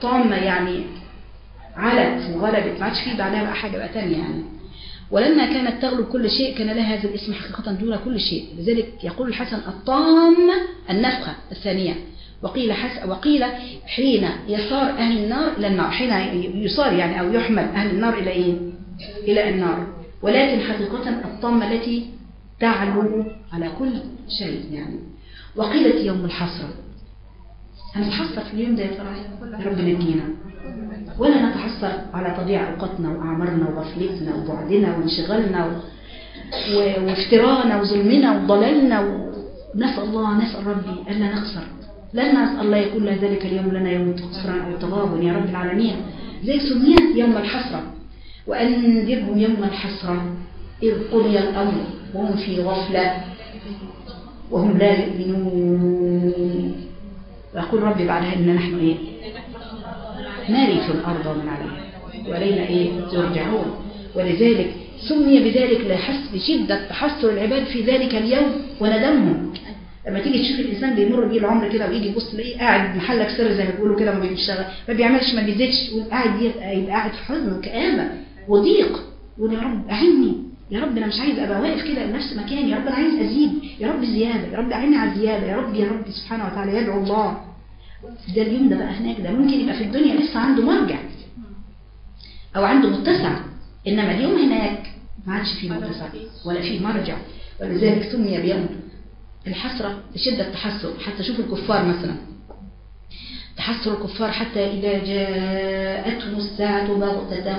طامة يعني علت وغلبت، ما عادش فيه بعدها بقى حاجة بقى تانية يعني. ولما كانت تغلب كل شيء كان لها هذا الاسم حقيقة دون كل شيء. لذلك يقول الحسن الطامة النفخة الثانية. وقيل حين يصار أهل النار إلى النار، حين يصار يعني أو يحمل أهل النار إلى إيه؟ إلى النار. ولكن حقيقة الطامة التي تعلو على كل شيء يعني. وقيلت يوم الحسرة، هنتحسر في اليوم ده يا ترى؟ يا رب نجينا. ولا نتحسر على تضييع أوقاتنا وأعمارنا وغفلتنا وبعدنا وانشغالنا وافترانا وظلمنا وضلالنا. نسأل ربي ألا نخسر، لن نسأل الله يكون ذلك اليوم لنا يوم خسران أو تغابن يا رب العالمين. زي سميت يوم الحسرة. وأنذرهم يوم الحسرة إذ قضي الأمر وهم في غفلة وهم لا يؤمنون. ويقول ربي بعدها إن نحن إيه؟ نرث الأرض ومن عليها وإلينا إيه؟ يرجعون. ولذلك سمي بذلك لشدة تحسر العباد في ذلك اليوم وندمهم. لما تيجي تشوف الإنسان بيمر بيه العمر كده ويجي يبص ليه قاعد محلك سر زي ما بيقولوا كده، ما بيشتغل ما بيعملش ما بيزيدش، وقاعد يبقى قاعد في حزن وكآبة وضيق، يقول يا رب أعني، يا رب أنا مش عايز أبقى واقف كده لنفس مكاني، يا رب أنا عايز أزيد، يا رب زيادة، يا رب أعني على الزيادة، يا رب سبحانه وتعالى يدعو الله. ده اليوم ده بقى هناك، ده ممكن يبقى في الدنيا لسه عنده مرجع أو عنده متسع، إنما اليوم هناك ما عادش فيه متسع ولا فيه مرجع. ولذلك سمي بيوم الحسرة لشدة التحسر. حتى شوف الكفار مثلا، تحسر الكفار حتى إذا جاءتهم الساعة بغتة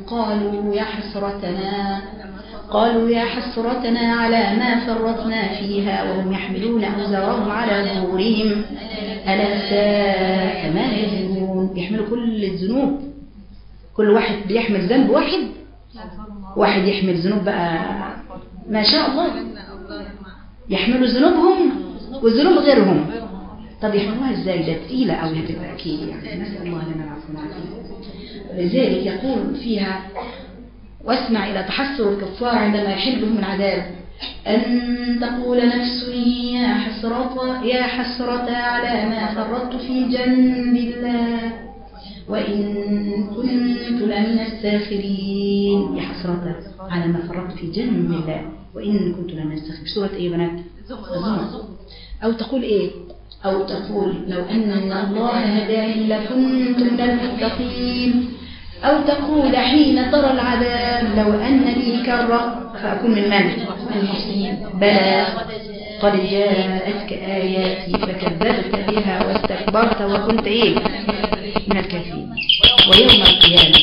قالوا يا حسرتنا على ما فرطنا فيها وهم يحملون أوزارهم على ظهورهم ألا ساء ما يزرون. بيحملوا كل الذنوب، كل واحد بيحمل ذنب واحد يحمل ذنوب بقى ما شاء الله، يحملوا ذنوبهم وذنوب غيرهم. طب يحملوها ازاي؟ ده تقيلة أو هتبقى أكيد يعني. نسأل الله لنا العفو والعافية. ولذلك يقول فيها واسمع إلى تحسر الكفار عندما يحل بهم العذاب أن تقول نفس يا حسرة على ما فرطت في جنب الله وإن كنت لمن الساخرين. يا حسرة على ما فرطت في جنب الله وإن كنت لمن الساخرين. سورة إيه بنات؟ الزمر. أو تقول إيه؟ أو تقول لو أن الله هداني لكنت من المتقين. أو تقول حين ترى العذاب لو أن لي كرة فأكون من المحسنين. بلى قد جاءتك آياتي فكذبت بها واستكبرت وكنت إيه؟ من الكافرين. ويوم القيامة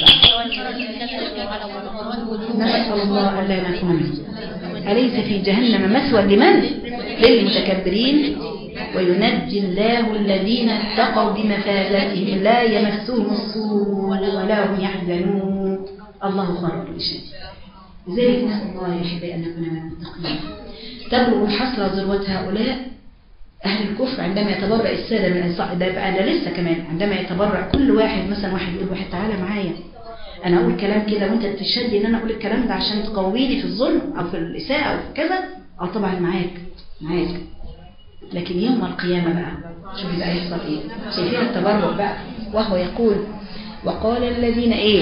نسأل الله ألا نكون منهم. أليس في جهنم مثوى لمن؟ للمتكبرين. وينجي الله الذين اتقوا بمفازاتهم لا يمسهم السوء ولا هم يحزنون. الله خير كل شيء. لذلك نسأل الله يا أحبائي أن نكون من المتقين. تبلغ الحسرة ذروة هؤلاء أهل الكفر عندما يتبرأ السادة من الصائد. ده بقى ده لسه كمان عندما يتبرأ كل واحد، مثلا واحد يقول واحد تعالى معايا أنا أقول كلام كده وأنت تشهد إن أنا أقول الكلام ده عشان تقويني في الظلم أو في الإساءة أو في كذا. طبعا معاك. لكن يوم القيامة بقى شوف بقى يحصل إيه؟ شايفين التبرؤ بقى. وهو يقول وقال الذين إيه؟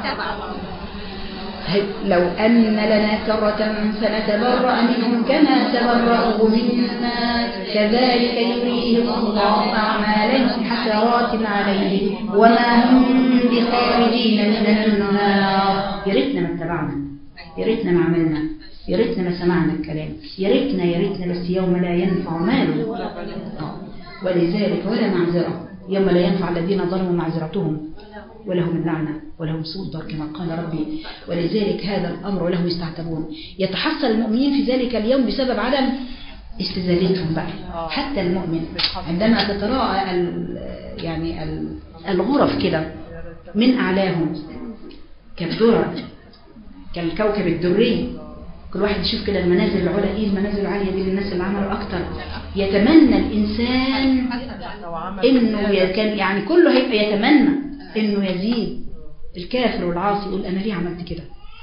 لو أن لنا كرة فنتبرأ منهم كما تبرأوا منا كذلك يريهم الله أعمالهم حسرات عليهم وما هم بخارجين من النار. يا ريتنا ما اتبعنا، يا ريتنا ما عملنا، يا ريتنا ما سمعنا الكلام، يا ريتنا بس يوم لا ينفع مال ولذلك ولا معذرة. يوم لا ينفع الذين ظلموا معذرتهم ولهم اللعنة ولهم سوء الدار كما قال ربي. ولذلك هذا الأمر ولهم يستعتبون. يتحسر المؤمنين في ذلك اليوم بسبب عدم استزادتهم بقى. حتى المؤمن عندما تتراءى يعني الغرف كده من أعلاهم كالدرر كالكوكب الدري، كل واحد يشوف كده المنازل العلى ايه، المنازل العالية دي للناس اللي عملوا اكتر. يتمنى الانسان انه كان يعني كله هيبقى يتمنى انه يزيد. الكافر والعاصي يقول انا ليه عملت كده،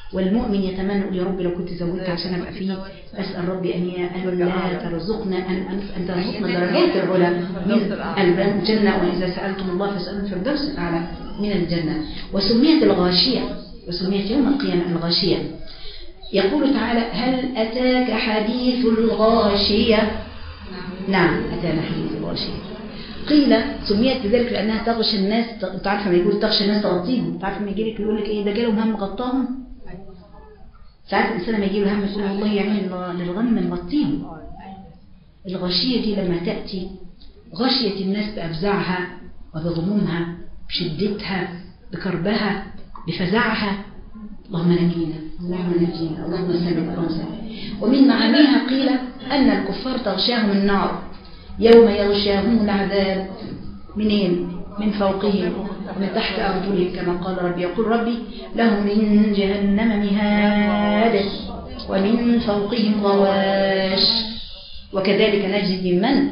والمؤمن يتمنى يقول يا رب لو كنت زودت عشان ابقى فيه. اسال ربي ان لا ترزقنا ان ترزقنا درجات العلى من الجنه، واذا سالتم الله فاسالوا الفردوس الاعلى من الجنه. وسميت الغاشيه، وسميت يوم القيامه الغاشيه. يقول تعالى هل اتاك حديث الغاشيه؟ نعم اتانا حديث الغاشيه. قيل سميت بذلك لانها تغشى الناس. انت عارفه لما يقول تغشى الناس تغطيهم، انت عارفه لما يجي لك يقول لك ايه ده جالهم هم غطاهم. ساعات الانسان لما يجي له هم يقول والله يعني للغم نغطيهم. الغشيه دي لما تاتي غشيه الناس بافزاعها وبغمومها، بشدتها، بكربها، بفزعها. اللهم نجينا، اللهم نجينا، اللهم سلم، اللهم سلم. ومن معانيها قيل ان الكفار تغشاهم النار يوم يغشاهم العذاب منين؟ من فوقهم ومن تحت أرجلهم كما قال ربي. يقول ربي لهم من جهنم مهاد ومن فوقهم غواش. وكذلك نجزي من؟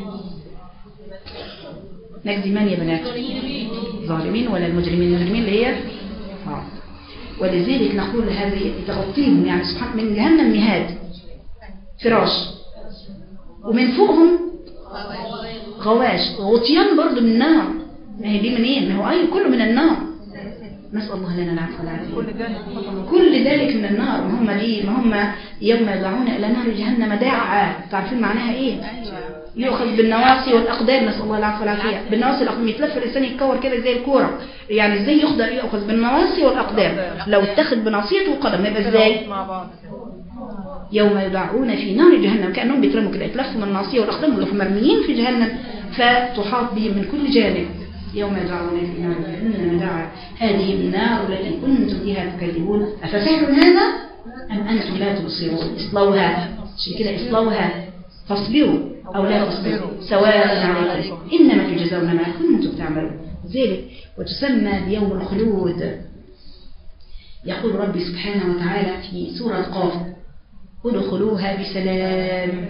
نجزي من يا بنات؟ ظالمين ولا المجرمين؟ المجرمين اللي هي ولذلك نقول هذه تغطيهم يعني سبحان من جهنم مهاد فراش، ومن فوقهم غواش غطيان برضو من النار. ما هي دي منين؟ ما هو أي كله من النار. نسأل الله لنا العفو والعافية. كل ذلك من النار. ما هم يوم يدعون إلى نار جهنم داعا. تعرفين معناها إيه؟ يؤخذ بالنواصي والأقدام. نسأل الله العفو والعافية. بالنواصي والأقدام يتلف الإنسان يتكور كده زي الكورة. يعني إزاي يأخذ بالنواصي والأقدام؟ لو اتخذ بناصيته وقدم يبقى إزاي؟ يوم يدعون في نار جهنم كأنهم بيترموا كده، يتلفوا من الناصية والأقدام وهم مرميين في جهنم فتحاط بهم من كل جانب. يوم يدعون في نار جهنم دعا هذه النار التي كنتم بها تكذبون أفسحر هذا أم أنتم لا تبصرون. اصلوها، عشان كده اصلوها فاصبروا أو لا تصبروا سواء عليكم إنما تجزون ما كنتم تعملون. ذلك وتسمى بيوم الخلود. يقول ربي سبحانه وتعالى في سورة قاف ادخلوها بسلام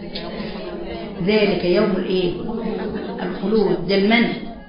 ذلك يوم الايه؟ الخلود. ده المن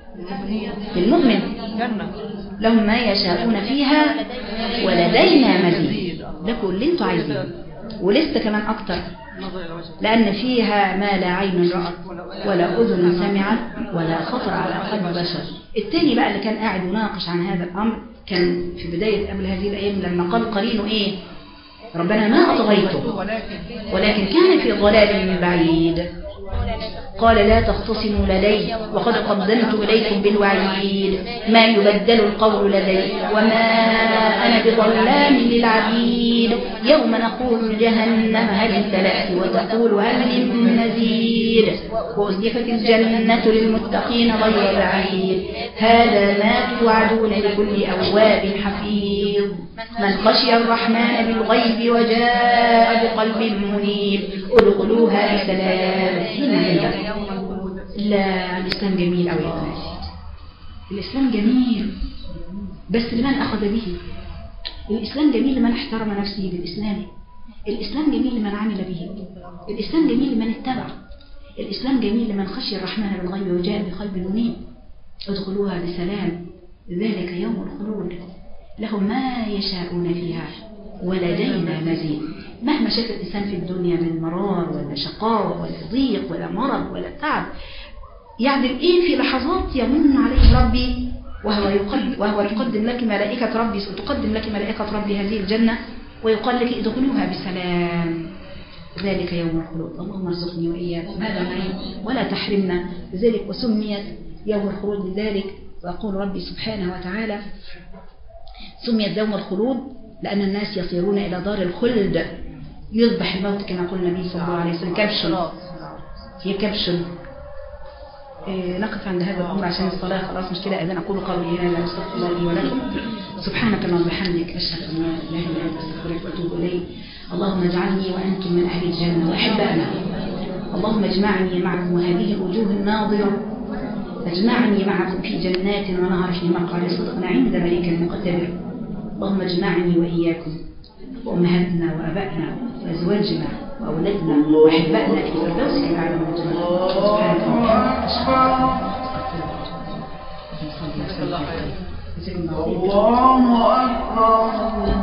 للمؤمن لهم ما يشاءون فيها ولدينا مزيد. ده كل اللي انتوا عايزينه ولسه كمان اكتر، لان فيها ما لا عين رأت ولا اذن سمعت ولا خطر على قلب بشر. التاني بقى اللي كان قاعد يناقش عن هذا الامر كان في بداية قبل هذه الايام لما قال قرينه ايه؟ ربنا ما أطغيته ولكن كان في ضلال بعيد. قال لا تختصموا لدي وقد قدمت إليكم بالوعيد ما يبدل القول لدي وما أنا بظلام للعبيد. يوم نقول لجهنم هل امتلأت وتقول هل من مزيد وأزلفت الجنة للمتقين غير بعيد هذا ما توعدون لكل أواب حفيظ من خشي الرحمن بالغيب وجاء بقلب منيب ادخلوها بسلام. لا الإسلام جميل أوي يا بناتي، الإسلام جميل بس لمن أخذ به. الإسلام جميل لمن احترم نفسه بالإسلام. الإسلام جميل لمن عمل به. الإسلام جميل لمن اتبع. الإسلام جميل لمن خشي الرحمن بالغيب وجاء بقلب منيب ادخلوها بسلام ذلك يوم الخلود لهم ما يشاءون فيها ولدينا مزيد. مهما شاف الإنسان في الدنيا من مرار ولا شقاوة ولا ضيق ولا مرض ولا تعب يعدل إيه في لحظات يمن عليه ربي وهو يقدم لك ملائكة ربي وتقدم لك ملائكة ربي هذه الجنة ويقال لك ادخلوها بسلام ذلك يوم الخلود. اللهم ارزقني وإياكم هذا النعيم ولا تحرمنا بذلك. وسميت يوم الخلود لذلك. ويقول ربي سبحانه وتعالى سميت يوم الخلود لأن الناس يصيرون إلى دار الخلد يذبح الموت كما قال النبي صلى الله عليه وسلم كبش هي كبش. نقف عند هذا الأمر عشان الصلاة خلاص مش كده. أذن أقول قولي هذا أستغفر الله لي ولكم سبحانك اللهم وبحمدك أشهد أن لا إله إلا أنت أستغفرك وأتوب إليك. اللهم اجعلني وأنتم من أهل الجنة وأحبائنا. اللهم اجمعني معكم وهذه الوجوه الناظرة اجمعني معكم في جنات ونهر في مقعد صدق عند مليك مقتدر. اللهم اجمعني وإياكم وأمهاتنا وأبائنا وأزواجنا وأولادنا وأحبائنا في فردوسك الأعلى من الجنة. سبحانك اللهم وبحمدك. الله أكبر.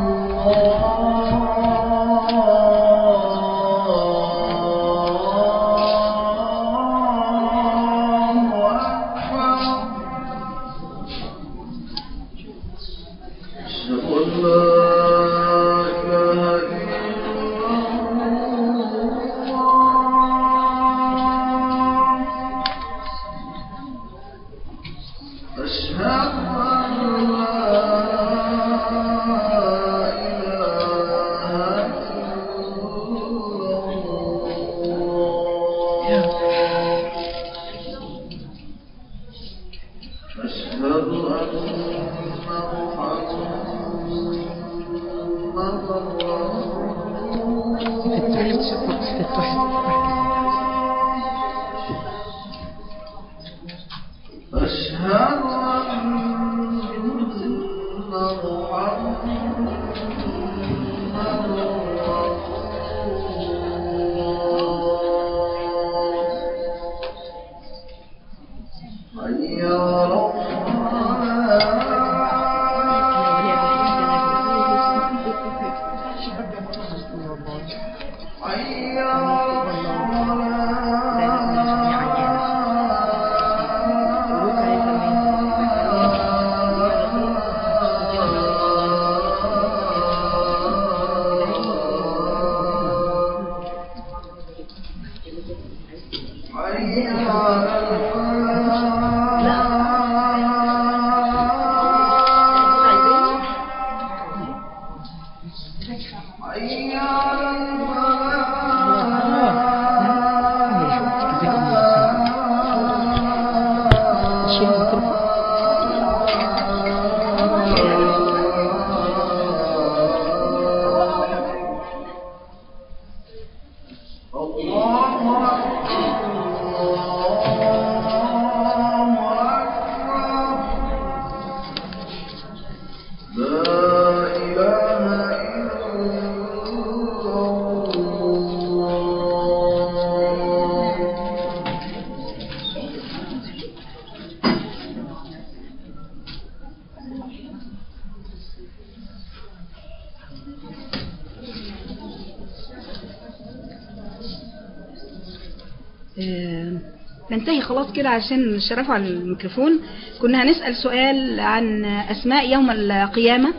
ننتهي خلاص كده عشان الشرف على الميكروفون. كنا هنسأل سؤال عن أسماء يوم القيامة.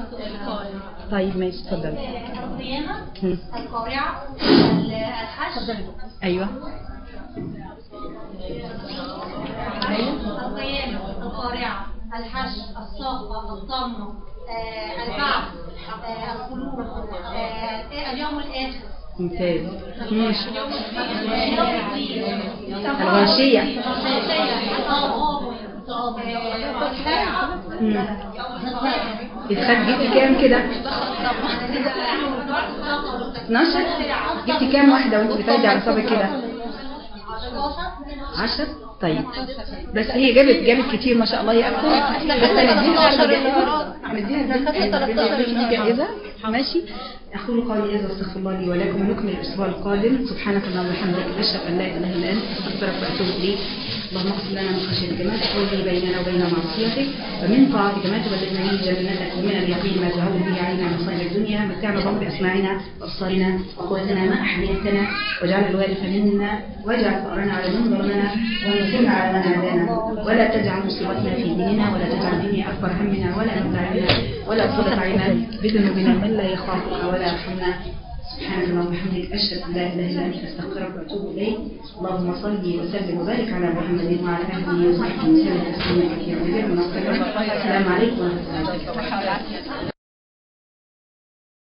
طيب ماشي اتفضل. القيامة، القارعة، الحشر. أيوة. القيامة، القارعة، الحشر، الصاخة، الطامة، البعث، الخلود، اليوم الآخر. ممتاز. ماشي. الغاشية. الغاشية. جبتي كام كده؟ 12. جبتي كام واحدة وانت بتعدي على صابك كده؟ 10. طيب بس هي جابت كتير ما شاء الله. هي اكتر نديها جائزة. ماشي. أقول قولي هذا واستغفر الله لي ولكم، ونكمل الأسبوع القادم. سبحانك اللهم وبحمدك، أشهد أن لا إله إلا أنت، أستغفرك وأتوب إليك. اللهم اغفر لنا من خشيتك ما تحول به بيننا وبين معصيتك، ومن طاعتك ما تبلغنا به جنتك، ومن اليقين ما تهون به علينا مصائب الدنيا. متعنا اللهم بأسماعنا وأبصارنا وقوتنا ما أحييتنا، واجعل الوارث منا، واجعل ثأرنا على من ظلمنا، وانصرنا على من عادانا، ولا تجعل مصيبتنا في ديننا، ولا تجعل الدنيا أكبر همنا ولا مبلغ علمنا، ولا تسلط علينا بذنوبنا من لا يخافك ولا يرحمنا. سبحانك اللهم وبحمدك، أشهد أن لا إله إلا أنت، أستغفرك وأتوب إليك. اللهم صل وسلم وبارك على محمد وعلى آله وصحبه وسلم تسليما كثيرا. السلام عليكم ورحمة الله وبركاته.